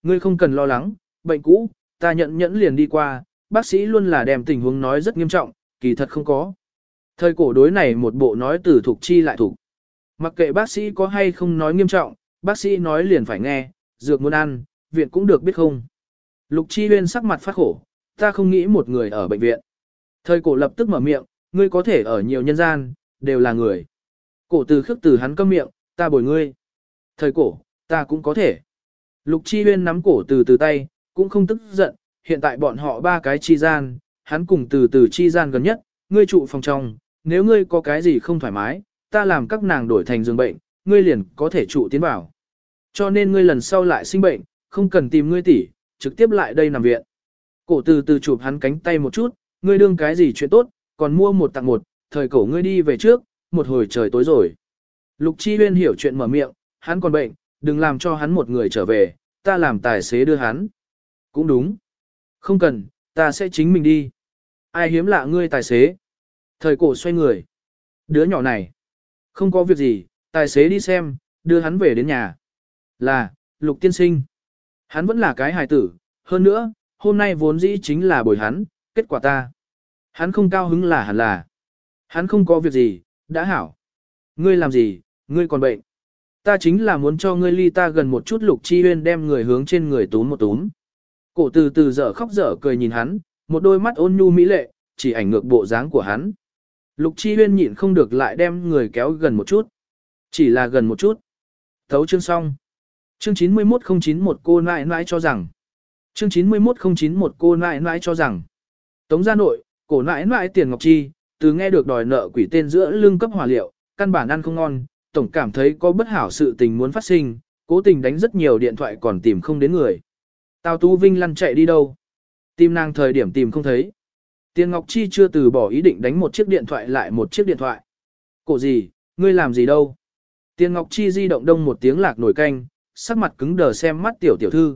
Ngươi không cần lo lắng, bệnh cũ, ta nhận nhẫn liền đi qua, bác sĩ luôn là đem tình huống nói rất nghiêm trọng, kỳ thật không có. Thời cổ đối này một bộ nói từ thuộc chi lại thuộc. Mặc kệ bác sĩ có hay không nói nghiêm trọng, bác sĩ nói liền phải nghe, dược muốn ăn, viện cũng được biết không. Lục Chi Huyên sắc mặt phát khổ, ta không nghĩ một người ở bệnh viện. Thời cổ lập tức mở miệng, ngươi có thể ở nhiều nhân gian, đều là người. Cổ từ khước từ hắn câm miệng, ta bồi ngươi. Thời cổ, ta cũng có thể. Lục Chi Huyên nắm cổ từ từ tay, cũng không tức giận, hiện tại bọn họ ba cái chi gian, hắn cùng từ từ chi gian gần nhất, ngươi trụ phòng trong, nếu ngươi có cái gì không thoải mái, ta làm các nàng đổi thành giường bệnh, ngươi liền có thể trụ tiến vào. Cho nên ngươi lần sau lại sinh bệnh, không cần tìm ngươi tỷ, trực tiếp lại đây nằm viện. Cổ từ từ chụp hắn cánh tay một chút, ngươi đương cái gì chuyện tốt, còn mua một tặng một, thời cổ ngươi đi về trước, một hồi trời tối rồi. Lục Chi Huyên hiểu chuyện mở miệng, hắn còn bệnh, đừng làm cho hắn một người trở về, ta làm tài xế đưa hắn. Cũng đúng. Không cần, ta sẽ chính mình đi. Ai hiếm lạ ngươi tài xế. Thời cổ xoay người. Đứa nhỏ này. Không có việc gì, tài xế đi xem, đưa hắn về đến nhà. Là, Lục tiên sinh. Hắn vẫn là cái hài tử, hơn nữa, hôm nay vốn dĩ chính là bồi hắn, kết quả ta. Hắn không cao hứng là hẳn là. Hắn không có việc gì, đã hảo. Ngươi làm gì, ngươi còn bệnh. Ta chính là muốn cho ngươi ly ta gần một chút. Lục Chi Huyên đem người hướng trên người túm một túm. Cổ từ từ dở khóc dở cười nhìn hắn, một đôi mắt ôn nhu mỹ lệ, chỉ ảnh ngược bộ dáng của hắn. Lục Chi Huyên nhịn không được lại đem người kéo gần một chút. Chỉ là gần một chút. Thấu chương xong. Chương 91091 cô nãi nãi cho rằng. Chương 91091 cô nãi nãi cho rằng. Tống gia nội, cổ nãi nãi Tiền Ngọc Chi, từ nghe được đòi nợ quỷ tên giữa lưng cấp hỏa liệu, căn bản ăn không ngon, tổng cảm thấy có bất hảo sự tình muốn phát sinh, cố tình đánh rất nhiều điện thoại còn tìm không đến người. Tào Tú Vinh lăn chạy đi đâu? Tìm nàng thời điểm tìm không thấy. Tiền Ngọc Chi chưa từ bỏ ý định đánh một chiếc điện thoại lại một chiếc điện thoại. Cổ gì, ngươi làm gì đâu? Tiền Ngọc Chi di động đông một tiếng lạc nổi canh, sắc mặt cứng đờ xem mắt tiểu thư,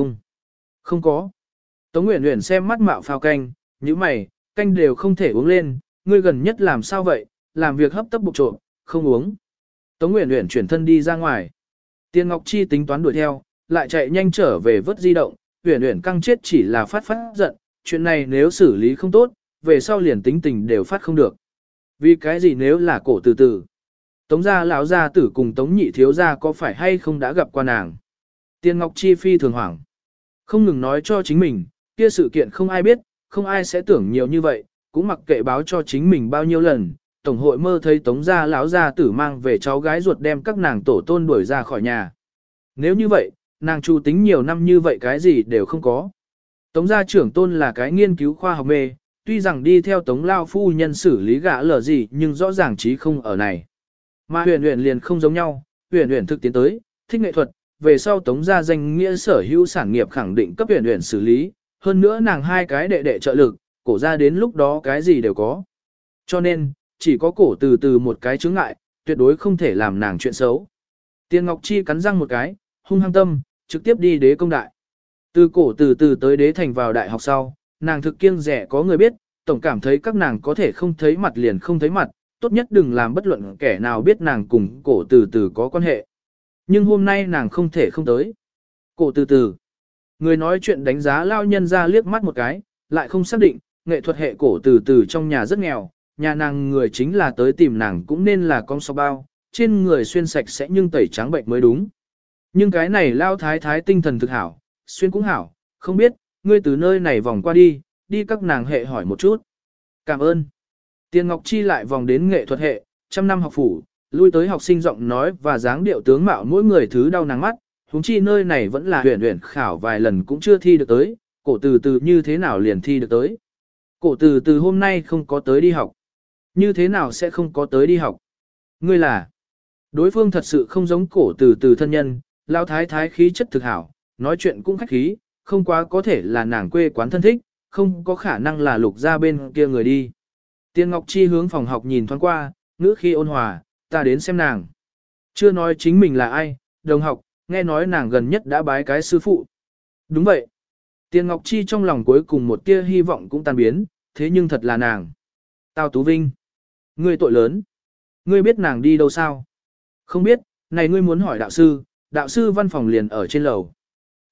không có. Tống Nguyễn Nguyễn xem mắt mạo phao canh, như mày, canh đều không thể uống lên, ngươi gần nhất làm sao vậy, làm việc hấp tấp bục trộm, không uống. Tống Nguyễn Nguyễn chuyển thân đi ra ngoài. Tiền Ngọc Chi tính toán đuổi theo, lại chạy nhanh trở về vớt di động, Uyển Uyển căng chết chỉ là phát giận, chuyện này nếu xử lý không tốt, về sau liền tính tình đều phát không được. Vì cái gì nếu là cổ từ từ? Tống gia lão gia tử cùng Tống nhị thiếu gia có phải hay không đã gặp qua nàng? Tiền Ngọc Chi phi thường hoảng. Không ngừng nói cho chính mình, kia sự kiện không ai biết, không ai sẽ tưởng nhiều như vậy, cũng mặc kệ báo cho chính mình bao nhiêu lần. Tổng hội mơ thấy Tống gia lão gia tử mang về cháu gái ruột đem các nàng tổ tôn đuổi ra khỏi nhà. Nếu như vậy, nàng chu tính nhiều năm như vậy cái gì đều không có. Tống gia trưởng tôn là cái nghiên cứu khoa học mê, tuy rằng đi theo Tống lao phu nhân xử lý gã lở gì nhưng rõ ràng trí không ở này. Mà Huyền Huyền liền không giống nhau, Huyền Huyền thực tiến tới, thích nghệ thuật, về sau Tống gia danh nghĩa sở hữu sản nghiệp khẳng định cấp Huyền Huyền xử lý, hơn nữa nàng hai cái đệ đệ trợ lực, cổ ra đến lúc đó cái gì đều có. Cho nên, chỉ có cổ từ từ một cái chướng ngại, tuyệt đối không thể làm nàng chuyện xấu. Tiền Ngọc Chi cắn răng một cái, hung hăng tâm, trực tiếp đi đế công đại. Từ cổ từ từ tới đế thành vào đại học sau, nàng thực kiêng rẻ có người biết, tổng cảm thấy các nàng có thể không thấy mặt liền không thấy mặt, tốt nhất đừng làm bất luận kẻ nào biết nàng cùng cổ từ từ có quan hệ. Nhưng hôm nay nàng không thể không tới. Cổ từ từ. Người nói chuyện đánh giá lao nhân ra liếc mắt một cái, lại không xác định, nghệ thuật hệ cổ từ từ trong nhà rất nghèo, nhà nàng người chính là tới tìm nàng cũng nên là con so bao, trên người xuyên sạch sẽ nhưng tẩy trắng bệnh mới đúng. Nhưng cái này lao thái thái tinh thần thực hảo, xuyên cũng hảo, không biết, ngươi từ nơi này vòng qua đi, đi các nàng hệ hỏi một chút. Cảm ơn. Tiền Ngọc Chi lại vòng đến nghệ thuật hệ, trăm năm học phủ, lui tới học sinh giọng nói và dáng điệu tướng mạo mỗi người thứ đau nàng mắt, huống chi nơi này vẫn là huyền huyền khảo vài lần cũng chưa thi được tới, cổ từ từ như thế nào liền thi được tới. Cổ từ từ hôm nay không có tới đi học. Như thế nào sẽ không có tới đi học? Ngươi là, đối phương thật sự không giống cổ từ từ thân nhân, lao thái thái khí chất thực hảo, nói chuyện cũng khách khí, không quá có thể là nàng quê quán thân thích, không có khả năng là lục ra bên kia người đi. Tiên Ngọc Chi hướng phòng học nhìn thoáng qua, ngữ khi ôn hòa, ta đến xem nàng. Chưa nói chính mình là ai, đồng học, nghe nói nàng gần nhất đã bái cái sư phụ. Đúng vậy. Tiên Ngọc Chi trong lòng cuối cùng một tia hy vọng cũng tan biến, thế nhưng thật là nàng. Tào Tú Vinh. Ngươi tội lớn. Ngươi biết nàng đi đâu sao? Không biết, này ngươi muốn hỏi đạo sư văn phòng liền ở trên lầu.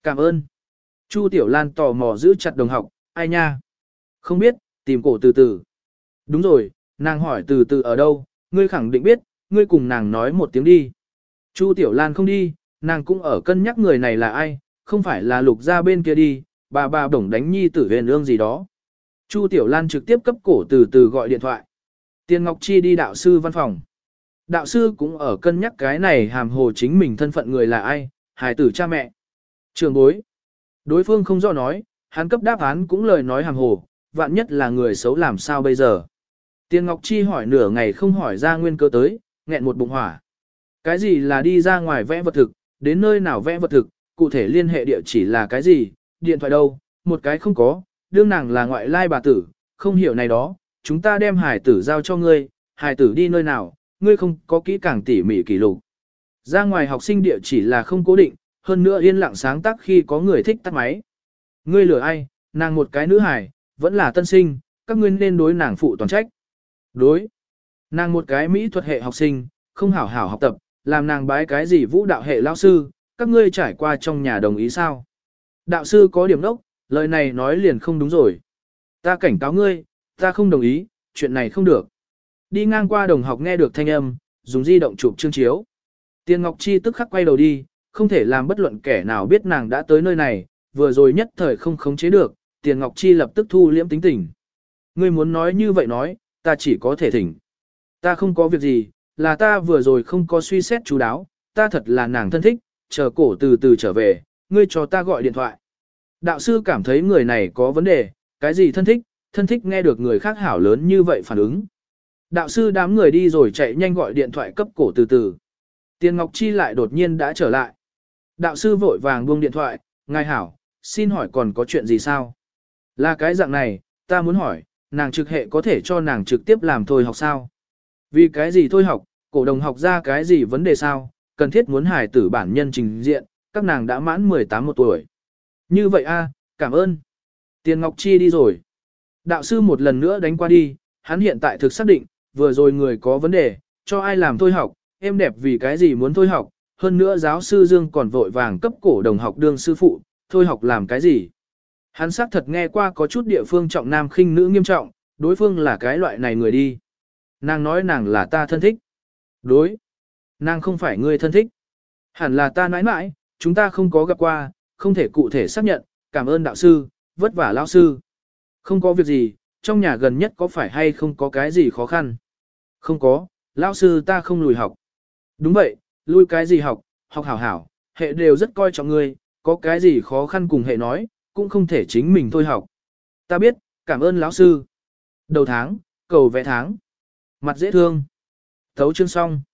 Cảm ơn. Chu Tiểu Lan tò mò giữ chặt đồng học, ai nha? Không biết, tìm cổ từ từ. Đúng rồi, nàng hỏi từ từ ở đâu, ngươi khẳng định biết, ngươi cùng nàng nói một tiếng đi. Chu Tiểu Lan không đi, nàng cũng ở cân nhắc người này là ai, không phải là Lục gia bên kia đi, bà bổng đánh nhi tử huyền ương gì đó. Chu Tiểu Lan trực tiếp cấp cổ từ từ gọi điện thoại. Tiền Ngọc Chi đi đạo sư văn phòng. Đạo sư cũng ở cân nhắc cái này hàm hồ chính mình thân phận người là ai, hài tử cha mẹ. Trường bối. Đối phương không rõ nói, hắn cấp đáp án cũng lời nói hàm hồ, vạn nhất là người xấu làm sao bây giờ. Tiền Ngọc Chi hỏi nửa ngày không hỏi ra nguyên cơ tới, nghẹn một bụng hỏa. Cái gì là đi ra ngoài vẽ vật thực, đến nơi nào vẽ vật thực, cụ thể liên hệ địa chỉ là cái gì, điện thoại đâu, một cái không có, đương nàng là ngoại lai bà tử, không hiểu này đó, chúng ta đem hài tử giao cho ngươi, hài tử đi nơi nào, ngươi không có kỹ càng tỉ mỉ kỷ lục. Ra ngoài học sinh địa chỉ là không cố định, hơn nữa yên lặng sáng tác khi có người thích tắt máy. Ngươi lừa ai, nàng một cái nữ hài, vẫn là tân sinh, các ngươi nên đối nàng phụ toàn trách. Đối. Nàng một cái mỹ thuật hệ học sinh, không hảo hảo học tập, làm nàng bái cái gì vũ đạo hệ lao sư, các ngươi trải qua trong nhà đồng ý sao? Đạo sư có điểm đốc, lời này nói liền không đúng rồi. Ta cảnh cáo ngươi, ta không đồng ý, chuyện này không được. Đi ngang qua đồng học nghe được thanh âm, dùng di động chụp chương chiếu. Tiền Ngọc Chi tức khắc quay đầu đi, không thể làm bất luận kẻ nào biết nàng đã tới nơi này, vừa rồi nhất thời không khống chế được, Tiền Ngọc Chi lập tức thu liễm tính tình. Ngươi muốn nói như vậy nói, ta chỉ có thể thỉnh. Ta không có việc gì, là ta vừa rồi không có suy xét chú đáo, ta thật là nàng thân thích, chờ cổ từ từ trở về, ngươi cho ta gọi điện thoại. Đạo sư cảm thấy người này có vấn đề, cái gì thân thích nghe được người khác hảo lớn như vậy phản ứng. Đạo sư đám người đi rồi chạy nhanh gọi điện thoại cấp cổ từ từ. Tiền Ngọc Chi lại đột nhiên đã trở lại. Đạo sư vội vàng buông điện thoại, ngài hảo, xin hỏi còn có chuyện gì sao? Là cái dạng này, ta muốn hỏi, nàng trực hệ có thể cho nàng trực tiếp làm thôi học sao? Vì cái gì thôi học, cổ đồng học ra cái gì vấn đề sao? Cần thiết muốn hài tử bản nhân trình diện, các nàng đã mãn 18 một tuổi. Như vậy a, cảm ơn. Tiền Ngọc Chi đi rồi. Đạo sư một lần nữa đánh qua đi, hắn hiện tại thực xác định, vừa rồi người có vấn đề, cho ai làm thôi học, em đẹp vì cái gì muốn thôi học, hơn nữa giáo sư Dương còn vội vàng cấp cổ đồng học đương sư phụ, thôi học làm cái gì. Hắn xác thật nghe qua có chút địa phương trọng nam khinh nữ nghiêm trọng, đối phương là cái loại này người đi. Nàng nói nàng là ta thân thích. Đối. Nàng không phải người thân thích. Hẳn là ta nãi nãi, chúng ta không có gặp qua, không thể cụ thể xác nhận, cảm ơn đạo sư, vất vả lão sư. Không có việc gì, trong nhà gần nhất có phải hay không có cái gì khó khăn? Không có, lão sư ta không lùi học. Đúng vậy, lui cái gì học, học hảo hảo, hệ đều rất coi trọng ngươi, có cái gì khó khăn cùng hệ nói, cũng không thể chính mình thôi học. Ta biết, cảm ơn lão sư. Đầu tháng, cầu vẽ tháng. Mặt dễ thương. Thấu chương xong.